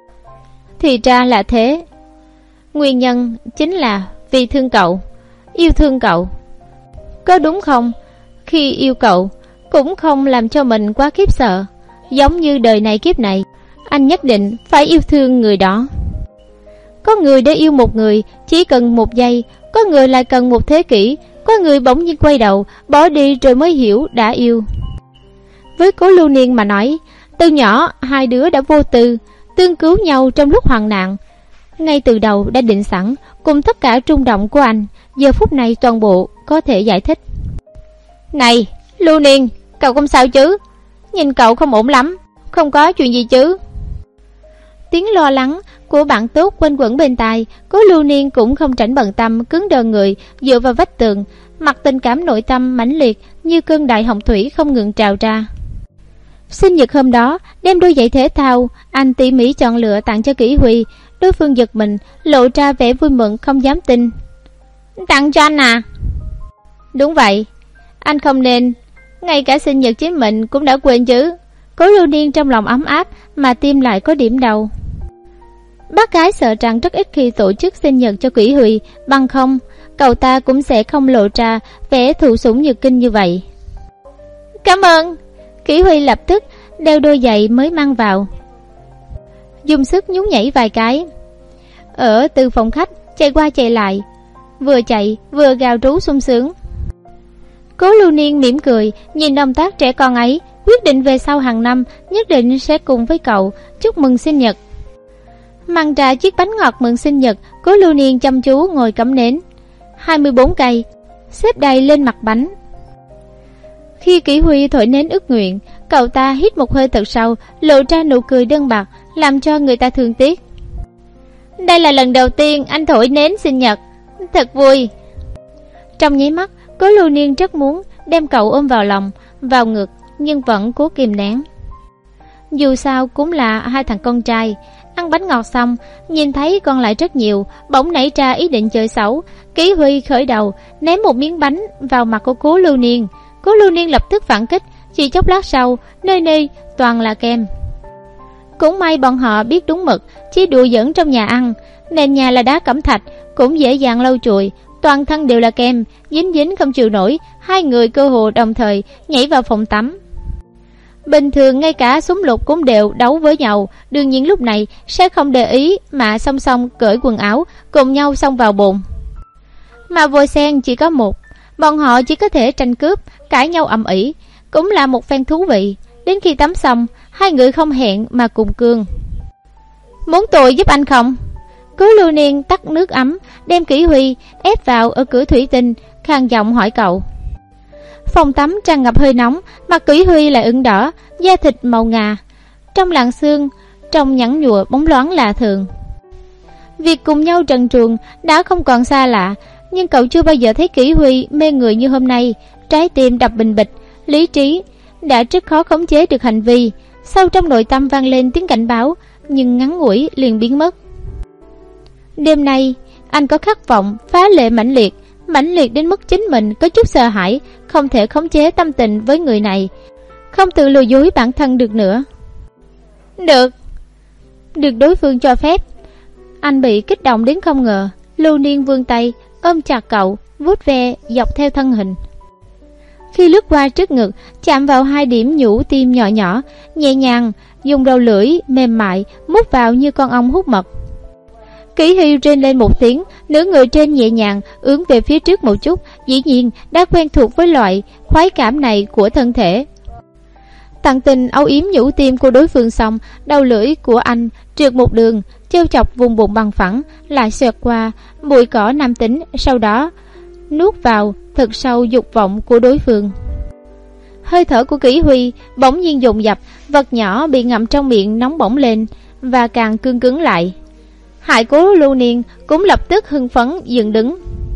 Thì ra là thế. Nguyên nhân chính là vì thương cậu, yêu thương cậu. Có đúng không? Khi yêu cậu cũng không làm cho mình quá khiếp sợ. Giống như đời này kiếp này, anh nhất định phải yêu thương người đó. Có người để yêu một người chỉ cần một giây, có người lại cần một thế kỷ, có người bỗng nhiên quay đầu bỏ đi rồi mới hiểu đã yêu. Với Cố Lưu Niên mà nói, từ nhỏ hai đứa đã vô tư tương cứu nhau trong lúc hoạn nạn. Ngay từ đầu đã định sẵn, cùng tất cả rung động của anh, giờ phút này toàn bộ có thể giải thích. Này Lưu Niên, cậu không sao chứ? Nhìn cậu không ổn lắm, không có chuyện gì chứ? Tiếng lo lắng của bạn tốt quanh quẩn bên tai. Cố Lưu Niên cũng không rảnh bận tâm, cứng đờ người dựa vào vách tường, mặt tình cảm nội tâm mãnh liệt như cơn đại hồng thủy không ngừng trào ra. Sinh nhật hôm đó, đem đôi giày thể thao anh tỉ mỉ chọn lựa tặng cho Kỷ Huy. Đối phương giật mình, lộ ra vẻ vui mừng không dám tin. Tặng cho anh à? Đúng vậy, anh không nên ngay cả sinh nhật chính mình cũng đã quên chứ. Cố Lưu Niên trong lòng ấm áp mà tim lại có điểm đau. Bác gái sợ rằng rất ít khi tổ chức sinh nhật cho Kỷ Huy, bằng không cậu ta cũng sẽ không lộ ra vẻ thụ sủng nhược kinh như vậy. Cảm ơn. Kỷ Huy lập tức đeo đôi giày mới mang vào. dùng sức nhún nhảy vài cái. Ở từ phòng khách chạy qua chạy lại, vừa chạy vừa gào trú sung sướng. Cố Lưu Niên mỉm cười nhìn động tác trẻ con ấy, quyết định về sau hàng năm nhất định sẽ cùng với cậu chúc mừng sinh nhật. Màn trà chiếc bánh ngọt mừng sinh nhật, Cố Lưu Niên chăm chú ngồi cắm nến. hai mươi bốn cây xếp đầy lên mặt bánh. Khi Kỷ Huy thổi nến ước nguyện, cậu ta hít một hơi thật sâu, lộ ra nụ cười đơn bạc, làm cho người ta thương tiếc. Đây là lần đầu tiên anh thổi nến sinh nhật, thật vui. Trong nháy mắt, Cố Lưu Niên rất muốn đem cậu ôm vào lòng, vào ngực, nhưng vẫn cố kìm nén. Dù sao cũng là hai thằng con trai. Ăn bánh ngọt xong, nhìn thấy còn lại rất nhiều, bỗng nảy ra ý định chơi xấu. Kỷ Huy khởi đầu ném một miếng bánh vào mặt của Cố Lưu Niên. Cố Lưu Niên lập tức phản kích, chỉ chốc lát sau, nơi nơi toàn là kem. Cũng may bọn họ biết đúng mực, chỉ đùa giỡn trong nhà ăn. Nền nhà là đá cẩm thạch, cũng dễ dàng lau chùi, toàn thân đều là kem, dính dính không chịu nổi. Hai người cơ hồ đồng thời nhảy vào phòng tắm. Bình thường ngay cả súng lục cũng đều đấu với nhau, đương nhiên lúc này sẽ không để ý mà song song cởi quần áo cùng nhau xông vào bồn. Mà vòi sen chỉ có một, bọn họ chỉ có thể tranh cướp, cãi nhau ầm ĩ, cũng là một phen thú vị. Đến khi tắm xong, hai người không hẹn mà cùng cương. Muốn tôi giúp anh không? Cố Lưu Niên tắt nước ấm, đem Kỷ Huy ép vào ở cửa thủy tinh, khàn giọng hỏi cậu. Phòng tắm tràn ngập hơi nóng, mặt Kỷ Huy lại ửng đỏ, da thịt màu ngà, trong làn xương trông nhẵn nhụa bóng loáng lạ thường. Việc cùng nhau trần truồng đã không còn xa lạ, nhưng cậu chưa bao giờ thấy Kỷ Huy mê người như hôm nay. Trái tim đập bình bịch, lý trí đã rất khó khống chế được hành vi. Sâu trong nội tâm vang lên tiếng cảnh báo, nhưng ngắn ngủi liền biến mất. Đêm nay anh có khát vọng phá lệ mãnh liệt, mãnh liệt đến mức chính mình có chút sợ hãi, không thể khống chế tâm tình với người này, không tự lừa dối bản thân được nữa. Được, được đối phương cho phép. Anh bị kích động đến không ngờ. Lưu Niên vươn tay ôm chặt cậu, vuốt ve dọc theo thân hình. Khi lướt qua trước ngực, chạm vào hai điểm nhũ tim nhỏ nhỏ, nhẹ nhàng dùng đầu lưỡi mềm mại mút vào như con ong hút mật. Kỷ Huy rên lên một tiếng, nửa người trên nhẹ nhàng ưỡn về phía trước một chút, dĩ nhiên đã quen thuộc với loại khoái cảm này của thân thể. Tận tình âu yếm nhũ tim của đối phương xong, đầu lưỡi của anh trượt một đường, trêu chọc vùng bụng bằng phẳng, lại xẹt qua bụi cỏ nam tính, sau đó nuốt vào thật sâu dục vọng của đối phương. Hơi thở của Kỷ Huy bỗng nhiên dồn dập, vật nhỏ bị ngậm trong miệng nóng bỏng lên và càng cương cứng lại. Hại Cố Lưu Niên cũng lập tức hưng phấn dựng đứng.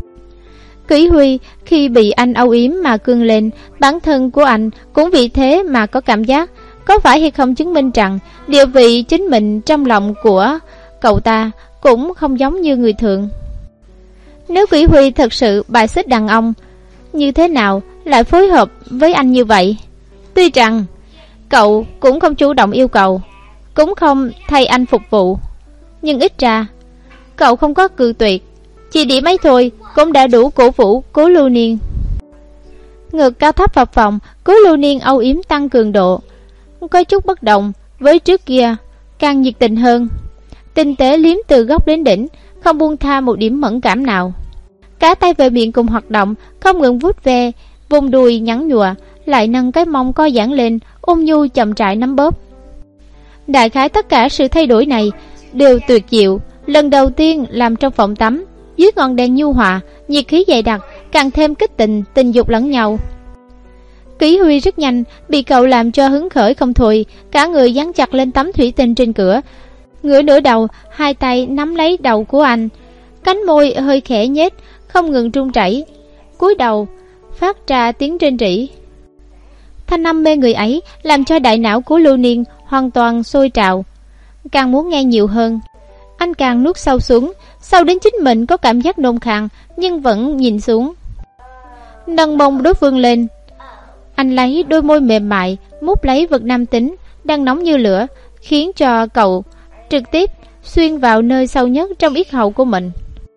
Kỷ Huy khi bị anh âu yếm mà cương lên, bản thân của anh cũng vì thế mà có cảm giác, có phải hay không chứng minh rằng địa vị chính mình trong lòng của cậu ta cũng không giống như người thường. Nếu Kỷ Huy thật sự bài xích đàn ông, như thế nào lại phối hợp với anh như vậy? Tuy rằng cậu cũng không chủ động yêu cầu, cũng không thay anh phục vụ, nhưng ít ra cậu không có cự tuyệt, chỉ điểm ấy thôi cũng đã đủ cổ vũ Cố Lưu Niên. Ngực cao thấp phập phồng, Cố Lưu Niên âu yếm tăng cường độ, có chút bất động với trước kia, càng nhiệt tình hơn, tinh tế liếm từ gốc đến đỉnh, không buông tha một điểm mẫn cảm nào. Cả tay về miệng cùng hoạt động, không ngừng vuốt ve vùng đùi nhẵn nhụa, lại nâng cái mông co giãn lên, ôn nhu chậm rãi nắm bóp. Đại khái tất cả sự thay đổi này đều tuyệt diệu, lần đầu tiên làm trong phòng tắm, dưới ngọn đèn nhu hòa, nhiệt khí dày đặc, càng thêm kích tình tình dục lẫn nhau. Kỷ Huy rất nhanh bị cậu làm cho hứng khởi không thôi, cả người dán chặt lên tấm thủy tinh trên cửa, ngửa nửa đầu, hai tay nắm lấy đầu của anh, cánh môi hơi khẽ nhếch, không ngừng run rẩy, cúi đầu phát ra tiếng rên rỉ. Thanh âm mê người ấy làm cho đại não của Lưu Niên hoàn toàn sôi trào, càng muốn nghe nhiều hơn. Anh càng nuốt sâu xuống, sâu đến chính mình có cảm giác nôn khan, nhưng vẫn nhìn xuống, nâng mông đối phương lên. Anh lấy đôi môi mềm mại mút lấy vật nam tính đang nóng như lửa, khiến cho cậu trực tiếp xuyên vào nơi sâu nhất trong yết hầu của mình.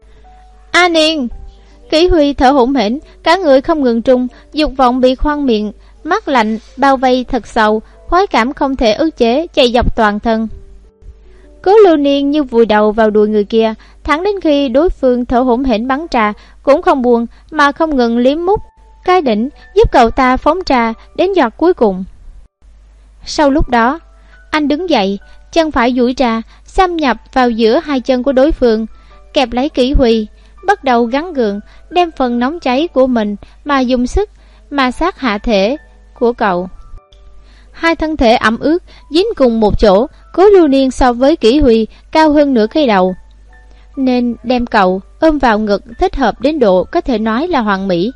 A Niên! Kỷ Huy thở hổn hển, cả người không ngừng trung, dục vọng bị khoang miệng mắt lạnh bao vây thật sâu, khoái cảm không thể ức chế chạy dọc toàn thân. Cố Lưu Niên như vùi đầu vào đùi người kia, thẳng đến khi đối phương thở hổn hển bắn trà, cũng không buồn mà không ngừng liếm mút cái đỉnh, giúp cậu ta phóng trà đến giọt cuối cùng. Sau lúc đó, anh đứng dậy, chân phải duỗi ra, xâm nhập vào giữa hai chân của đối phương, kẹp lấy Kỷ Huy, bắt đầu gắng gượng đem phần nóng cháy của mình mà dùng sức ma sát hạ thể của cậu. Hai thân thể ẩm ướt dính cùng một chỗ. Cố Lưu Niên so với Kỷ Huy cao hơn nửa cái đầu, nên đem cậu ôm vào ngực thích hợp đến độ có thể nói là hoàn mỹ.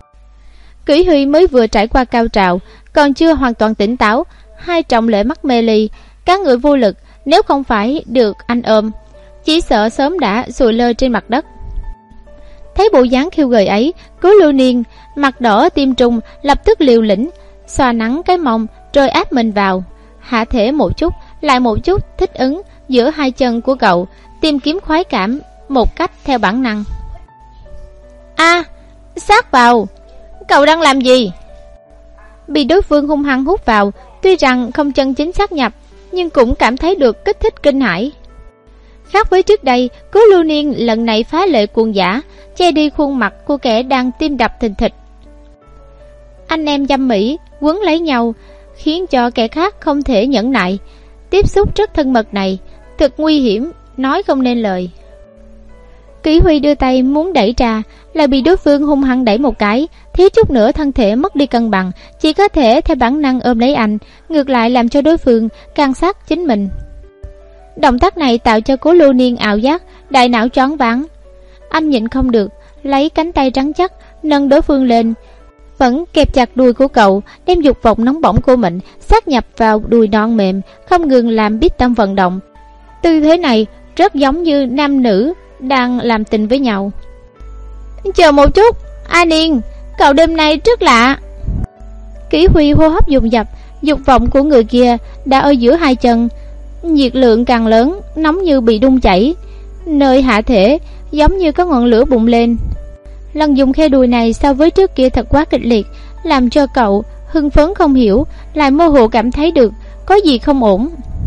Kỷ Huy mới vừa trải qua cao trào, còn chưa hoàn toàn tỉnh táo, hai trọng lệ mắt mê ly, các người vô lực, nếu không phải được anh ôm, chỉ sợ sớm đã sụi lơ trên mặt đất. Thấy bộ dáng khiêu gợi ấy, Cố Lưu Niên mặt đỏ tim trùng, lập tức liều lĩnh xoa nắng cái mông rồi áp mình vào, hạ thể một chút lại một chút, thích ứng giữa hai chân của cậu, tìm kiếm khoái cảm một cách theo bản năng. A, sát vào, cậu đang làm gì? Bị đối phương hung hăng hút vào, tuy rằng không chân chính sát nhập, nhưng cũng cảm thấy được kích thích kinh hãi. Khác với trước đây, Cố Lưu Niên lần này phá lệ cuồng dã, che đi khuôn mặt của kẻ đang tim đập thình thịch. Anh em dâm mỹ quấn lấy nhau, khiến cho kẻ khác không thể nhẫn nại. Tiếp xúc rất thân mật này thật nguy hiểm, nói không nên lời. Kỷ Huy đưa tay muốn đẩy ra, lại bị đối phương hung hăng đẩy một cái, thiếu chút nữa thân thể mất đi cân bằng, chỉ có thể theo bản năng ôm lấy anh, ngược lại làm cho đối phương càng sát chính mình. Động tác này tạo cho Cố Lưu Niên ảo giác, đại não choáng váng. Anh nhịn không được, lấy cánh tay rắn chắc nâng đối phương lên, vẫn kẹp chặt đùi của cậu, đem dục vọng nóng bỏng của mình sát nhập vào đùi non mềm, không ngừng làm bít tâm vận động. Tư thế này rất giống như nam nữ đang làm tình với nhau. Chờ một chút, A Niên, cậu đêm nay rất lạ. Kỷ Huy hô hấp dồn dập, dục vọng của người kia đã ở giữa hai chân, nhiệt lượng càng lớn, nóng như bị đun chảy, nơi hạ thể giống như có ngọn lửa bùng lên. Lần dùng khe đùi này so với trước kia thật quá kịch liệt, làm cho cậu hưng phấn không hiểu, lại mơ hồ cảm thấy được có gì không ổn.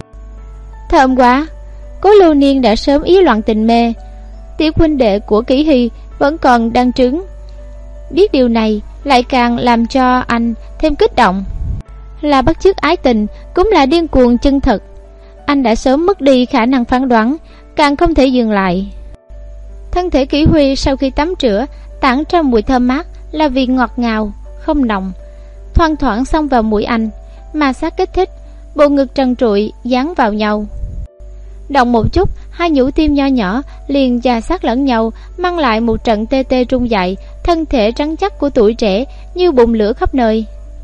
Thơm quá. Cố Lưu Niên đã sớm ý loạn tình mê. Tiểu huynh đệ của Kỷ Huy vẫn còn đang trứng, biết điều này lại càng làm cho anh thêm kích động. Là bắt chước ái tình, cũng là điên cuồng chân thật. Anh đã sớm mất đi khả năng phán đoán, càng không thể dừng lại. Thân thể Kỷ Huy sau khi tắm rửa tản ra mùi thơm mát, là vì ngọt ngào, không nồng, thoang thoảng xông vào mũi anh, mà sát kích thích, bộ ngực trần trụi dán vào nhau. Động một chút, hai nhũ tim nho nhỏ liền chà sát lẫn nhau, mang lại một trận tê tê rung dậy, thân thể rắn chắc của tuổi trẻ như bùng lửa khắp nơi.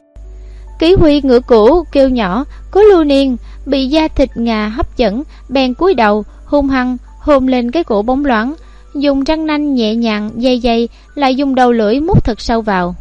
Kỷ Huy ngửa cổ kêu nhỏ. Cố Lưu Niên bị da thịt ngà hấp dẫn, bèn cúi đầu hung hăng hôn lên cái cổ bóng loáng, dùng răng nanh nhẹ nhàng dây dây, lại dùng đầu lưỡi mút thật sâu vào.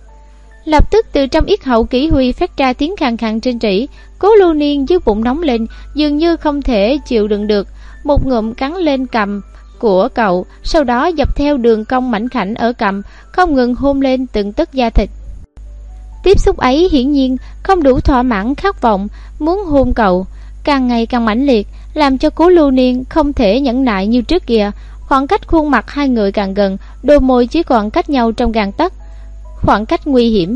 Lập tức từ trong yết hậu Kỷ Huy phát ra tiếng khàn khàn trên trĩ. Cố Lưu Niên dưới bụng nóng lên, dường như không thể chịu đựng được, một ngụm cắn lên cằm của cậu, sau đó dọc theo đường cong mảnh khảnh ở cằm, không ngừng hôn lên từng tấc da thịt. Tiếp xúc ấy hiển nhiên không đủ thỏa mãn khát vọng muốn hôn cậu, càng ngày càng mãnh liệt, làm cho Cố Lưu Niên không thể nhẫn nại như trước kia. Khoảng cách khuôn mặt hai người càng gần, đôi môi chỉ còn cách nhau trong gang tấc, khoảng cách nguy hiểm.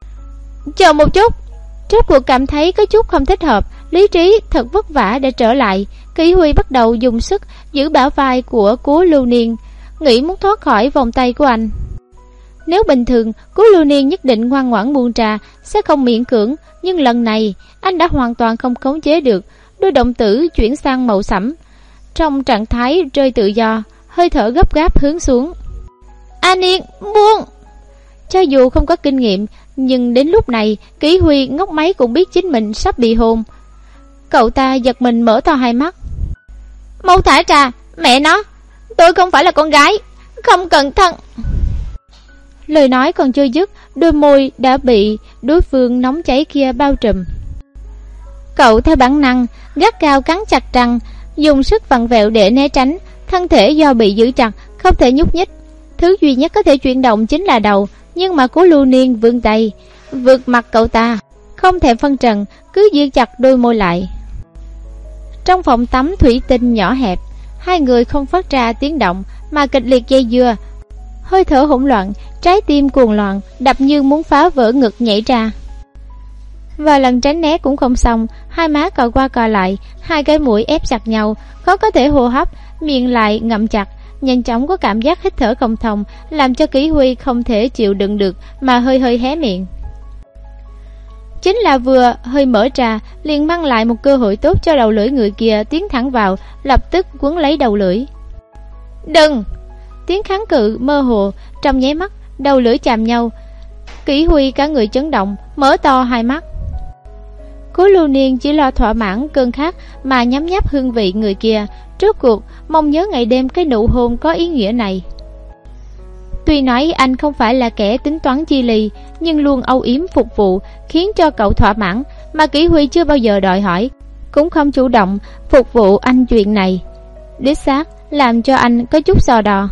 Chờ một chút. Rốt cuộc cảm thấy có chút không thích hợp, lý trí thật vất vả để trở lại. Kỷ Huy bắt đầu dùng sức giữ bả vai của Cố Lưu Niên, nghĩ muốn thoát khỏi vòng tay của anh. Nếu bình thường, Cố Lưu Niên nhất định ngoan ngoãn buông ra, sẽ không miễn cưỡng, nhưng lần này anh đã hoàn toàn không khống chế được, đôi động tử chuyển sang màu sẫm, trong trạng thái rơi tự do, hơi thở gấp gáp hướng xuống. A Niên, buông! Cho dù không có kinh nghiệm, nhưng đến lúc này Kỷ Huy ngốc máy cũng biết chính mình sắp bị hôn. Cậu ta giật mình mở to hai mắt. Mau thả ra, mẹ nó, tôi không phải là con gái, không cẩn thận. Lời nói còn chưa dứt, đôi môi đã bị đối phương nóng cháy kia bao trùm. Cậu theo bản năng gắt gao cắn chặt răng, dùng sức vặn vẹo để né tránh. Thân thể do bị giữ chặt, không thể nhúc nhích, thứ duy nhất có thể chuyển động chính là đầu. Nhưng mà Cố Lưu Niên vươn tay vượt mặt cậu ta, không thèm phân trần, cứ giữ chặt đôi môi lại. Trong phòng tắm thủy tinh nhỏ hẹp, hai người không phát ra tiếng động mà kịch liệt dây dưa, hơi thở hỗn loạn, trái tim cuồng loạn, đập như muốn phá vỡ ngực nhảy ra. Và lần tránh né cũng không xong, hai má cọ qua cọ lại, hai cái mũi ép chặt nhau, khó có thể hô hấp, miệng lại ngậm chặt, nhanh chóng có cảm giác hít thở không thông, làm cho Kỷ Huy không thể chịu đựng được mà hơi hơi hé miệng. Chính là vừa hơi mở ra, liền mang lại một cơ hội tốt cho đầu lưỡi người kia tiến thẳng vào, lập tức quấn lấy đầu lưỡi. Đừng! Tiếng kháng cự mơ hồ, trong nháy mắt, đầu lưỡi chạm nhau. Kỷ Huy cả người chấn động, mở to hai mắt. Cố Lưu Niên chỉ lo thỏa mãn cơn khát mà nhấm nháp hương vị người kia, rốt cuộc mong nhớ ngày đêm cái nụ hôn có ý nghĩa này. Tuy nói anh không phải là kẻ tính toán chi ly, nhưng luôn âu yếm phục vụ, khiến cho cậu thỏa mãn, mà Kỷ Huy chưa bao giờ đòi hỏi, cũng không chủ động phục vụ anh chuyện này. Đích xác làm cho anh có chút so đo.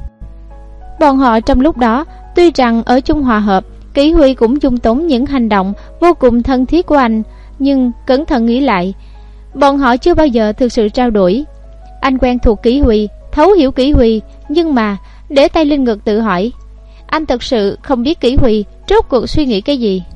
Bọn họ trong lúc đó, tuy rằng ở chung hòa hợp, Kỷ Huy cũng dung túng những hành động vô cùng thân thiết của anh, nhưng cẩn thận nghĩ lại, bọn họ chưa bao giờ thực sự trao đổi. Anh quen thuộc Kỷ Huy, thấu hiểu Kỷ Huy, nhưng mà để tay lên ngực tự hỏi, anh thật sự không biết Kỷ Huy rốt cuộc suy nghĩ cái gì.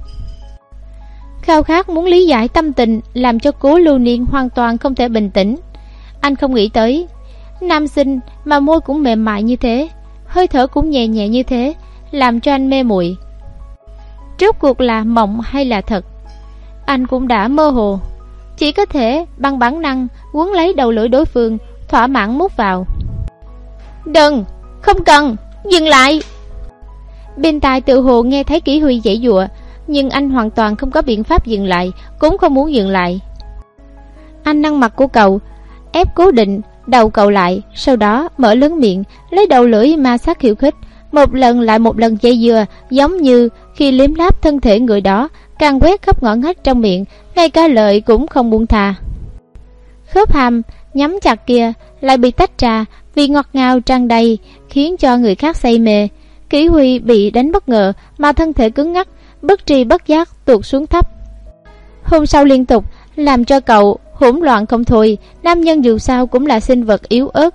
Khao khát muốn lý giải tâm tình làm cho Cố Lưu Niên hoàn toàn không thể bình tĩnh. Anh không nghĩ tới nam sinh mà môi cũng mềm mại như thế, hơi thở cũng nhẹ nhẹ như thế, làm cho anh mê muội. Rốt cuộc là mộng hay là thật, anh cũng đã mơ hồ, chỉ có thể bằng bản năng quấn lấy đầu lưỡi đối phương, thỏa mãn mút vào. Đừng, không cần, dừng lại. Bên tai tự hồ nghe thấy Kỷ Huy giãy giụa, nhưng anh hoàn toàn không có biện pháp dừng lại, cũng không muốn dừng lại. Anh nâng mặt của cậu, ép cố định đầu cậu lại, sau đó mở lớn miệng, lấy đầu lưỡi ma sát khiêu khích, một lần lại một lần dây dưa, giống như khi liếm láp thân thể người đó, càng quét khắp ngõ ngách trong miệng, ngay cả lời cũng không buông tha. Khớp hàm nhắm chặt kia lại bị tách ra vì ngọt ngào tràn đầy, khiến cho người khác say mê. Kỷ Huy bị đánh bất ngờ mà thân thể cứng ngắc, bất tri bất giác tuột xuống thấp. Hôm sau liên tục làm cho cậu hỗn loạn không thôi. Nam nhân dù sao cũng là sinh vật yếu ớt,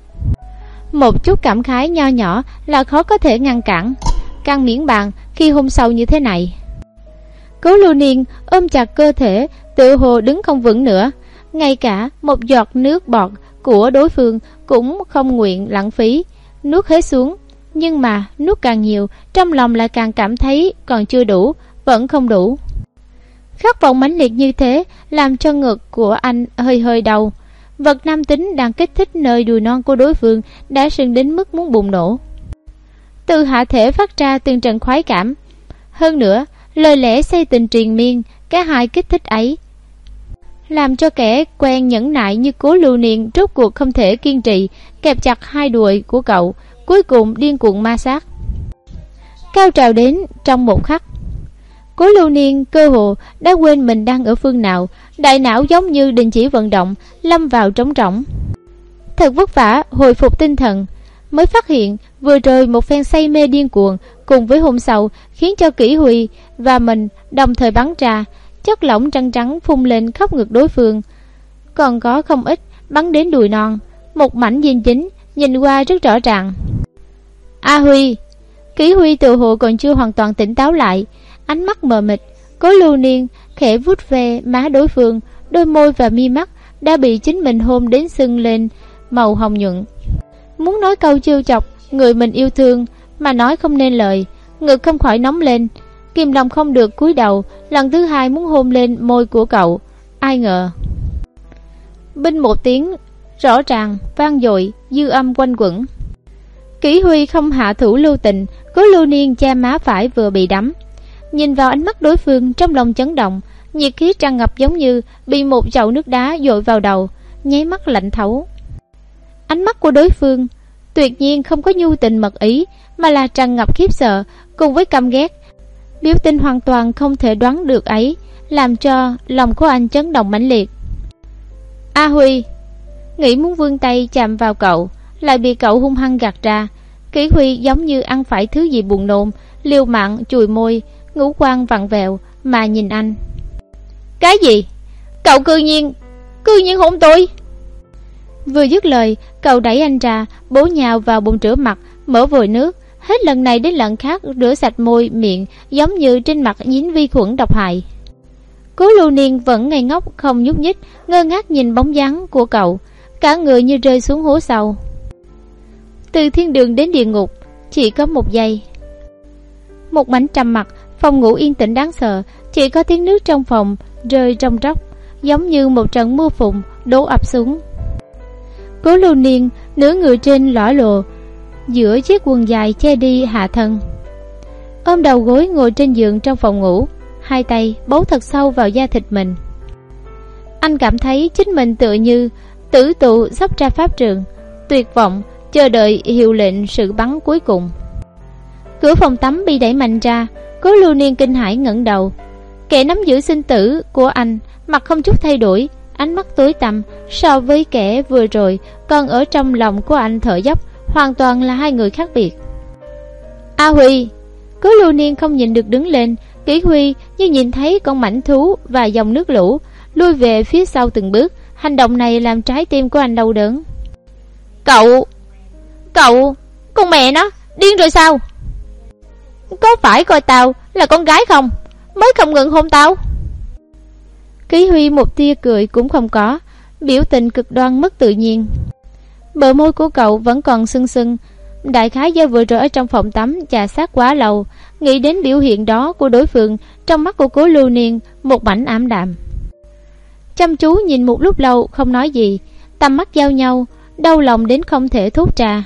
một chút cảm khái nho nhỏ là khó có thể ngăn cản, càng miễn bàn khi hôn sâu như thế này. Cố Lưu Niên ôm chặt cơ thể, tự hồ đứng không vững nữa, ngay cả một giọt nước bọt của đối phương cũng không nguyện lãng phí, nuốt hết xuống. Nhưng mà nuốt càng nhiều, trong lòng lại càng cảm thấy còn chưa đủ, vẫn không đủ. Khát vọng mãnh liệt như thế làm cho ngực của anh hơi hơi đau. Vật nam tính đang kích thích nơi đùi non của đối phương đã sưng đến mức muốn bùng nổ. Từ hạ thể phát ra từng trận khoái cảm. Hơn nữa, lời lẽ say tình triền miên, cái hai kích thích ấy làm cho kẻ quen nhẫn nại như Cố Lưu Niên rốt cuộc không thể kiên trì, kẹp chặt hai đùi của cậu, cuối cùng điên cuồng ma sát. Cao trào đến trong một khắc, Cố Lưu Niên cơ hồ đã quên mình đang ở phương nào, đại não giống như đình chỉ vận động, lâm vào trống rỗng. Thật vất vả hồi phục tinh thần, mới phát hiện vừa rồi một phen say mê điên cuồng cùng với hôn sầu khiến cho Kỷ Huy và mình đồng thời bắn ra, chất lỏng trắng trắng phun lên khắp ngực đối phương, còn có không ít bắn đến đùi non, một mảnh dinh dính, nhìn qua rất rõ ràng. A Huy! Kỷ Huy tự hồ còn chưa hoàn toàn tỉnh táo lại, ánh mắt mờ mịt. Cố Lưu Niên khẽ vuốt ve má đối phương, đôi môi và mi mắt đã bị chính mình hôn đến sưng lên màu hồng nhuận. Muốn nói câu trêu chọc người mình yêu thương mà nói không nên lời, ngực không khỏi nóng lên, kìm lòng không được cúi đầu, lần thứ hai muốn hôn lên môi của cậu. Ai ngờ binh một tiếng rõ ràng vang dội, dư âm quanh quẩn. Kỷ Huy không hạ thủ lưu tình. Cố Lưu Niên che má phải vừa bị đắm, nhìn vào ánh mắt đối phương trong lòng chấn động, nhiệt khí tràn ngập giống như bị một chậu nước đá dội vào đầu, nháy mắt lạnh thấu. Ánh mắt của đối phương tuyệt nhiên không có nhu tình mật ý, mà là tràn ngập khiếp sợ cùng với căm ghét. Biểu tình hoàn toàn không thể đoán được ấy làm cho lòng của anh chấn động mãnh liệt. A Huy! Nghĩ muốn vươn tay chạm vào cậu, lại bị cậu hung hăng gạt ra. Kỷ Huy giống như ăn phải thứ gì buồn nôn, liều mạng chùi môi, ngũ quan vặn vẹo mà nhìn anh. Cái gì? Cậu cư nhiên cư nhiên hôn tôi. Vừa dứt lời, cậu đẩy anh ra, bổ nhào vào bồn rửa mặt, mở vòi nước, hết lần này đến lần khác rửa sạch môi, miệng, giống như trên mặt dính vi khuẩn độc hại. Cố Lưu Niên vẫn ngây ngốc không nhúc nhích, ngơ ngác nhìn bóng dáng của cậu, cả người như rơi xuống hố sâu. Từ thiên đường đến địa ngục chỉ có một giây. Một mảnh trầm mặc, phòng ngủ yên tĩnh đáng sợ, chỉ có tiếng nước trong phòng rơi rông róc, giống như một trận mưa phùn đổ ập xuống. Cố Lưu Niên nửa người trên lõa lồ giữa chiếc quần dài che đi hạ thân, ôm đầu gối ngồi trên giường trong phòng ngủ, hai tay bấu thật sâu vào da thịt mình. Anh cảm thấy chính mình tựa như tử tụ sắp ra pháp trường, tuyệt vọng chờ đợi hiệu lệnh sự bắn cuối cùng. Cửa phòng tắm bị đẩy mạnh ra, Cố Lưu Niên kinh hãi ngẩng đầu. Kẻ nắm giữ sinh tử của anh mặt không chút thay đổi, ánh mắt tối tăm, so với kẻ vừa rồi còn ở trong lòng của anh thở dốc, hoàn toàn là hai người khác biệt. A Huy! Cố Lưu Niên không nhìn được đứng lên. Kỷ Huy như nhìn thấy con mãnh thú và dòng nước lũ, lui về phía sau từng bước. Hành động này làm trái tim của anh đau đớn. Cậu! Cậu! Con mẹ nó! Điên rồi sao? Có phải coi tao là con gái không? Mới không ngừng hôn tao. Kỷ Huy một tia cười cũng không có, biểu tình cực đoan mất tự nhiên. Bờ môi của cậu vẫn còn sưng sưng, đại khái do vừa rồi ở trong phòng tắm chà sát quá lâu. Nghĩ đến biểu hiện đó của đối phương, trong mắt của Cố Lưu Niên một mảnh ảm đạm. Chăm chú nhìn một lúc lâu không nói gì, tầm mắt giao nhau, đau lòng đến không thể thốt ra.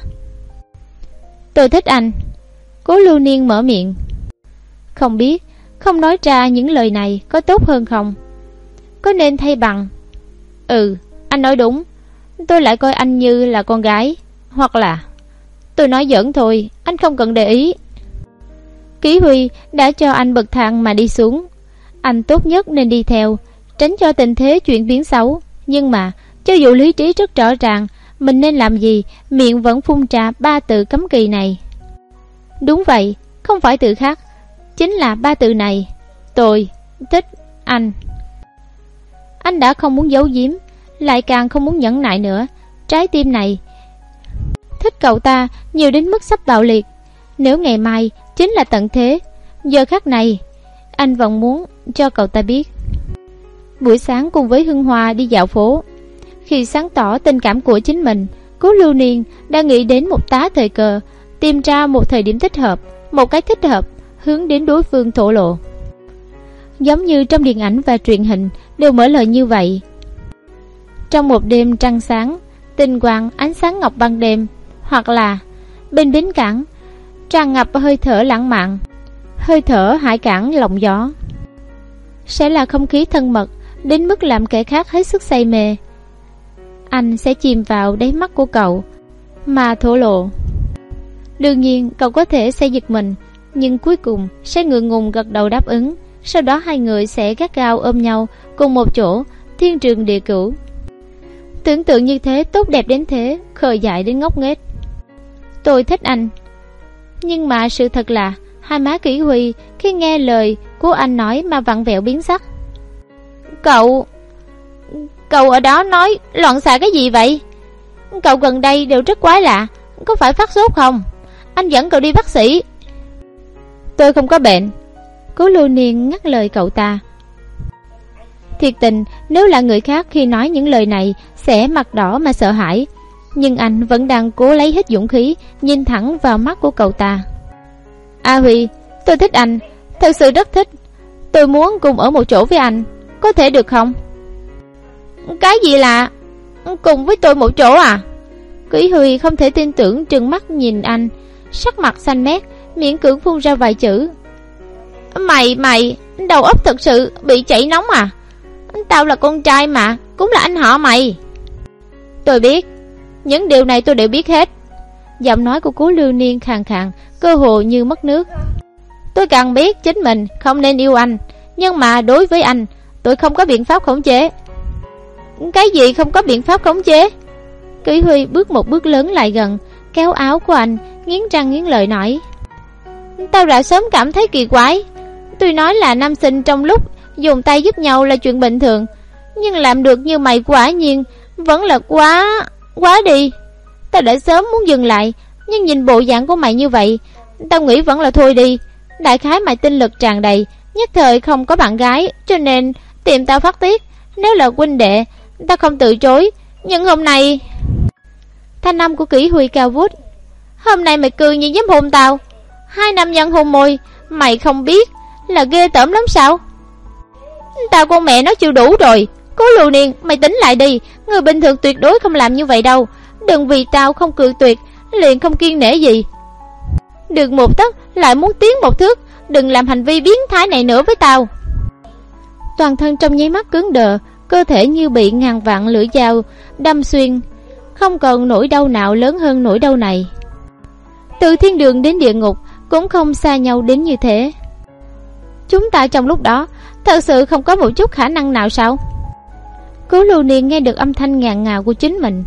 Tôi thích anh. Cố Lưu Niên mở miệng. Không biết không nói ra những lời này có tốt hơn không? Có nên thay bằng Ừ, anh nói đúng. Tôi lại coi anh như là con gái. Hoặc là tôi nói giỡn thôi, anh không cần để ý. Kỷ Huy đã cho anh bậc thang mà đi xuống, anh tốt nhất nên đi theo, tránh cho tình thế chuyển biến xấu. Nhưng mà cho dù lý trí rất rõ ràng mình nên làm gì, miệng vẫn phun ra ba từ cấm kỵ này. Đúng vậy, không phải từ khác, chính là ba từ này. Tôi thích anh. Anh đã không muốn giấu giếm, lại càng không muốn nhẫn nại nữa. Trái tim này thích cậu ta nhiều đến mức sắp bạo liệt. Nếu ngày mai chính là tận thế, giờ khắc này anh vẫn muốn cho cậu ta biết. Buổi sáng cùng với Hưng Hoa đi dạo phố, khi sáng tỏ tình cảm của chính mình, Cố Lưu Niên đang nghĩ đến một tá thời cơ, tìm ra một thời điểm thích hợp, một cái thích hợp, hướng đến đối phương thổ lộ. Giống như trong điện ảnh và truyền hình đều mở lời như vậy. Trong một đêm trăng sáng, tinh quang ánh sáng ngọc ban đêm, hoặc là bên bến cảng tràn ngập hơi thở lãng mạn, hơi thở hải cảng lộng gió, sẽ là không khí thân mật đến mức làm kẻ khác hết sức say mê. Anh sẽ chìm vào đáy mắt của cậu mà thổ lộ. Đương nhiên cậu có thể sẽ giật mình, nhưng cuối cùng sẽ ngượng ngùng gật đầu đáp ứng. Sau đó hai người sẽ gắt gao ôm nhau cùng một chỗ, thiên trường địa cửu. Tưởng tượng như thế tốt đẹp đến thế, khờ dại đến ngốc nghếch. Tôi thích anh. Nhưng mà sự thật là hai má Kỷ Huy khi nghe lời của anh nói mà vặn vẹo biến sắc. Cậu Cậu ở đó nói loạn xạ cái gì vậy? Cậu gần đây đều rất quái lạ, có phải phát sốt không? Anh dẫn cậu đi bác sĩ. Tôi không có bệnh. Cố Lưu Niên ngắt lời cậu ta. Thiệt tình, nếu là người khác khi nói những lời này sẽ mặt đỏ mà sợ hãi, nhưng anh vẫn đang cố lấy hết dũng khí nhìn thẳng vào mắt của cậu ta. A Huy, tôi thích anh, thật sự rất thích. Tôi muốn cùng ở một chỗ với anh, có thể được không? Cái gì lạ? Cùng với tôi một chỗ à? Kỷ Huy không thể tin tưởng trừng mắt nhìn anh, sắc mặt xanh mét, miễn cưỡng phun ra vài chữ. Mày, mày, đầu óc thật sự bị chảy nóng à? Tao là con trai mà, cũng là anh họ mày. Tôi biết, những điều này tôi đều biết hết. Giọng nói của Cố Lưu Niên khàn khàn, cơ hồ như mất nước. Tôi càng biết chính mình không nên yêu anh, nhưng mà đối với anh, tôi không có biện pháp khống chế. Cái gì không có biện pháp khống chế? Kỷ Huy bước một bước lớn lại gần, kéo áo của anh, nghiến răng nghiến lợi nói. Tao đã sớm cảm thấy kỳ quái. Tuy nói là nam sinh trong lúc dùng tay giúp nhau là chuyện bình thường, Nhưng làm được như mày quả nhiên vẫn là quá, quá đi. Tao đã sớm muốn dừng lại, nhưng nhìn bộ dạng của mày như vậy, tao nghĩ vẫn là thôi đi. Đại khái mày tinh lực tràn đầy, nhất thời không có bạn gái, cho nên tìm tao phát tiết. Nếu là huynh đệ, tao không từ chối. Nhưng hôm nay... Thanh âm của Kỷ Huy cao vút. Hôm nay mày cười như dám hôn tao. Hai nam nhân hôn môi, mày không biết là ghê tởm lắm sao? Tao con mẹ nó chịu đủ rồi. Cố Lưu Niên, mày tính lại đi. Người bình thường tuyệt đối không làm như vậy đâu. Đừng vì tao không cự tuyệt liền không kiêng nể gì. Được một tấc lại muốn tiến một thước. Đừng làm hành vi biến thái này nữa với tao. Toàn thân trong nháy mắt cứng đờ, cơ thể như bị ngàn vạn lưỡi dao đâm xuyên, không còn nỗi đau nào lớn hơn nỗi đau này. Từ thiên đường đến địa ngục cũng không xa nhau đến như thế. Chúng ta trong lúc đó thật sự không có một chút khả năng nào sao? Cố Lưu Niên nghe được âm thanh ngàn ngào của chính mình.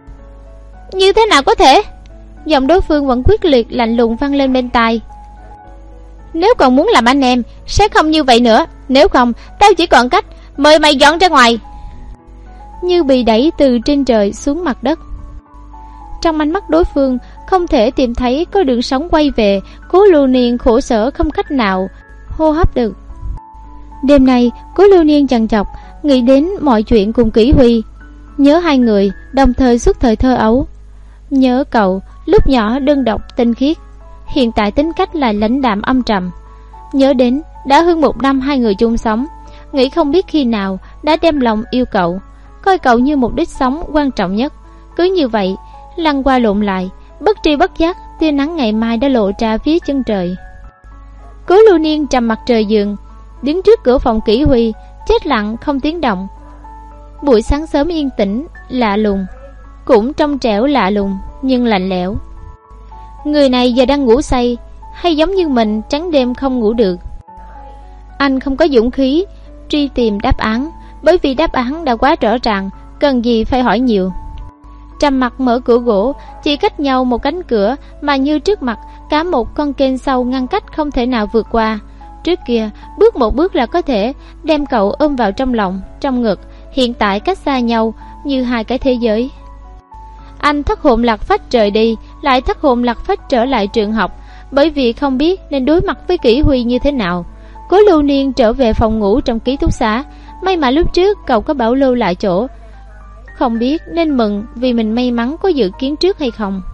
Như thế nào có thể? Giọng đối phương vẫn quyết liệt lạnh lùng vang lên bên tai. Nếu còn muốn làm anh em sẽ không như vậy nữa. Nếu không tao chỉ còn cách mời mày dọn ra ngoài. Như bị đẩy từ trên trời xuống mặt đất. Trong ánh mắt đối phương không thể tìm thấy có đường sống quay về. Cố Lưu Niên khổ sở không cách nào hô hấp được. Đêm nay Cố Lưu Niên chằn chọc nghĩ đến mọi chuyện cùng Kỷ Huy. Nhớ hai người đồng thời suốt thời thơ ấu. Nhớ cậu lúc nhỏ đơn độc tinh khiết, hiện tại tính cách lại lãnh đạm âm trầm. Nhớ đến đã hơn một năm hai người chung sống, nghĩ không biết khi nào đã đem lòng yêu cậu, coi cậu như mục đích sống quan trọng nhất. Cứ như vậy lăn qua lộn lại, bất tri bất giác tia nắng ngày mai đã lộ ra phía chân trời. Cố Lưu Niên trầm mặt trời giường, đứng trước cửa phòng Kỷ Huy, chết lặng không tiếng động. Buổi sáng sớm yên tĩnh lạ lùng, cũng trong trẻo lạ lùng nhưng lạnh lẽo. Người này giờ đang ngủ say, hay giống như mình trắng đêm không ngủ được. Anh không có dũng khí truy tìm đáp án, bởi vì đáp án đã quá rõ ràng, cần gì phải hỏi nhiều. Trầm mặt mở cửa gỗ, chỉ cách nhau một cánh cửa mà như trước mặt cả một con kênh sâu ngăn cách không thể nào vượt qua. Trước kia bước một bước là có thể đem cậu ôm vào trong lòng, trong ngực. Hiện tại cách xa nhau như hai cái thế giới. Anh thất hồn lạc phách rời đi, lại thất hồn lạc phách trở lại trường học, bởi vì không biết nên đối mặt với Kỷ Huy như thế nào. Cố Lưu Niên trở về phòng ngủ trong ký túc xá. May mà lúc trước cậu có bảo lưu lại chỗ, không biết nên mừng vì mình may mắn có dự kiến trước hay không.